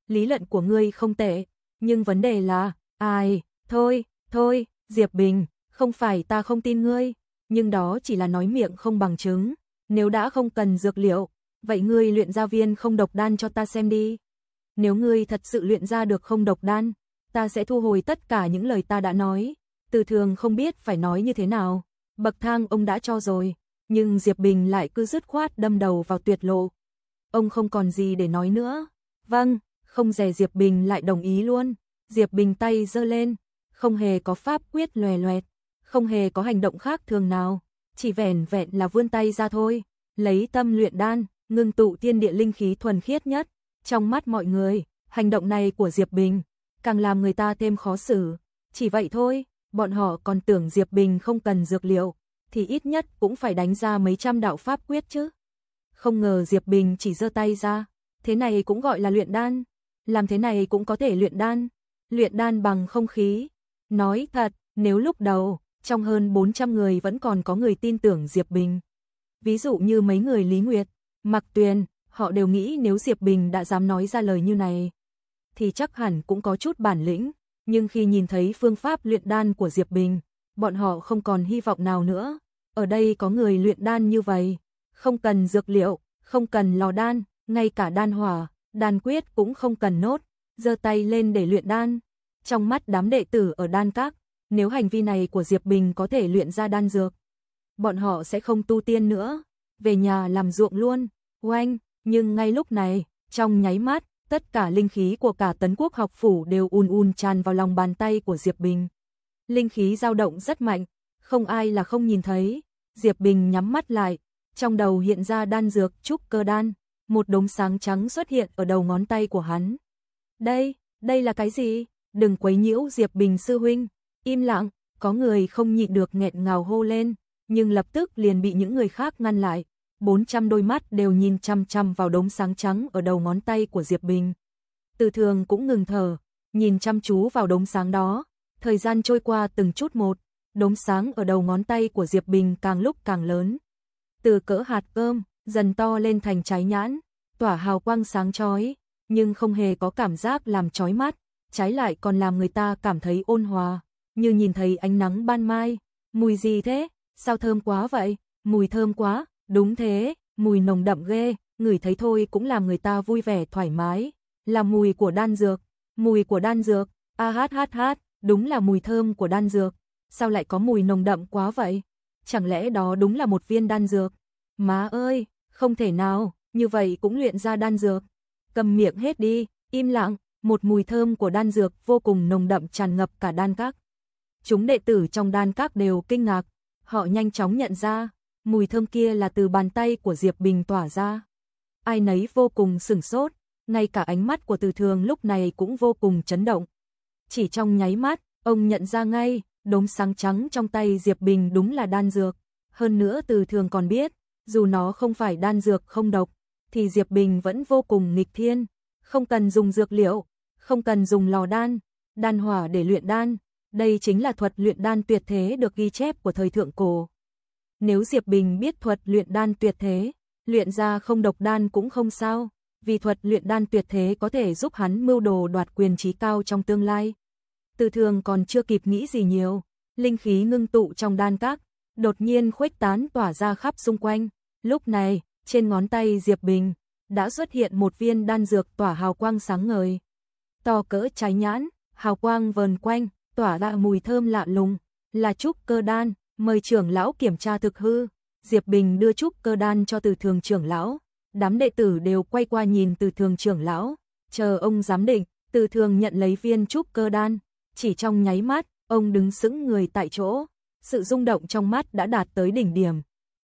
lý luận của ngươi không tệ, nhưng vấn đề là, ai, thôi, thôi, Diệp Bình, không phải ta không tin ngươi, nhưng đó chỉ là nói miệng không bằng chứng, nếu đã không cần dược liệu, vậy ngươi luyện ra viên không độc đan cho ta xem đi. Nếu ngươi thật sự luyện ra được không độc đan, ta sẽ thu hồi tất cả những lời ta đã nói. Từ Thường không biết phải nói như thế nào, bậc thang ông đã cho rồi, nhưng Diệp Bình lại cứ dứt khoát đâm đầu vào tuyệt lộ. Ông không còn gì để nói nữa. Vâng, không dè Diệp Bình lại đồng ý luôn. Diệp Bình tay giơ lên, không hề có pháp quyết loè loẹt, không hề có hành động khác thường nào, chỉ vẻn vẹn là vươn tay ra thôi, lấy tâm luyện đan, ngưng tụ thiên địa linh khí thuần khiết nhất. Trong mắt mọi người, hành động này của Diệp Bình càng làm người ta thêm khó xử. Chỉ vậy thôi, bọn họ còn tưởng Diệp Bình không cần dược liệu, thì ít nhất cũng phải đánh ra mấy trăm đạo pháp quyết chứ. Không ngờ Diệp Bình chỉ giơ tay ra, thế này cũng gọi là luyện đan, làm thế này cũng có thể luyện đan, luyện đan bằng không khí. Nói thật, nếu lúc đầu, trong hơn bốn trăm người vẫn còn có người tin tưởng Diệp Bình. Ví dụ như mấy người Lý Nguyệt, Mạc Tuyền, họ đều nghĩ nếu Diệp Bình đã dám nói ra lời như này, thì chắc hẳn cũng có chút bản lĩnh, nhưng khi nhìn thấy phương pháp luyện đan của Diệp Bình, bọn họ không còn hy vọng nào nữa. Ở đây có người luyện đan như vậy, không cần dược liệu, không cần lò đan, ngay cả đan hỏa, đan quyết cũng không cần nốt, giơ tay lên để luyện đan. Trong mắt đám đệ tử ở đan các, nếu hành vi này của Diệp Bình có thể luyện ra đan dược, bọn họ sẽ không tu tiên nữa, về nhà làm ruộng luôn. Oanh, nhưng ngay lúc này, trong nháy mắt, tất cả linh khí của cả Tấn Quốc học phủ đều ùn ùn tràn vào lòng bàn tay của Diệp Bình. Linh khí dao động rất mạnh, không ai là không nhìn thấy. Diệp Bình nhắm mắt lại, trong đầu hiện ra đan dược trúc cơ đan, một đống sáng trắng xuất hiện ở đầu ngón tay của hắn. Đây, đây là cái gì? Đừng quấy nhiễu Diệp Bình sư huynh. Im lặng, có người không nhịn được nghẹn ngào hô lên, nhưng lập tức liền bị những người khác ngăn lại. bốn trăm đôi mắt đều nhìn chăm chăm vào đống sáng trắng ở đầu ngón tay của Diệp Bình. Từ Thường cũng ngừng thở, nhìn chăm chú vào đống sáng đó. Thời gian trôi qua từng chút một, đống sáng ở đầu ngón tay của Diệp Bình càng lúc càng lớn. Từ cỡ hạt cơm, dần to lên thành trái nhãn, tỏa hào quang sáng chói, nhưng không hề có cảm giác làm chói mắt, trái lại còn làm người ta cảm thấy ôn hòa, như nhìn thấy ánh nắng ban mai. Mùi gì thế? Sao thơm quá vậy? Mùi thơm quá. Đúng thế, mùi nồng đậm ghê, ngửi thấy thôi cũng làm người ta vui vẻ thoải mái, là mùi của đan dược, mùi của đan dược, a hát hát hát, đúng là mùi thơm của đan dược, sao lại có mùi nồng đậm quá vậy? Chẳng lẽ đó đúng là một viên đan dược? Má ơi, không thể nào, như vậy cũng luyện ra đan dược. Cầm miệng hết đi, im lặng, một mùi thơm của đan dược vô cùng nồng đậm tràn ngập cả đan các. Chúng đệ tử trong đan các đều kinh ngạc, họ nhanh chóng nhận ra, mùi thơm kia là từ bàn tay của Diệp Bình tỏa ra. Ai nấy vô cùng sửng sốt, ngay cả ánh mắt của Từ Thường lúc này cũng vô cùng chấn động. Chỉ trong nháy mắt, ông nhận ra ngay, đống sáng trắng trong tay Diệp Bình đúng là đan dược. Hơn nữa Từ Thường còn biết, dù nó không phải đan dược không độc, thì Diệp Bình vẫn vô cùng nghịch thiên. Không cần dùng dược liệu, không cần dùng lò đan, đan hỏa để luyện đan. Đây chính là thuật luyện đan tuyệt thế được ghi chép của thời thượng cổ. Nếu Diệp Bình biết thuật luyện đan tuyệt thế, luyện ra không độc đan cũng không sao, vì thuật luyện đan tuyệt thế có thể giúp hắn mưu đồ đoạt quyền trí cao trong tương lai. Từ Thường còn chưa kịp nghĩ gì nhiều, linh khí ngưng tụ trong đan các, đột nhiên khuếch tán tỏa ra khắp xung quanh. Lúc này, trên ngón tay Diệp Bình, đã xuất hiện một viên đan dược tỏa hào quang sáng ngời. To cỡ trái nhãn, hào quang vờn quanh, tỏa ra mùi thơm lạ lùng, là trúc cơ đan. Mời trưởng lão kiểm tra thực hư. Diệp Bình đưa trúc cơ đan cho Từ Thường trưởng lão. Đám đệ tử đều quay qua nhìn Từ Thường trưởng lão, chờ ông giám định. Từ Thường nhận lấy viên trúc cơ đan, chỉ trong nháy mắt, ông đứng sững người tại chỗ. Sự rung động trong mắt đã đạt tới đỉnh điểm,